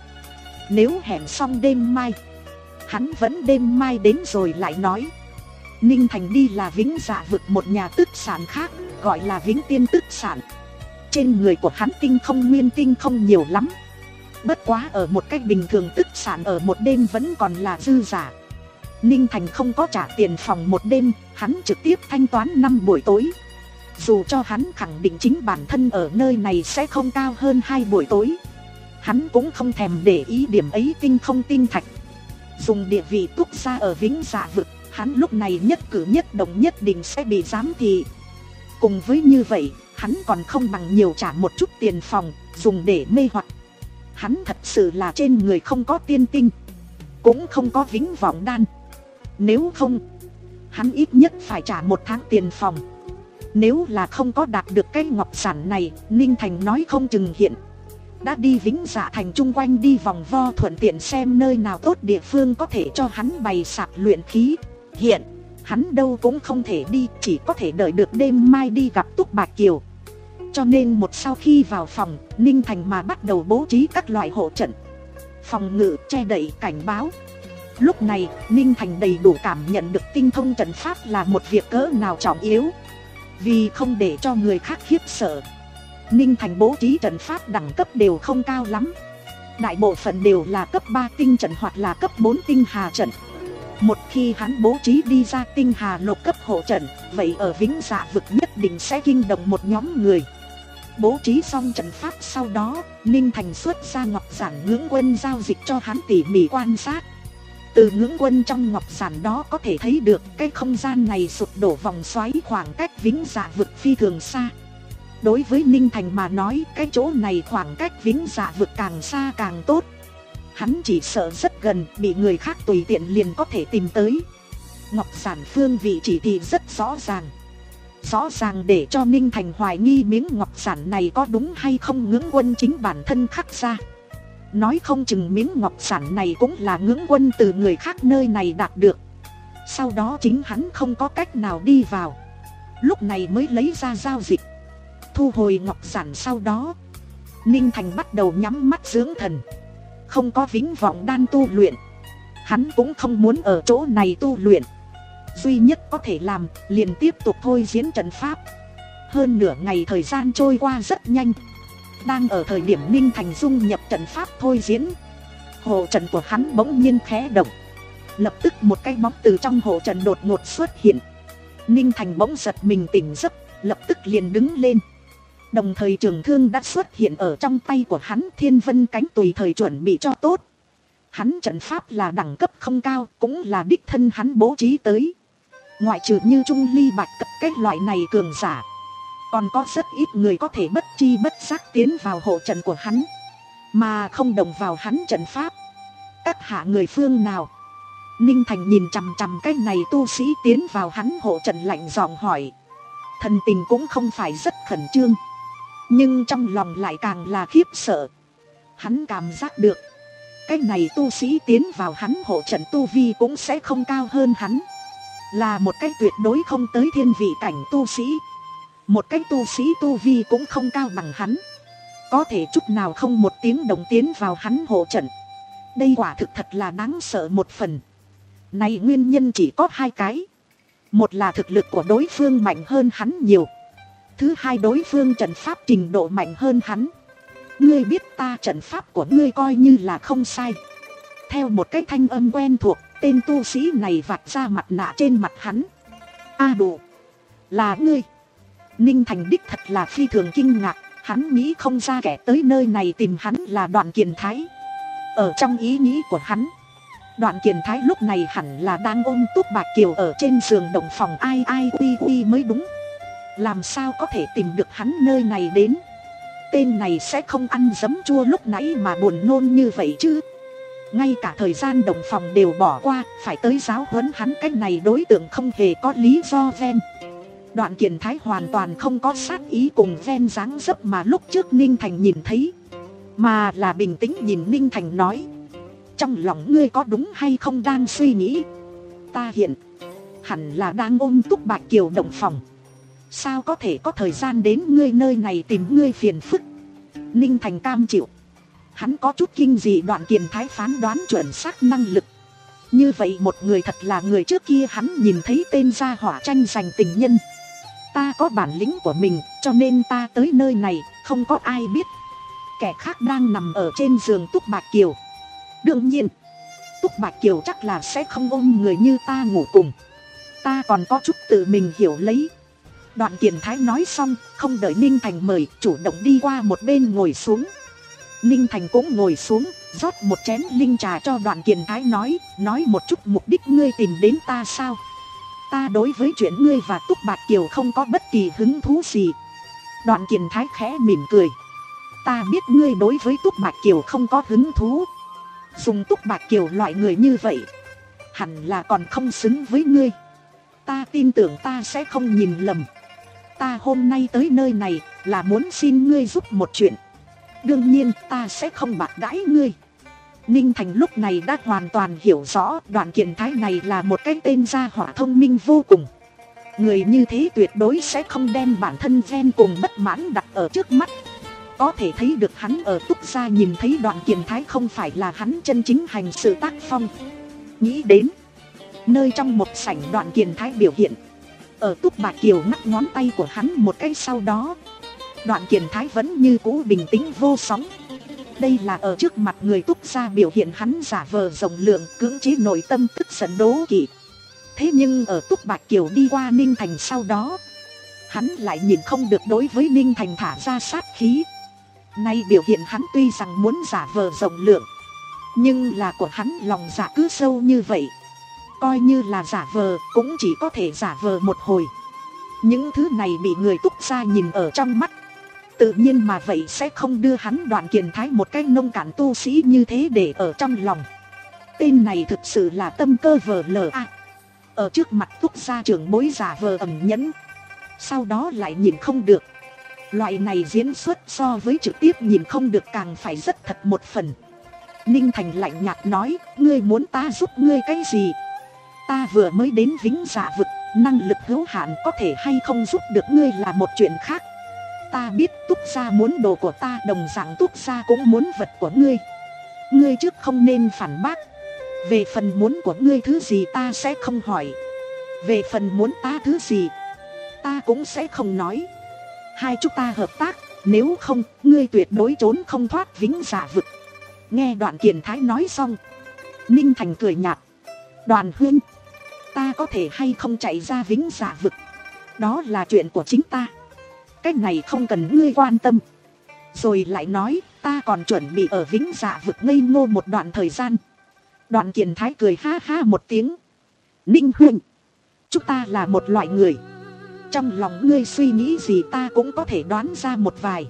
nếu hẹn xong đêm mai, hắn vẫn đêm mai đến rồi lại nói. Ninh Thành đi là Vĩnh Dạ Vực một nhà tức sản khác, gọi là Vĩnh Tiên tức sản. Trên người của hắn tinh không nguyên tinh không nhiều lắm, Bất quá ở một cách bình thường tức sản ở một đêm vẫn còn là dư giả. Ninh Thành không có trả tiền phòng một đêm, hắn trực tiếp thanh toán năm buổi tối. Dù cho hắn khẳng định chính bản thân ở nơi này sẽ không cao hơn hai buổi tối, hắn cũng không thèm để ý điểm ấy tinh không tinh thạch. Dùng địa vị túc gia ở Vĩnh Dạ Vực, hắn lúc này nhất cử nhất động nhất định sẽ bị giám thị. Cùng với như vậy, hắn còn không bằng nhiều trả một chút tiền phòng, dùng để mê hoặc. Hắn thật sự là trên người không có tiên tinh, cũng không có vĩnh vọng đan. Nếu không, hắn ít nhất phải trả một tháng tiền phòng. Nếu là không có đạt được cái ngọc sản này, Ninh Thành nói không chừng hiện đã đi Vĩnh Dạ Thành chung quanh đi vòng vo thuận tiện xem nơi nào tốt địa phương có thể cho hắn bày sạp luyện khí. Hiện hắn đâu cũng không thể đi, chỉ có thể đợi được đêm mai đi gặp Túc Bạch Kiều. Cho nên một sau khi vào phòng, Ninh Thành mà bắt đầu bố trí các loại hộ trận, phòng ngự, che đậy, cảnh báo. Lúc này, Ninh Thành đầy đủ cảm nhận được tinh thông trận pháp là một việc cỡ nào trọng yếu. Vì không để cho người khác khiếp sợ, Ninh Thành bố trí trận pháp đẳng cấp đều không cao lắm. Đại bộ phận đều là cấp ba tinh trận hoặc là cấp bốn tinh hà trận. Một khi hắn bố trí đi ra tinh hà lục cấp hộ trận, vậy ở Vĩnh Dạ Vực nhất định sẽ kinh động một nhóm người. Bố trí xong trận pháp sau đó, Ninh Thành xuất ra ngọc giản ngưỡng quân giao dịch cho hắn tỉ mỉ quan sát. Từ ngưỡng quân trong ngọc giản đó có thể thấy được cái không gian này sụp đổ vòng xoáy khoảng cách Vĩnh Dạ Vực phi thường xa. Đối với Ninh Thành mà nói, cái chỗ này khoảng cách Vĩnh Dạ Vực càng xa càng tốt. Hắn chỉ sợ rất gần, bị người khác tùy tiện liền có thể tìm tới. Ngọc giản phương vị chỉ thị rất rõ ràng. Rõ ràng để cho Ninh Thành hoài nghi miếng ngọc giản này có đúng hay không ngưỡng quân chính bản thân khắc ra. Nói không chừng miếng ngọc giản này cũng là ngưỡng quân từ người khác nơi này đạt được. Sau đó chính hắn không có cách nào đi vào, lúc này mới lấy ra giao dịch. Thu hồi ngọc giản sau đó, Ninh Thành bắt đầu nhắm mắt dưỡng thần. Không có vĩnh vọng đan tu luyện, hắn cũng không muốn ở chỗ này tu luyện. Duy nhất có thể làm liền tiếp tục thôi diễn trận pháp. Hơn nửa ngày thời gian trôi qua rất nhanh. Đang ở thời điểm Ninh Thành dung nhập trận pháp thôi diễn, hộ trận của hắn bỗng nhiên khẽ động. Lập tức một cái bóng từ trong hộ trận đột ngột xuất hiện. Ninh Thành bỗng giật mình tỉnh giấc, lập tức liền đứng lên. Đồng thời trường thương đã xuất hiện ở trong tay của hắn, thiên vân cánh tùy thời chuẩn bị cho tốt. Hắn trận pháp là đẳng cấp không cao, cũng là đích thân hắn bố trí tới. Ngoại trừ như Trung Ly Bạch Cập cái loại này cường giả, còn có rất ít người có thể bất chi bất giác tiến vào hộ trận của hắn mà không đồng vào hắn trận pháp. Các hạ người phương nào? Ninh Thành nhìn chằm chằm cái này tu sĩ tiến vào hắn hộ trận lạnh giọng hỏi. Thần tình cũng không phải rất khẩn trương, nhưng trong lòng lại càng là khiếp sợ. Hắn cảm giác được cái này tu sĩ tiến vào hắn hộ trận tu vi cũng sẽ không cao hơn hắn, là một cái tuyệt đối không tới thiên vị cảnh tu sĩ. Một cái tu sĩ tu vi cũng không cao bằng hắn, có thể chút nào không một tiếng động tiến vào hắn hộ trận. Đây quả thực thật là đáng sợ một phần. Này nguyên nhân chỉ có hai cái. Một là thực lực của đối phương mạnh hơn hắn nhiều. Thứ hai, đối phương trận pháp trình độ mạnh hơn hắn. Ngươi biết ta trận pháp của ngươi coi như là không sai. Theo một cái thanh âm quen thuộc, tên tu sĩ này vạch ra mặt nạ trên mặt hắn. A đủ, là ngươi. Ninh Thành đích thật là phi thường kinh ngạc. Hắn nghĩ không ra kẻ tới nơi này tìm hắn là Đoạn Kiền Thái. Ở trong ý nghĩ của hắn, Đoạn Kiền Thái lúc này hẳn là đang ôm Túc Bạch Kiều ở trên giường động phòng ai ai uy uy mới đúng. Làm sao có thể tìm được hắn nơi này đến? Tên này sẽ không ăn giấm chua lúc nãy mà buồn nôn như vậy chứ? Ngay cả thời gian động phòng đều bỏ qua, phải tới giáo huấn hắn. Cách này đối tượng không hề có lý do ven. Đoạn Kiền Thái hoàn toàn không có sát ý cùng ven dáng dấp mà lúc trước Ninh Thành nhìn thấy, mà là bình tĩnh nhìn Ninh Thành nói. Trong lòng ngươi có đúng hay không đang suy nghĩ, ta hiện hẳn là đang ôm Túc Bạch Kiều động phòng, sao có thể có thời gian đến ngươi nơi này tìm ngươi phiền phức? Ninh Thành cam chịu. Hắn có chút kinh dị Đoạn Kiền Thái phán đoán chuẩn xác năng lực. Như vậy một người thật là người trước kia hắn nhìn thấy tên gia hỏa tranh giành tình nhân. Ta có bản lĩnh của mình, cho nên ta tới nơi này, không có ai biết. kẻ khác đang nằm ở trên giường Túc Bạch Kiều. Đương nhiên Túc Bạch Kiều chắc là sẽ không ôm người như ta ngủ cùng. Ta còn có chút tự mình hiểu lấy. Đoạn Kiền Thái nói xong, không đợi Ninh Thành mời, chủ động đi qua một bên ngồi xuống. Ninh Thành cũng ngồi xuống, rót một chén linh trà cho Đoạn Kiền Thái, nói, nói một chút mục đích ngươi tìm đến ta sao? Ta đối với chuyện ngươi và Túc Bạch Kiều không có bất kỳ hứng thú gì. Đoạn Kiền Thái khẽ mỉm cười. Ta biết ngươi đối với Túc Bạch Kiều không có hứng thú. Dùng Túc Bạch Kiều loại người như vậy, hẳn là còn không xứng với ngươi. Ta tin tưởng ta sẽ không nhìn lầm. Ta hôm nay tới nơi này là muốn xin ngươi giúp một chuyện. Đương nhiên ta sẽ không bạc đãi ngươi. Ninh Thành lúc này đã hoàn toàn hiểu rõ Đoạn Kiền Thái này là một cái tên gia hỏa thông minh vô cùng. Người như thế tuyệt đối sẽ không đem bản thân ghen cùng bất mãn đặt ở trước mắt. Có thể thấy được hắn ở Túc gia nhìn thấy Đoạn Kiền Thái không phải là hắn chân chính hành sự tác phong. Nghĩ đến nơi trong một sảnh Đoạn Kiền Thái biểu hiện, ở Túc Bạch Kiều ngắt ngón tay của hắn một cái, sau đó Đoạn Kiền Thái vẫn như cũ bình tĩnh vô sóng. Đây là ở trước mặt người Túc gia biểu hiện hắn giả vờ rộng lượng, cưỡng chế nội tâm tức giận đố kỵ. Thế nhưng ở Túc Bạch Kiều đi qua Ninh Thành sau đó, hắn lại nhìn không được đối với Ninh Thành thả ra sát khí. Nay biểu hiện hắn tuy rằng muốn giả vờ rộng lượng, nhưng là của hắn lòng dạ cứ sâu như vậy. Coi như là giả vờ cũng chỉ có thể giả vờ một hồi. Những thứ này bị người Túc gia nhìn ở trong mắt, tự nhiên mà vậy sẽ không đưa hắn Đoạn Kiền Thái một cái nông cạn tu sĩ như thế để ở trong lòng. Tên này thực sự là tâm cơ vờ lờ a. Ở trước mặt Túc gia trưởng bối giả vờ ẩn nhẫn, sau đó lại nhìn không được. Loại này diễn xuất so với trực tiếp nhìn không được càng phải rất thật một phần. Ninh Thành lạnh nhạt nói, ngươi muốn ta giúp ngươi cái gì? Ta vừa mới đến Vĩnh Dạ Vực, năng lực hữu hạn, có thể hay không giúp được ngươi là một chuyện khác. Ta biết Túc gia muốn đồ của ta, đồng dạng Túc gia cũng muốn vật của ngươi. Ngươi trước không nên phản bác. Về phần muốn của ngươi thứ gì ta sẽ không hỏi. Về phần muốn ta thứ gì, ta cũng sẽ không nói. Hai chúng ta hợp tác, nếu không ngươi tuyệt đối trốn không thoát Vĩnh Dạ Vực. Nghe Đoạn Kiền Thái nói xong, Ninh Thành cười nhạt. Đoàn huynh, ta có thể hay không chạy ra Vĩnh Dạ Vực, đó là chuyện của chính ta. Cái này không cần ngươi quan tâm. Rồi lại nói, ta còn chuẩn bị ở Vĩnh Dạ Vực ngây ngô một đoạn thời gian. Đoạn Kiền Thái cười ha ha một tiếng. Ninh huynh, chúng ta là một loại người. Trong lòng ngươi suy nghĩ gì ta cũng có thể đoán ra một vài.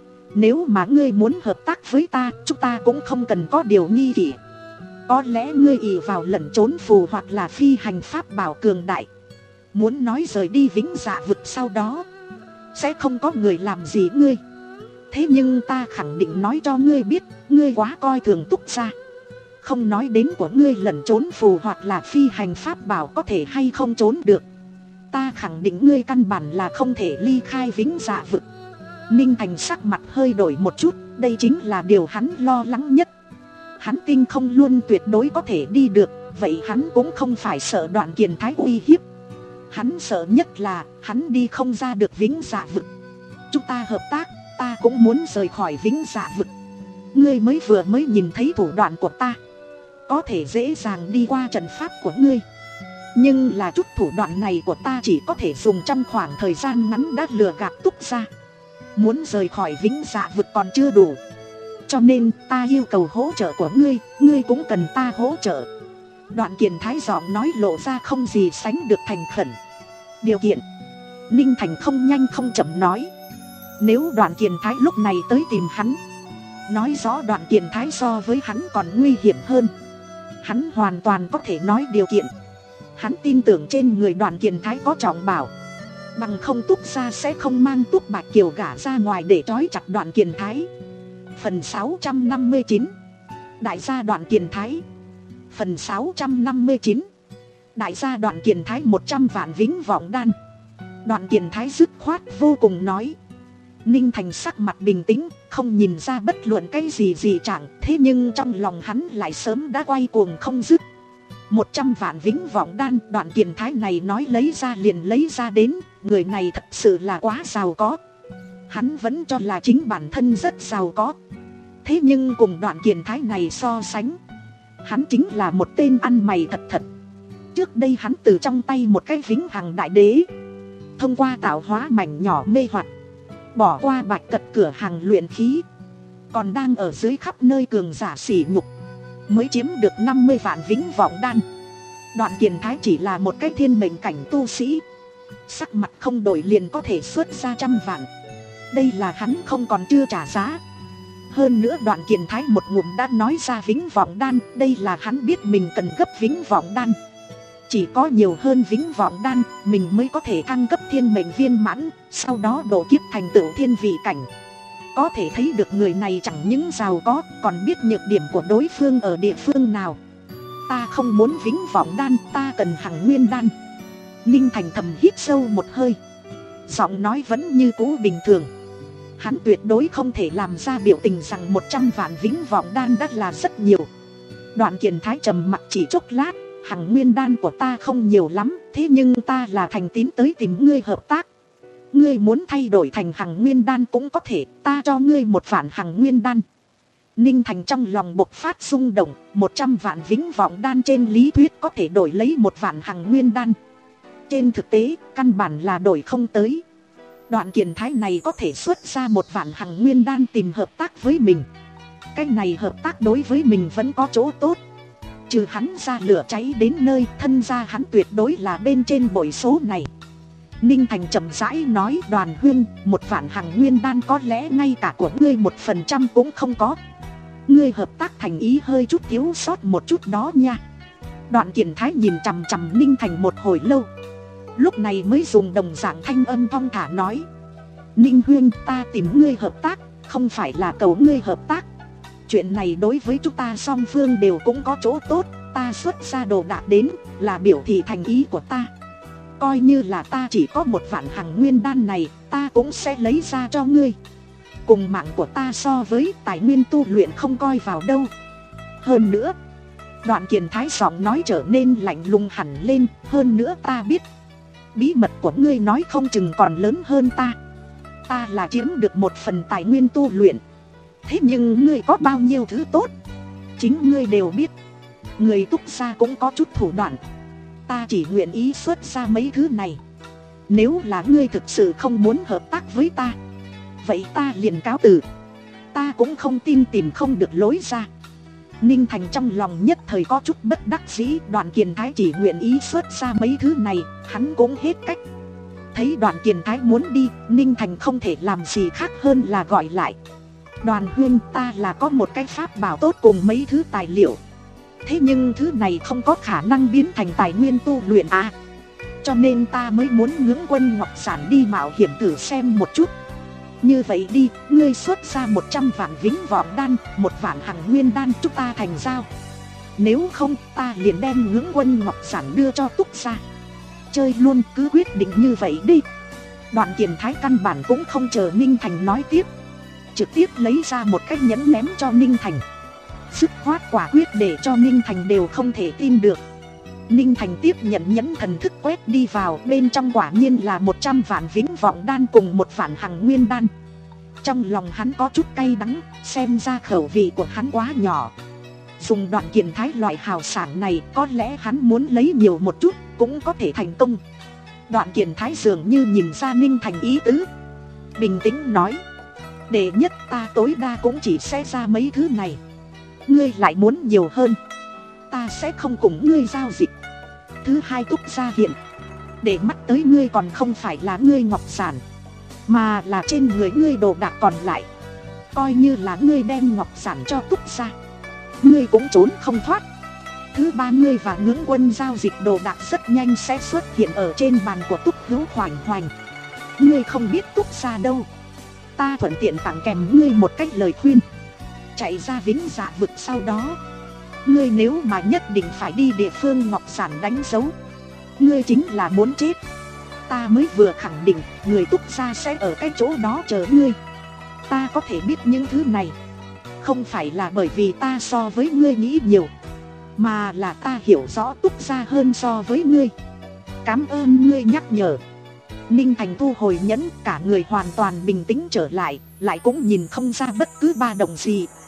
Nếu mà ngươi muốn hợp tác với ta, chúng ta cũng không cần có điều nghi kỵ. Có lẽ ngươi ỷ vào lẩn trốn phù hoặc là phi hành pháp bảo cường đại, muốn nói rời đi Vĩnh Dạ Vực sau đó sẽ không có người làm gì ngươi. Thế nhưng ta khẳng định nói cho ngươi biết, ngươi quá coi thường Túc gia. Không nói đến của ngươi lẩn trốn phù hoặc là phi hành pháp bảo có thể hay không trốn được, ta khẳng định ngươi căn bản là không thể ly khai Vĩnh Dạ Vực. Ninh Thành sắc mặt hơi đổi một chút, đây chính là điều hắn lo lắng nhất. Hắn tin không luôn tuyệt đối có thể đi được, vậy hắn cũng không phải sợ Đoạn Kiền Thái uy hiếp. Hắn sợ nhất là hắn đi không ra được Vĩnh Dạ Vực. Chúng ta hợp tác, ta cũng muốn rời khỏi Vĩnh Dạ Vực. Ngươi mới vừa mới nhìn thấy thủ đoạn của ta, có thể dễ dàng đi qua trận pháp của ngươi. Nhưng là chút thủ đoạn này của ta chỉ có thể dùng trong khoảng thời gian ngắn đã lừa gạt Túc gia. Muốn rời khỏi Vĩnh Dạ Vực còn chưa đủ, cho nên ta yêu cầu hỗ trợ của ngươi, ngươi cũng cần ta hỗ trợ. Đoạn Kiền Thái giọng nói lộ ra không gì sánh được thành khẩn. Điều kiện? Ninh Thành không nhanh không chậm nói. Nếu Đoạn Kiền Thái lúc này tới tìm hắn, nói rõ Đoạn Kiền Thái so với hắn còn nguy hiểm hơn. Hắn hoàn toàn có thể nói điều kiện. Hắn tin tưởng trên người Đoạn Kiền Thái có trọng bảo, bằng không Túc gia sẽ không mang Túc Bạch Kiều gả ra ngoài để trói chặt Đoạn Kiền Thái. Phần sáu trăm năm mươi chín, Đại gia Đoạn Kiền Thái. Phần sáu trăm năm mươi chín, Đại gia Đoạn Kiền Thái một trăm vạn vĩnh vọng đan. Đoạn Kiền Thái dứt khoát vô cùng nói. Ninh Thành sắc mặt bình tĩnh, không nhìn ra bất luận cái gì gì chẳng. Thế nhưng trong lòng hắn lại sớm đã quay cuồng không dứt. Một trăm vạn vĩnh vọng đan, Đoạn Kiền Thái này nói lấy ra liền lấy ra đến. Người này thật sự là quá giàu có. Hắn vẫn cho là chính bản thân rất giàu có. Thế nhưng cùng Đoạn Kiền Thái này so sánh, hắn chính là một tên ăn mày thật thật. Trước đây hắn từ trong tay một cái vĩnh hằng đại đế, thông qua tạo hóa mảnh nhỏ mê hoặc, bỏ qua bạch cật cửa hàng luyện khí, còn đang ở dưới khắp nơi cường giả sỉ nhục, mới chiếm được năm mươi vạn vĩnh vọng đan. Đoạn Kiền Thái chỉ là một cái thiên mệnh cảnh tu sĩ, sắc mặt không đổi liền có thể xuất ra trăm vạn. Đây là hắn không còn chưa trả giá. Hơn nữa Đoạn Kiền Thái một ngụm đã nói ra vĩnh vọng đan, đây là hắn biết mình cần gấp vĩnh vọng đan. Chỉ có nhiều hơn vĩnh vọng đan, mình mới có thể thăng cấp thiên mệnh viên mãn, sau đó độ kiếp thành tựu thiên vị cảnh. Có thể thấy được người này chẳng những giàu có, còn biết nhược điểm của đối phương ở địa phương nào. Ta không muốn vĩnh vọng đan, ta cần hằng nguyên đan. Ninh Thành thầm hít sâu một hơi, giọng nói vẫn như cũ bình thường. Hắn tuyệt đối không thể làm ra biểu tình rằng một trăm vạn vĩnh vọng đan đã là rất nhiều. Đoạn Kiền Thái trầm mặc chỉ chốc lát, hằng nguyên đan của ta không nhiều lắm, thế nhưng ta là thành tín tới tìm ngươi hợp tác. Ngươi muốn thay đổi thành hằng nguyên đan cũng có thể, ta cho ngươi một vạn hằng nguyên đan. Ninh Thành trong lòng bộc phát rung động, một trăm vạn vĩnh vọng đan trên lý thuyết có thể đổi lấy một vạn hằng nguyên đan. Trên thực tế, căn bản là đổi không tới. Đoạn Kiền Thái này có thể xuất ra một vạn hằng nguyên đan tìm hợp tác với mình. Cái này hợp tác đối với mình vẫn có chỗ tốt. Trừ hắn ra lửa cháy đến nơi, thân ra hắn tuyệt đối là bên trên bội số này. Ninh Thành chậm rãi nói, Đoàn huynh, một vạn hằng nguyên đan có lẽ ngay cả của ngươi một phần trăm cũng không có. Ngươi hợp tác thành ý hơi chút thiếu sót một chút đó nha. Đoạn Kiền Thái nhìn chằm chằm Ninh Thành một hồi lâu, lúc này mới dùng đồng dạng thanh âm thong thả nói, Ninh huynh, ta tìm ngươi hợp tác, không phải là cầu ngươi hợp tác. Chuyện này đối với chúng ta song phương đều cũng có chỗ tốt. Ta xuất ra đồ đạc đến là biểu thị thành ý của ta. Coi như là ta chỉ có một vạn hằng nguyên đan này, ta cũng sẽ lấy ra cho ngươi. Cùng mạng của ta so với tài nguyên tu luyện không coi vào đâu. Hơn nữa, Đoạn Kiền Thái giọng nói trở nên lạnh lùng hẳn lên. Hơn nữa ta biết, bí mật của ngươi nói không chừng còn lớn hơn ta. Ta là chiếm được một phần tài nguyên tu luyện, thế nhưng ngươi có bao nhiêu thứ tốt, chính ngươi đều biết. Người Túc gia cũng có chút thủ đoạn, ta chỉ nguyện ý xuất ra mấy thứ này. Nếu là ngươi thực sự không muốn hợp tác với ta, vậy ta liền cáo từ. Ta cũng không tin tìm không được lối ra. Ninh Thành trong lòng nhất thời có chút bất đắc dĩ. Đoạn Kiền Thái chỉ nguyện ý xuất ra mấy thứ này, hắn cũng hết cách. Thấy Đoạn Kiền Thái muốn đi, Ninh Thành không thể làm gì khác hơn là gọi lại, Đoàn huynh, ta là có một cái pháp bảo tốt cùng mấy thứ tài liệu, thế nhưng thứ này không có khả năng biến thành tài nguyên tu luyện à. Cho nên ta mới muốn ngưỡng Quân Ngọc Sản đi mạo hiểm thử xem một chút. Như vậy đi, ngươi xuất ra một trăm vạn vĩnh vọng đan, một vạn hằng nguyên đan, chúng ta thành giao. Nếu không, ta liền đem ngưỡng Quân Ngọc Sản đưa cho Túc gia. Chơi luôn, cứ quyết định như vậy đi. Đoạn Kiền Thái căn bản cũng không chờ Ninh Thành nói tiếp, trực tiếp lấy ra một cái nhẫn ném cho Ninh Thành. Dứt khoát quả quyết để cho Ninh Thành đều không thể tin được. Ninh Thành tiếp nhận nhẫn thần thức quét đi vào, bên trong quả nhiên là một trăm vạn vĩnh vọng đan cùng một vạn hằng nguyên đan. Trong lòng hắn có chút cay đắng, xem ra khẩu vị của hắn quá nhỏ. Dùng Đoạn Kiền Thái loại hào sản này, có lẽ hắn muốn lấy nhiều một chút cũng có thể thành công. Đoạn Kiền Thái dường như nhìn ra Ninh Thành ý tứ, bình tĩnh nói, đệ nhất, ta tối đa cũng chỉ sẽ ra mấy thứ này. Ngươi lại muốn nhiều hơn, ta sẽ không cùng ngươi giao dịch. Thứ hai, Túc gia hiện để mắt tới ngươi còn không phải là ngươi ngọc sản, mà là trên người ngươi đồ đạc còn lại. Coi như là ngươi đem ngọc sản cho Túc gia, ngươi cũng trốn không thoát. Thứ ba, ngươi và ngưỡng quân giao dịch đồ đạc rất nhanh sẽ xuất hiện ở trên bàn của Túc Hữu Hoành Hoành. Ngươi không biết Túc gia đâu, ta thuận tiện tặng kèm ngươi một cách lời khuyên. Chạy ra Vĩnh Dạ vực sau đó, ngươi nếu mà nhất định phải đi địa phương ngọc sản đánh dấu, ngươi chính là muốn chết. Ta mới vừa khẳng định người Túc gia sẽ ở cái chỗ đó chờ ngươi. Ta có thể biết những thứ này, không phải là bởi vì ta so với ngươi nghĩ nhiều, mà là ta hiểu rõ Túc gia hơn so với ngươi. Cảm ơn ngươi nhắc nhở. Ninh Thành thu hồi nhẫn, cả người hoàn toàn bình tĩnh trở lại, lại cũng nhìn không ra bất cứ ba động gì.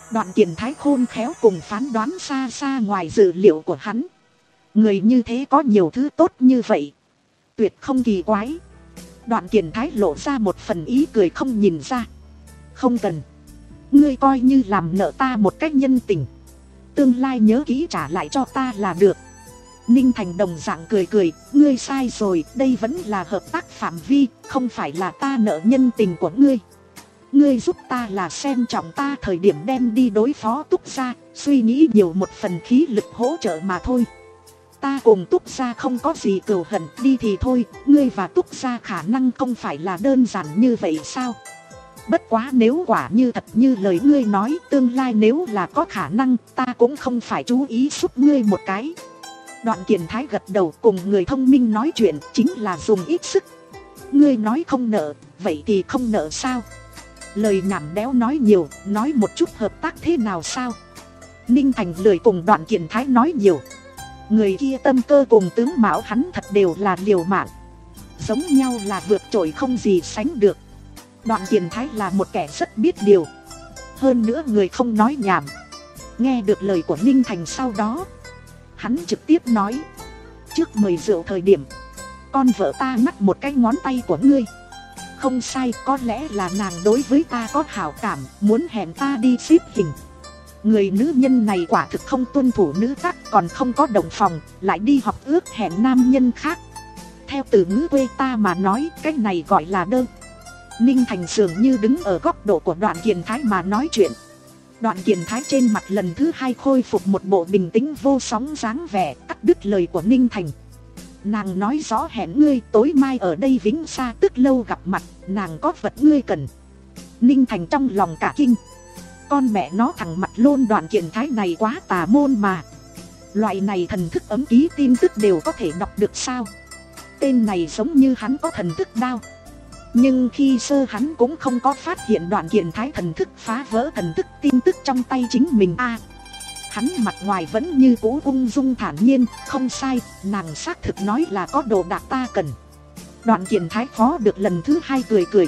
Đoạn Kiền Thái khôn khéo cùng phán đoán xa xa ngoài dự liệu của hắn. Người như thế có nhiều thứ tốt như vậy, tuyệt không kỳ quái. Đoạn Kiền Thái lộ ra một phần ý cười không nhìn ra. Không cần, ngươi coi như làm nợ ta một cách nhân tình, tương lai nhớ kỹ trả lại cho ta là được. Ninh Thành đồng dạng cười cười, ngươi sai rồi, đây vẫn là hợp tác phạm vi, không phải là ta nợ nhân tình của ngươi. Ngươi giúp ta là xem trọng ta thời điểm đem đi đối phó Túc Gia, suy nghĩ nhiều một phần khí lực hỗ trợ mà thôi. Ta cùng Túc Gia không có gì cừu hận, đi thì thôi, ngươi và Túc Gia khả năng không phải là đơn giản như vậy sao? Bất quá nếu quả như thật như lời ngươi nói, tương lai nếu là có khả năng, ta cũng không phải chú ý giúp ngươi một cái. Đoạn Kiền Thái gật đầu, cùng người thông minh nói chuyện chính là dùng ít sức. Ngươi nói không nợ, vậy thì không nợ sao? Lời nhảm đéo nói nhiều, nói một chút hợp tác thế nào sao? Ninh Thành lười cùng Đoạn Kiền Thái nói nhiều. Người kia tâm cơ cùng tướng mạo hắn thật đều là liều mạng, giống nhau là vượt trội không gì sánh được. Đoạn Kiền Thái là một kẻ rất biết điều, hơn nữa người không nói nhảm. Nghe được lời của Ninh Thành sau đó, hắn trực tiếp nói, trước mời rượu thời điểm, con vợ ta ngắt một cái ngón tay của ngươi. Không sai, có lẽ là nàng đối với ta có hảo cảm, muốn hẹn ta đi xếp hình. Người nữ nhân này quả thực không tuân thủ nữ tắc, còn không có đồng phòng, lại đi học ước hẹn nam nhân khác. Theo từ ngữ quê ta mà nói, cái này gọi là đơ. Ninh Thành dường như đứng ở góc độ của Đoạn Kiền Thái mà nói chuyện. Đoạn Kiền Thái trên mặt lần thứ hai khôi phục một bộ bình tĩnh vô sóng dáng vẻ, cắt đứt lời của Ninh Thành. Nàng nói rõ hẹn ngươi tối mai ở đây Vĩnh Sa tức lâu gặp mặt, nàng có vật ngươi cần. Ninh Thành trong lòng cả kinh. Con mẹ nó thằng mặt lôn Đoạn Kiền Thái này quá tà môn mà. Loại này thần thức ấm ký tin tức đều có thể đọc được sao? Tên này giống như hắn có thần thức đao. Nhưng khi sơ hắn cũng không có phát hiện Đoạn Kiền Thái thần thức phá vỡ thần thức tin tức trong tay chính mình a. À, hắn mặt ngoài vẫn như cũ ung dung thản nhiên, không sai, nàng xác thực nói là có đồ đạc ta cần. Đoạn Kiền Thái khó được lần thứ hai cười cười.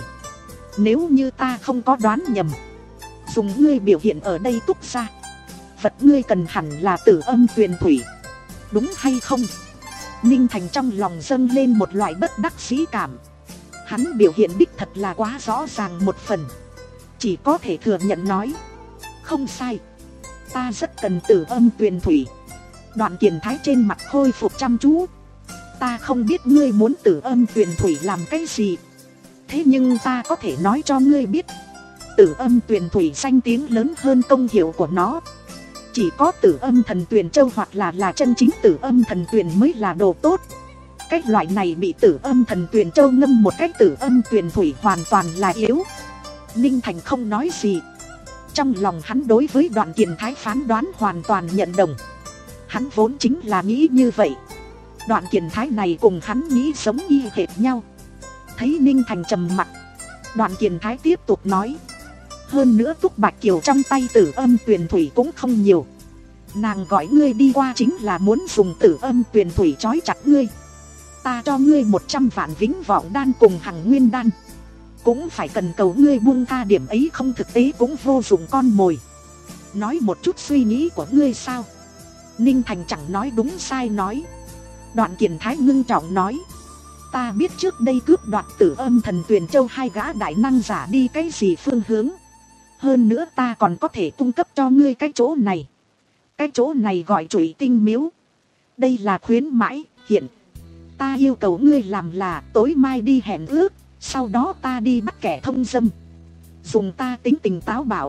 Nếu như ta không có đoán nhầm, dùng ngươi biểu hiện ở đây Túc Gia, vật ngươi cần hẳn là Tử Âm Tuyền Thủy, đúng hay không? Ninh Thành trong lòng dâng lên một loại bất đắc dĩ cảm. Hắn biểu hiện đích thật là quá rõ ràng một phần, chỉ có thể thừa nhận nói, không sai, ta rất cần Tử Âm Tuyền Thủy. Đoạn Kiền Thái trên mặt khôi phục chăm chú. Ta không biết ngươi muốn Tử Âm Tuyền Thủy làm cái gì, thế nhưng ta có thể nói cho ngươi biết, Tử Âm Tuyền Thủy danh tiếng lớn hơn công hiệu của nó. Chỉ có Tử Âm Thần Tuyền Châu hoặc là là chân chính Tử Âm Thần Tuyền mới là đồ tốt. Cái loại này bị Tử Âm Thần Tuyền Châu ngâm một cách Tử Âm Tuyền Thủy hoàn toàn là yếu. Ninh Thành không nói gì. Trong lòng hắn đối với Đoạn Kiền Thái phán đoán hoàn toàn nhận đồng. Hắn vốn chính là nghĩ như vậy. Đoạn Kiền Thái này cùng hắn nghĩ giống y hệt nhau. Thấy Ninh Thành trầm mặc, Đoạn Kiền Thái tiếp tục nói, hơn nữa Túc Bạch Kiều trong tay Tử Âm Tuyền Thủy cũng không nhiều. Nàng gọi ngươi đi qua chính là muốn dùng Tử Âm Tuyền Thủy trói chặt ngươi. Ta cho ngươi một trăm vạn vĩnh vọng đan cùng hằng nguyên đan, cũng phải cần cầu ngươi buông tha điểm ấy, không thực tế cũng vô dụng con mồi. Nói một chút suy nghĩ của ngươi sao? Ninh Thành chẳng nói đúng sai nói. Đoạn Kiền Thái ngưng trọng nói, ta biết trước đây cướp đoạt Tử Âm Thần Tuyền Châu hai gã đại năng giả đi cái gì phương hướng. Hơn nữa ta còn có thể cung cấp cho ngươi cái chỗ này. Cái chỗ này gọi Trụy Tinh Miếu. Đây là khuyến mãi, hiện ta yêu cầu ngươi làm là tối mai đi hẹn ước, sau đó ta đi bắt kẻ thông dâm. Dùng ta tính tình táo bạo,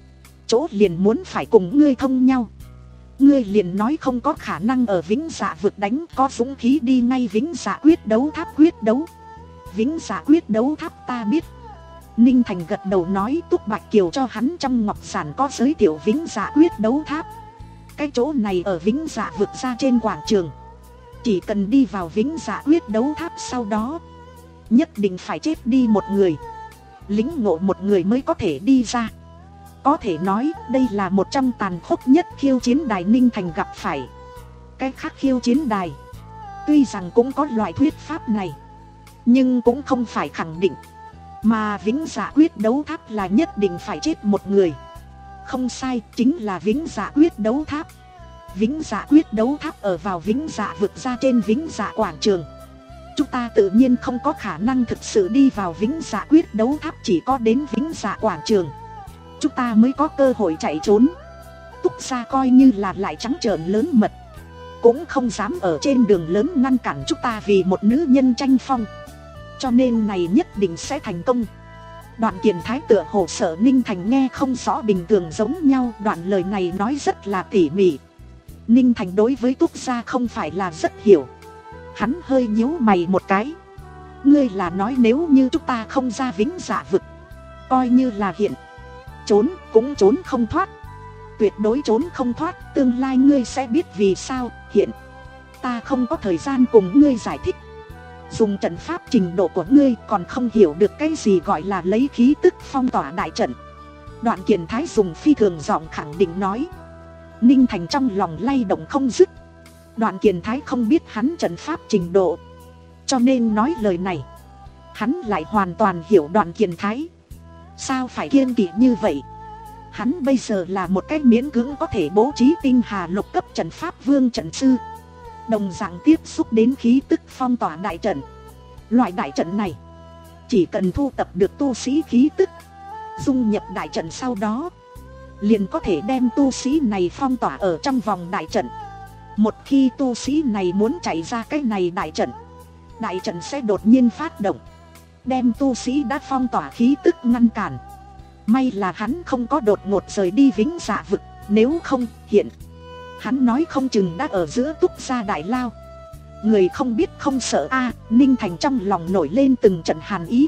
chỗ liền muốn phải cùng ngươi thông nhau. Ngươi liền nói không có khả năng ở Vĩnh Dạ vực đánh, có dũng khí đi ngay Vĩnh Dạ quyết đấu tháp quyết đấu. Vĩnh Dạ quyết đấu tháp ta biết. Ninh Thành gật đầu nói, Túc Bạch Kiều cho hắn trong ngọc sản có giới thiệu Vĩnh Dạ quyết đấu tháp. Cái chỗ này ở Vĩnh Dạ vực ra trên quảng trường. Chỉ cần đi vào Vĩnh Dạ quyết đấu tháp sau đó, nhất định phải chết đi một người, lính ngộ một người mới có thể đi ra. Có thể nói đây là một trong tàn khốc nhất khiêu chiến đài Ninh Thành gặp phải. Cái khác khiêu chiến đài tuy rằng cũng có loại thuyết pháp này, nhưng cũng không phải khẳng định. Mà Vĩnh Dạ quyết đấu tháp là nhất định phải chết một người. Không sai, chính là Vĩnh Dạ Quyết Đấu Tháp. Vĩnh Dạ Quyết Đấu Tháp ở vào Vĩnh Dạ vực ra trên Vĩnh Dạ quảng trường. Chúng ta tự nhiên không có khả năng thực sự đi vào Vĩnh Dạ Quyết Đấu Tháp, chỉ có đến Vĩnh Dạ quảng trường chúng ta mới có cơ hội chạy trốn. Túc Gia coi như là lại trắng trợn lớn mật, cũng không dám ở trên đường lớn ngăn cản chúng ta vì một nữ nhân tranh phong, cho nên này nhất định sẽ thành công. Đoạn Kiền Thái tựa hồ sợ Ninh Thành nghe không rõ bình thường giống nhau, đoạn lời này nói rất là tỉ mỉ. Ninh Thành đối với Túc Gia không phải là rất hiểu, hắn hơi nhíu mày một cái. Ngươi là nói nếu như chúng ta không ra Vĩnh Dạ vực, coi như là hiện trốn cũng trốn không thoát, tuyệt đối trốn không thoát. Tương lai ngươi sẽ biết vì sao. Hiện ta không có thời gian cùng ngươi giải thích, dùng trận pháp trình độ của ngươi còn không hiểu được cái gì gọi là lấy khí tức phong tỏa đại trận. Đoạn Kiền Thái dùng phi thường giọng khẳng định nói. Ninh Thành trong lòng lay động không dứt. Đoạn Kiền Thái không biết hắn trận pháp trình độ, cho nên nói lời này. Hắn lại hoàn toàn hiểu Đoạn Kiền Thái sao phải kiêng kỵ như vậy. Hắn bây giờ là một cái miễn cưỡng có thể bố trí tinh hà lục cấp trận pháp vương trận sư, đồng dạng tiếp xúc đến khí tức phong tỏa đại trận. Loại đại trận này chỉ cần thu tập được tu sĩ khí tức, dung nhập đại trận, sau đó liền có thể đem tu sĩ này phong tỏa ở trong vòng đại trận. Một khi tu sĩ này muốn chạy ra cái này đại trận, đại trận sẽ đột nhiên phát động, đem tu sĩ đã phong tỏa khí tức ngăn cản. May là hắn không có đột ngột rời đi Vĩnh Dạ vực, nếu không hiện hắn nói không chừng đã ở giữa Túc Gia đại lao. Người không biết không sợ a. À, Ninh Thành trong lòng nổi lên từng trận hàn ý.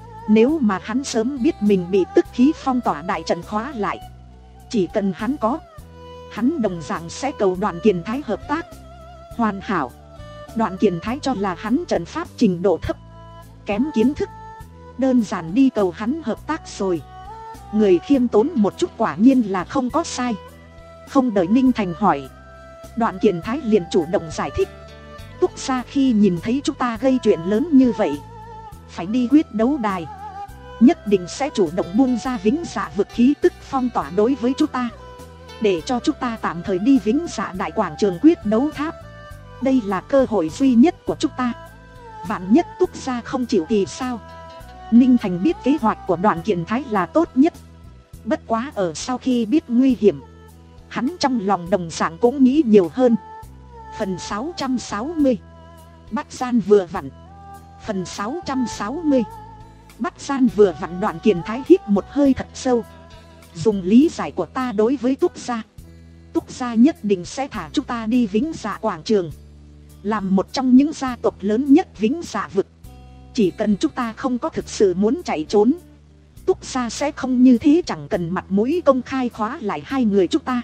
Nếu mà hắn sớm biết mình bị tức khí phong tỏa đại trận khóa lại, chỉ cần hắn có, hắn đồng dạng sẽ cầu Đoạn Kiền Thái hợp tác. Hoàn hảo. Đoạn Kiền Thái cho là hắn trận pháp trình độ thấp, kém kiến thức, đơn giản đi cầu hắn hợp tác rồi. Người khiêm tốn một chút quả nhiên là không có sai. Không đợi Ninh Thành hỏi, Đoạn Kiền Thái liền chủ động giải thích. Túc Gia khi nhìn thấy chúng ta gây chuyện lớn như vậy, phải đi quyết đấu đài, nhất định sẽ chủ động buông ra Vĩnh Dạ vực khí tức phong tỏa đối với chúng ta, để cho chúng ta tạm thời đi Vĩnh Dạ đại quảng trường quyết đấu tháp. Đây là cơ hội duy nhất của chúng ta, vạn nhất Túc Gia không chịu thì sao? Ninh Thành biết kế hoạch của Đoạn Kiền Thái là tốt nhất, bất quá ở sau khi biết nguy hiểm, hắn trong lòng đồng dạng cũng nghĩ nhiều hơn. Phần sáu trăm sáu mươi Bắt gian vừa vặn. Phần sáu trăm sáu mươi Bắt gian vừa vặn. Đoạn Kiền Thái hít một hơi thật sâu. Dùng lý giải của ta đối với Túc Gia, Túc Gia nhất định sẽ thả chúng ta đi Vĩnh Dạ quảng trường, làm một trong những gia tộc lớn nhất Vĩnh Dạ vực. Chỉ cần chúng ta không có thực sự muốn chạy trốn, Túc Gia sẽ không như thế chẳng cần mặt mũi công khai khóa lại hai người chúng ta.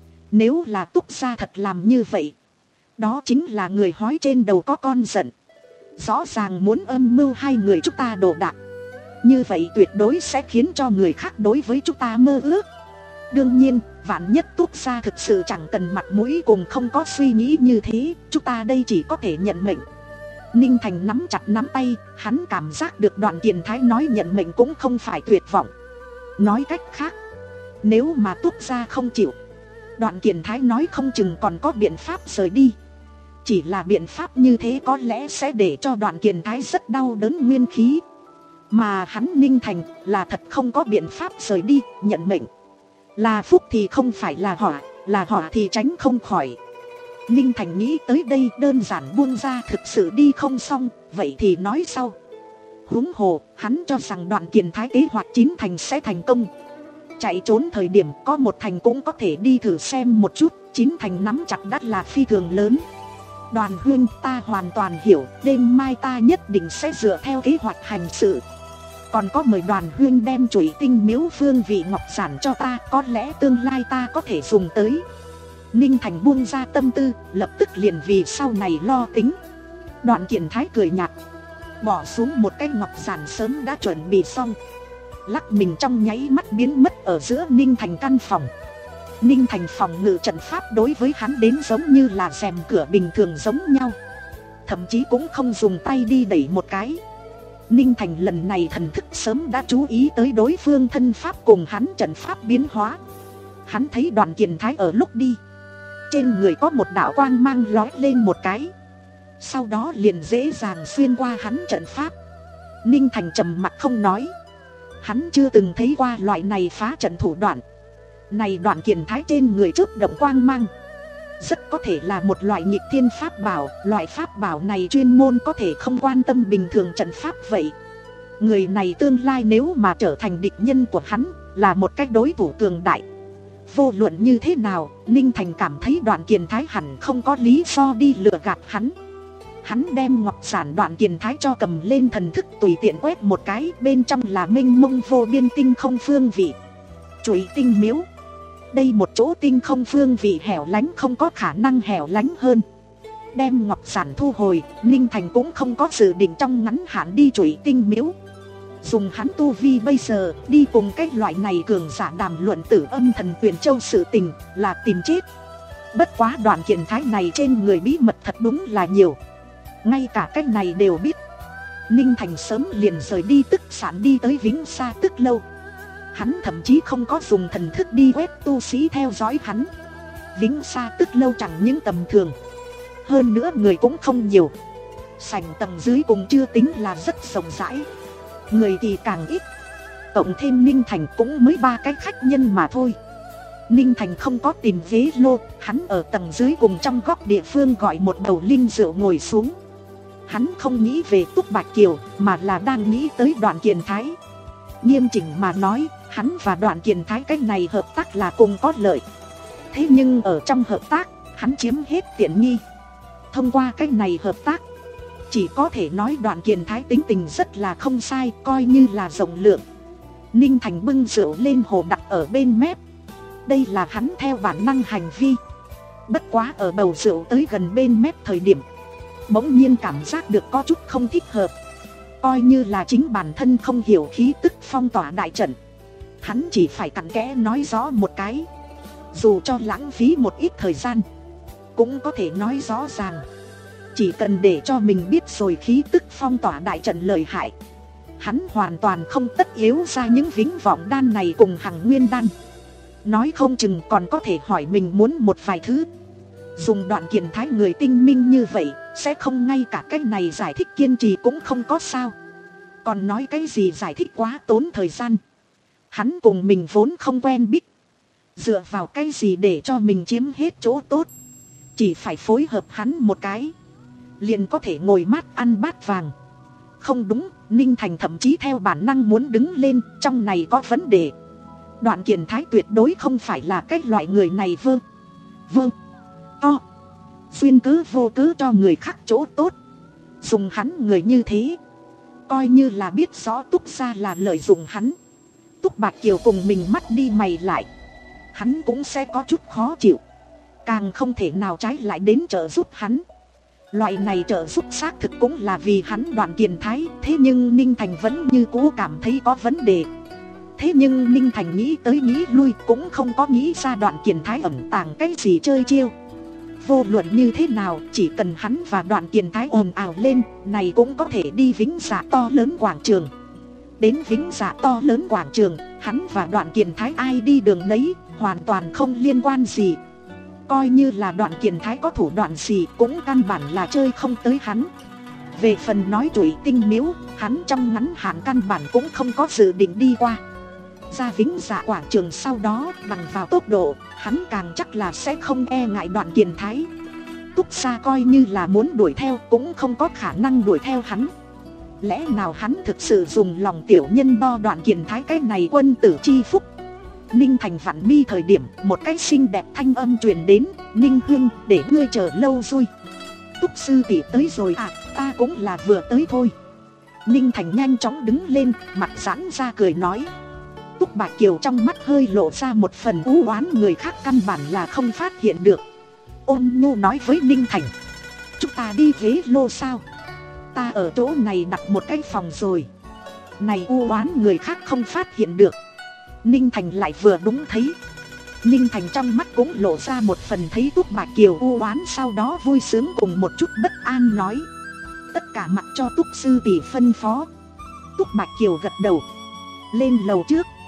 Nếu là Túc Gia thật làm như vậy, đó chính là người hói trên đầu có con giận, rõ ràng muốn âm mưu hai người chúng ta đồ đạc. Như vậy tuyệt đối sẽ khiến cho người khác đối với chúng ta mơ ước. Đương nhiên, vạn nhất Túc Gia thực sự chẳng cần mặt mũi cùng không có suy nghĩ như thế, chúng ta đây chỉ có thể nhận mệnh. Ninh Thành nắm chặt nắm tay, hắn cảm giác được Đoạn Kiền Thái nói nhận mệnh cũng không phải tuyệt vọng. Nói cách khác, nếu mà Túc Gia không chịu, Đoạn Kiền Thái nói không chừng còn có biện pháp rời đi. Chỉ là biện pháp như thế có lẽ sẽ để cho Đoạn Kiền Thái rất đau đớn nguyên khí. Mà hắn Ninh Thành là thật không có biện pháp rời đi, nhận mệnh. Là phúc thì không phải là họa, là họa thì tránh không khỏi. Ninh Thành nghĩ tới đây đơn giản buông ra, thực sự đi không xong, vậy thì nói sau. Huống hồ, hắn cho rằng Đoạn Kiền Thái kế hoạch chín thành sẽ thành công. Chạy trốn thời điểm có một thành cũng có thể đi thử xem một chút, chín thành nắm chặt đắt là phi thường lớn. Đoàn huynh, ta hoàn toàn hiểu, đêm mai ta nhất định sẽ dựa theo kế hoạch hành sự. Còn có mời Đoàn huynh đem chủy tinh miếu phương vị ngọc giản cho ta, có lẽ tương lai ta có thể dùng tới. Ninh Thành buông ra tâm tư, lập tức liền vì sau này lo tính. Đoạn Kiền Thái cười nhạt, bỏ xuống một cái ngọc giản sớm đã chuẩn bị xong, lắc mình trong nháy mắt biến mất ở giữa Ninh Thành căn phòng. Ninh Thành phòng ngự trận pháp đối với hắn đến giống như là rèm cửa bình thường giống nhau, thậm chí cũng không dùng tay đi đẩy một cái. Ninh Thành lần này thần thức sớm đã chú ý tới đối phương thân pháp cùng hắn trận pháp biến hóa, Hắn thấy Đoàn Kiền Thái ở lúc đi, trên người có một đạo quang mang lóe lên một cái, sau đó liền dễ dàng xuyên qua hắn trận pháp. Ninh Thành trầm mặc không nói. Hắn chưa từng thấy qua loại này phá trận thủ đoạn. Này Đoàn Kiền Thái trên người chớp động quang mang, rất có thể là một loại nghịch thiên pháp bảo. Loại pháp bảo này chuyên môn có thể không quan tâm bình thường trận pháp vậy. Người này tương lai nếu mà trở thành địch nhân của hắn, là một cách đối thủ cường đại. Vô luận như thế nào, Ninh Thành cảm thấy Đoàn Kiền Thái hẳn không có lý do đi lừa gạt hắn. Hắn đem ngọc giản Đoàn Kiền Thái cho cầm lên, thần thức tùy tiện quét một cái, bên trong là mênh mông vô biên tinh không phương vị. Chùy Tinh Miếu. Đây một chỗ tinh không phương vị hẻo lánh không có khả năng hẻo lánh hơn. Đem ngọc giản thu hồi, Ninh Thành cũng không có dự định trong ngắn hạn đi Chùy Tinh Miếu. Dùng hắn tu vi bây giờ, đi cùng cái loại này cường giả đàm luận tử âm thần Tuyền Châu sự tình, là tìm chết. Bất quá Đoàn Kiền Thái này trên người bí mật thật đúng là nhiều, ngay cả cái này đều biết. Ninh Thành sớm liền rời đi tức sản đi tới Vĩnh Sa Tức Lâu. Hắn thậm chí không có dùng thần thức đi quét tu sĩ theo dõi hắn. Vĩnh Sa Tức Lâu chẳng những tầm thường, hơn nữa người cũng không nhiều. Sảnh tầng dưới cùng chưa tính là rất rộng rãi, người thì càng ít. Cộng thêm Ninh Thành cũng mới ba cái khách nhân mà thôi. Ninh Thành không có tìm ghế lô, hắn ở tầng dưới cùng trong góc địa phương gọi một bầu linh rượu ngồi xuống. Hắn không nghĩ về Túc Bạch Kiều, mà là đang nghĩ tới Đoàn Kiền Thái. Nghiêm chỉnh mà nói, hắn và Đoàn Kiền Thái cái này hợp tác là cùng có lợi. Thế nhưng ở trong hợp tác, hắn chiếm hết tiện nghi. Thông qua cái này hợp tác, chỉ có thể nói Đoàn Kiền Thái tính tình rất là không sai, coi như là rộng lượng. Ninh Thành bưng rượu lên hồ đặt ở bên mép. Đây là hắn theo bản năng hành vi. Bất quá ở bầu rượu tới gần bên mép thời điểm, bỗng nhiên cảm giác được có chút không thích hợp. Coi như là chính bản thân không hiểu khí tức phong tỏa đại trận, hắn chỉ phải cặn kẽ nói rõ một cái. Dù cho lãng phí một ít thời gian, cũng có thể nói rõ ràng. Chỉ cần để cho mình biết rồi khí tức phong tỏa đại trận lợi hại, hắn hoàn toàn không tất yếu ra những vĩnh vọng đan này cùng hằng nguyên đan. Nói không chừng còn có thể hỏi mình muốn một vài thứ. Dùng Đoàn Kiền Thái người tinh minh như vậy, sẽ không ngay cả cái này giải thích kiên trì cũng không có sao. Còn nói cái gì giải thích quá tốn thời gian. Hắn cùng mình vốn không quen biết, dựa vào cái gì để cho mình chiếm hết chỗ tốt. Chỉ phải phối hợp hắn một cái, liền có thể ngồi mát ăn bát vàng. Không đúng, Ninh Thành thậm chí theo bản năng muốn đứng lên, trong này có vấn đề. Đoàn Kiền Thái tuyệt đối không phải là cái loại người này vơ vơ to xuyên cứ vô cứ cho người khác chỗ tốt. Dùng hắn người như thế, coi như là biết rõ Túc gia là lợi dụng hắn. Túc Bạch Kiều cùng mình mắt đi mày lại, hắn cũng sẽ có chút khó chịu. Càng không thể nào trái lại đến trợ giúp hắn. Loại này trợ giúp xác thực cũng là vì hắn Đoàn Kiền Thái. Thế nhưng Ninh Thành vẫn như cũ cảm thấy có vấn đề. Thế nhưng Ninh Thành nghĩ tới nghĩ lui, cũng không có nghĩ ra Đoàn Kiền Thái ẩn tàng cái gì chơi chiêu. Vô luận như thế nào, chỉ cần hắn và Đoàn Kiền Thái ồn ào lên, này cũng có thể đi Vĩnh Dạ to lớn quảng trường. Đến Vĩnh Dạ to lớn quảng trường, hắn và Đoàn Kiền Thái ai đi đường nấy, hoàn toàn không liên quan gì. Coi như là Đoàn Kiền Thái có thủ đoạn gì, cũng căn bản là chơi không tới hắn. Về phần nói Chùy Tinh Miếu, hắn trong ngắn hạn căn bản cũng không có dự định đi qua. Ra Vĩnh Dạ quảng trường sau đó, bằng vào tốc độ, hắn càng chắc là sẽ không e ngại Đoàn Kiền Thái. Túc gia coi như là muốn đuổi theo, cũng không có khả năng đuổi theo hắn. Lẽ nào hắn thực sự dùng lòng tiểu nhân đo Đoàn Kiền Thái cái này quân tử chi phúc? Ninh Thành vặn mi thời điểm, một cái xinh đẹp thanh âm truyền đến. Ninh Hương, để ngươi chờ lâu rồi. Túc sư tỷ tới rồi à? Ta cũng là vừa tới thôi. Ninh Thành nhanh chóng đứng lên, mặt giãn ra cười nói. Túc Bạch Kiều trong mắt hơi lộ ra một phần u oán người khác căn bản là không phát hiện được. Ôn nhu nói với Ninh Thành, chúng ta đi ghế lô sao? Ta ở chỗ này đặt một cái phòng rồi. Này u oán người khác không phát hiện được, Ninh Thành lại vừa đúng thấy. Ninh Thành trong mắt cũng lộ ra một phần thấy Túc Bạch Kiều u oán, sau đó vui sướng cùng một chút bất an nói, tất cả mặc cho Túc sư tỷ phân phó. Túc Bạch Kiều gật đầu, lên lầu trước.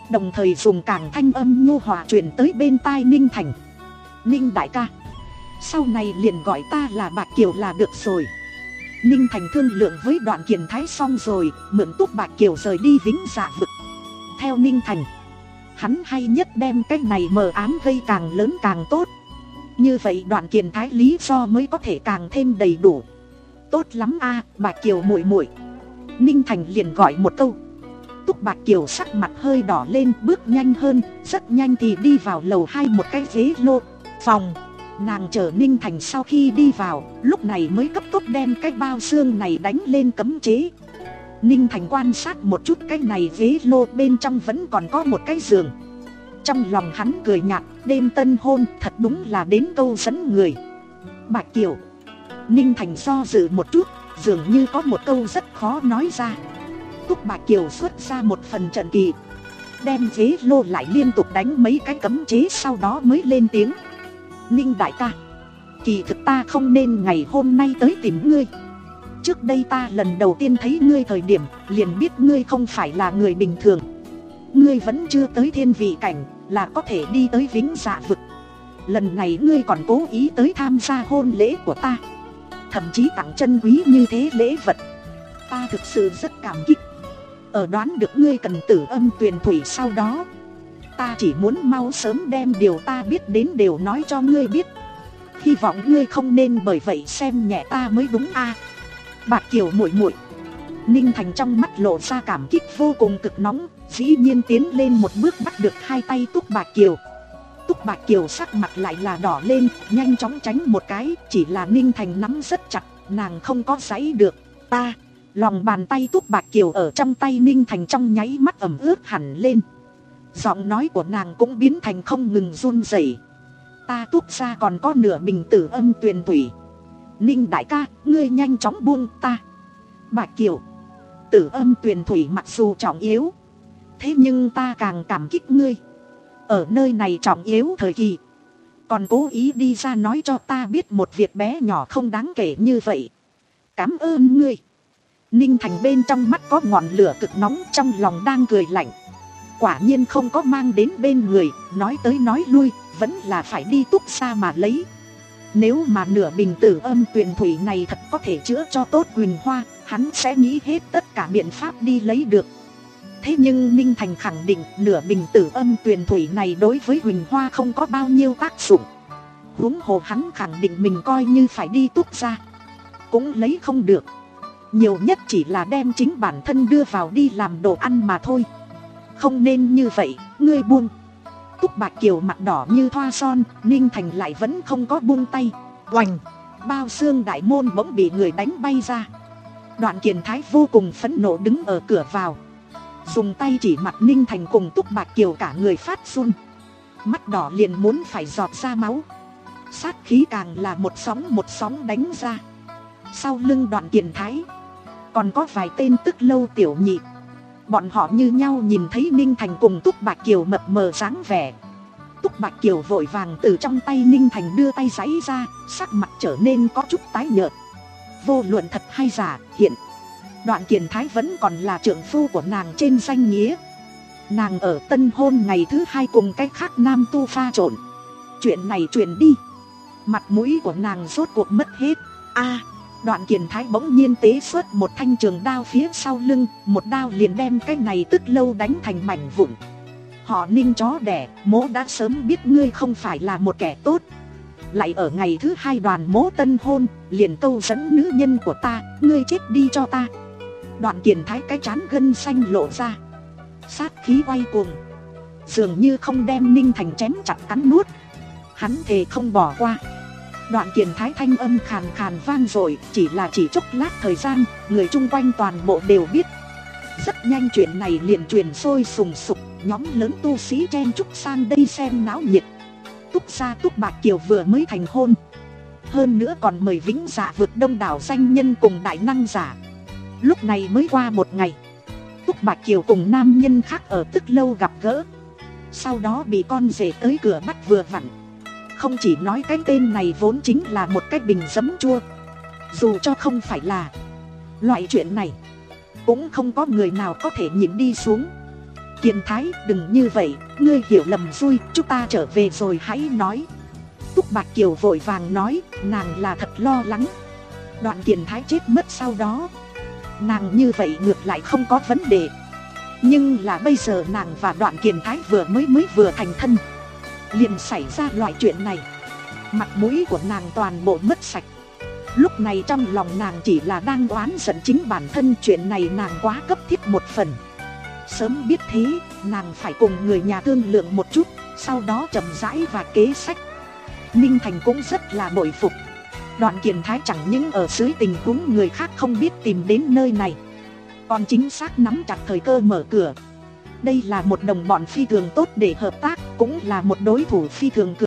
Đồng thời dùng càng thanh âm nhu hòa truyền tới bên tai Ninh Thành. Ninh đại ca, sau này liền gọi ta là Bạch Kiều là được rồi. Ninh Thành thương lượng với Đoạn Kiền Thái xong rồi, mượn Túc Bạch Kiều rời đi Vĩnh Dạ Vực. Theo Ninh Thành, hắn hay nhất đem cái này mờ ám gây càng lớn càng tốt. Như vậy Đoạn Kiền Thái lý do mới có thể càng thêm đầy đủ. Tốt lắm a, à, Bạch Kiều muội muội. Ninh Thành liền gọi một câu. Túc Bạch Kiều sắc mặt hơi đỏ lên, bước nhanh hơn, rất nhanh thì đi vào lầu hai một cái ghế lô phòng. Nàng chờ Ninh Thành sau khi đi vào, lúc này mới cấp tốc đem cái bao xương này đánh lên cấm chế. Ninh Thành quan sát một chút cái này ghế lô, bên trong vẫn còn có một cái giường. Trong lòng hắn cười nhạt, đêm tân hôn thật đúng là đến câu dẫn người. Bạch Kiều. Ninh Thành do dự một chút, dường như có một câu rất khó nói ra. Túc Bạch Kiều xuất ra một phần trận kỳ, đem ghế lô lại liên tục đánh mấy cái cấm chế, sau đó mới lên tiếng. Ninh đại ca, kỳ thực ta không nên ngày hôm nay tới tìm ngươi. Trước đây ta lần đầu tiên thấy ngươi thời điểm, liền biết ngươi không phải là người bình thường. Ngươi vẫn chưa tới thiên vị cảnh, là có thể đi tới Vĩnh Dạ Vực. Lần này ngươi còn cố ý tới tham gia hôn lễ của ta, thậm chí tặng chân quý như thế lễ vật. Ta thực sự rất cảm kích. Ở đoán được ngươi cần Tử Âm Tuyền Thủy sau đó, ta chỉ muốn mau sớm đem điều ta biết đến đều nói cho ngươi biết. Hy vọng ngươi không nên bởi vậy xem nhẹ ta mới đúng a. À, Bạch Kiều muội muội. Ninh Thành trong mắt lộ ra cảm kích vô cùng cực nóng, dĩ nhiên tiến lên một bước bắt được hai tay Túc Bạch Kiều. Túc Bạch Kiều sắc mặt lại là đỏ lên, nhanh chóng tránh một cái, chỉ là Ninh Thành nắm rất chặt, nàng không có giãy được. Ta, lòng bàn tay Túc Bạch Kiều ở trong tay Ninh Thành trong nháy mắt ẩm ướt hẳn lên. Giọng nói của nàng cũng biến thành không ngừng run rẩy. Ta Túc ra còn có nửa bình Tử Âm Tuyền Thủy. Ninh đại ca, ngươi nhanh chóng buông ta. Bạch Kiều, Tử Âm Tuyền Thủy mặc dù trọng yếu, thế nhưng ta càng cảm kích ngươi. Ở nơi này trọng yếu thời kỳ, còn cố ý đi ra nói cho ta biết một việc bé nhỏ không đáng kể như vậy. Cảm ơn ngươi. Ninh Thành bên trong mắt có ngọn lửa cực nóng, trong lòng đang cười lạnh. Quả nhiên không có mang đến bên người, nói tới nói lui, vẫn là phải đi Túc xa mà lấy. Nếu mà nửa bình Tử Âm Tuyền Thủy này thật có thể chữa cho tốt Quỳnh Hoa, hắn sẽ nghĩ hết tất cả biện pháp đi lấy được. Thế nhưng Ninh Thành khẳng định nửa bình Tử Âm Tuyền Thủy này đối với Quỳnh Hoa không có bao nhiêu tác dụng. Huống hồ hắn khẳng định mình coi như phải đi Túc ra, cũng lấy không được. Nhiều nhất chỉ là đem chính bản thân đưa vào đi làm đồ ăn mà thôi. Không nên như vậy, ngươi buông. Túc Bạch Kiều mặt đỏ như thoa son, Ninh Thành lại vẫn không có buông tay. Oành, bao xương đại môn bỗng bị người đánh bay ra. Đoạn Kiền Thái vô cùng phẫn nộ đứng ở cửa vào, dùng tay chỉ mặt Ninh Thành cùng Túc Bạch Kiều, cả người phát run, mắt đỏ liền muốn phải giọt ra máu. Sát khí càng là một sóng một sóng đánh ra. Sau lưng Đoạn Kiền Thái còn có vài tên Tức Lâu tiểu nhị. Bọn họ như nhau nhìn thấy Ninh Thành cùng Túc Bạch Kiều mập mờ dáng vẻ. Túc Bạch Kiều vội vàng từ trong tay Ninh Thành đưa tay giãy ra, sắc mặt trở nên có chút tái nhợt. Vô luận thật hay giả, hiện Đoạn Kiền Thái vẫn còn là trượng phu của nàng trên danh nghĩa. Nàng ở tân hôn ngày thứ hai cùng cái khác nam tu pha trộn. Chuyện này truyền đi, mặt mũi của nàng rốt cuộc mất hết. A, à, Đoạn Kiền Thái bỗng nhiên tế xuất một thanh trường đao phía sau lưng, một đao liền đem cái này Tức Lâu đánh thành mảnh vụn. Họ Ninh chó đẻ, mỗ đã sớm biết ngươi không phải là một kẻ tốt. Lại ở ngày thứ hai đoàn mỗ tân hôn, liền câu dẫn nữ nhân của ta, ngươi chết đi cho ta. Đoạn Kiền Thái cái trán gân xanh lộ ra, sát khí quay cuồng, dường như không đem Ninh Thành chém chặt cắn nuốt. Hắn thề không bỏ qua. Đoạn Kiền Thái thanh âm khàn khàn vang dội, chỉ là chỉ chốc lát thời gian, người chung quanh toàn bộ đều biết. Rất nhanh chuyện này liền truyền sôi sùng sục, nhóm lớn tu sĩ chen chúc sang đây xem náo nhiệt. Túc gia Túc Bạch Kiều vừa mới thành hôn, hơn nữa còn mời Vĩnh Dạ Vực đông đảo danh nhân cùng đại năng giả. Lúc này mới qua một ngày, Túc Bạch Kiều cùng nam nhân khác ở Tức Lâu gặp gỡ, sau đó bị con rể tới cửa bắt vừa vặn. Không chỉ nói cái tên này vốn chính là một cái bình giấm chua, dù cho không phải là loại chuyện này, cũng không có người nào có thể nhìn đi xuống. Kiền Thái, đừng như vậy, ngươi hiểu lầm rồi, chúng ta trở về rồi hãy nói. Túc Bạch Kiều vội vàng nói, nàng là thật lo lắng Đoạn Kiền Thái chết mất sau đó. Nàng như vậy ngược lại không có vấn đề. Nhưng là bây giờ nàng và Đoạn Kiền Thái vừa mới mới vừa thành thân, liền xảy ra loại chuyện này. Mặt mũi của nàng toàn bộ mất sạch. Lúc này trong lòng nàng chỉ là đang oán giận chính bản thân, chuyện này nàng quá cấp thiết một phần. Sớm biết thế, nàng phải cùng người nhà thương lượng một chút, sau đó chậm rãi và kế sách. Ninh Thành cũng rất là bội phục. Đoạn Kiền Thái chẳng những ở dưới tình huống người khác không biết tìm đến nơi này, còn chính xác nắm chặt thời cơ mở cửa. Đây là một đồng bọn phi thường tốt để hợp tác, cũng là một đối thủ phi thường cường.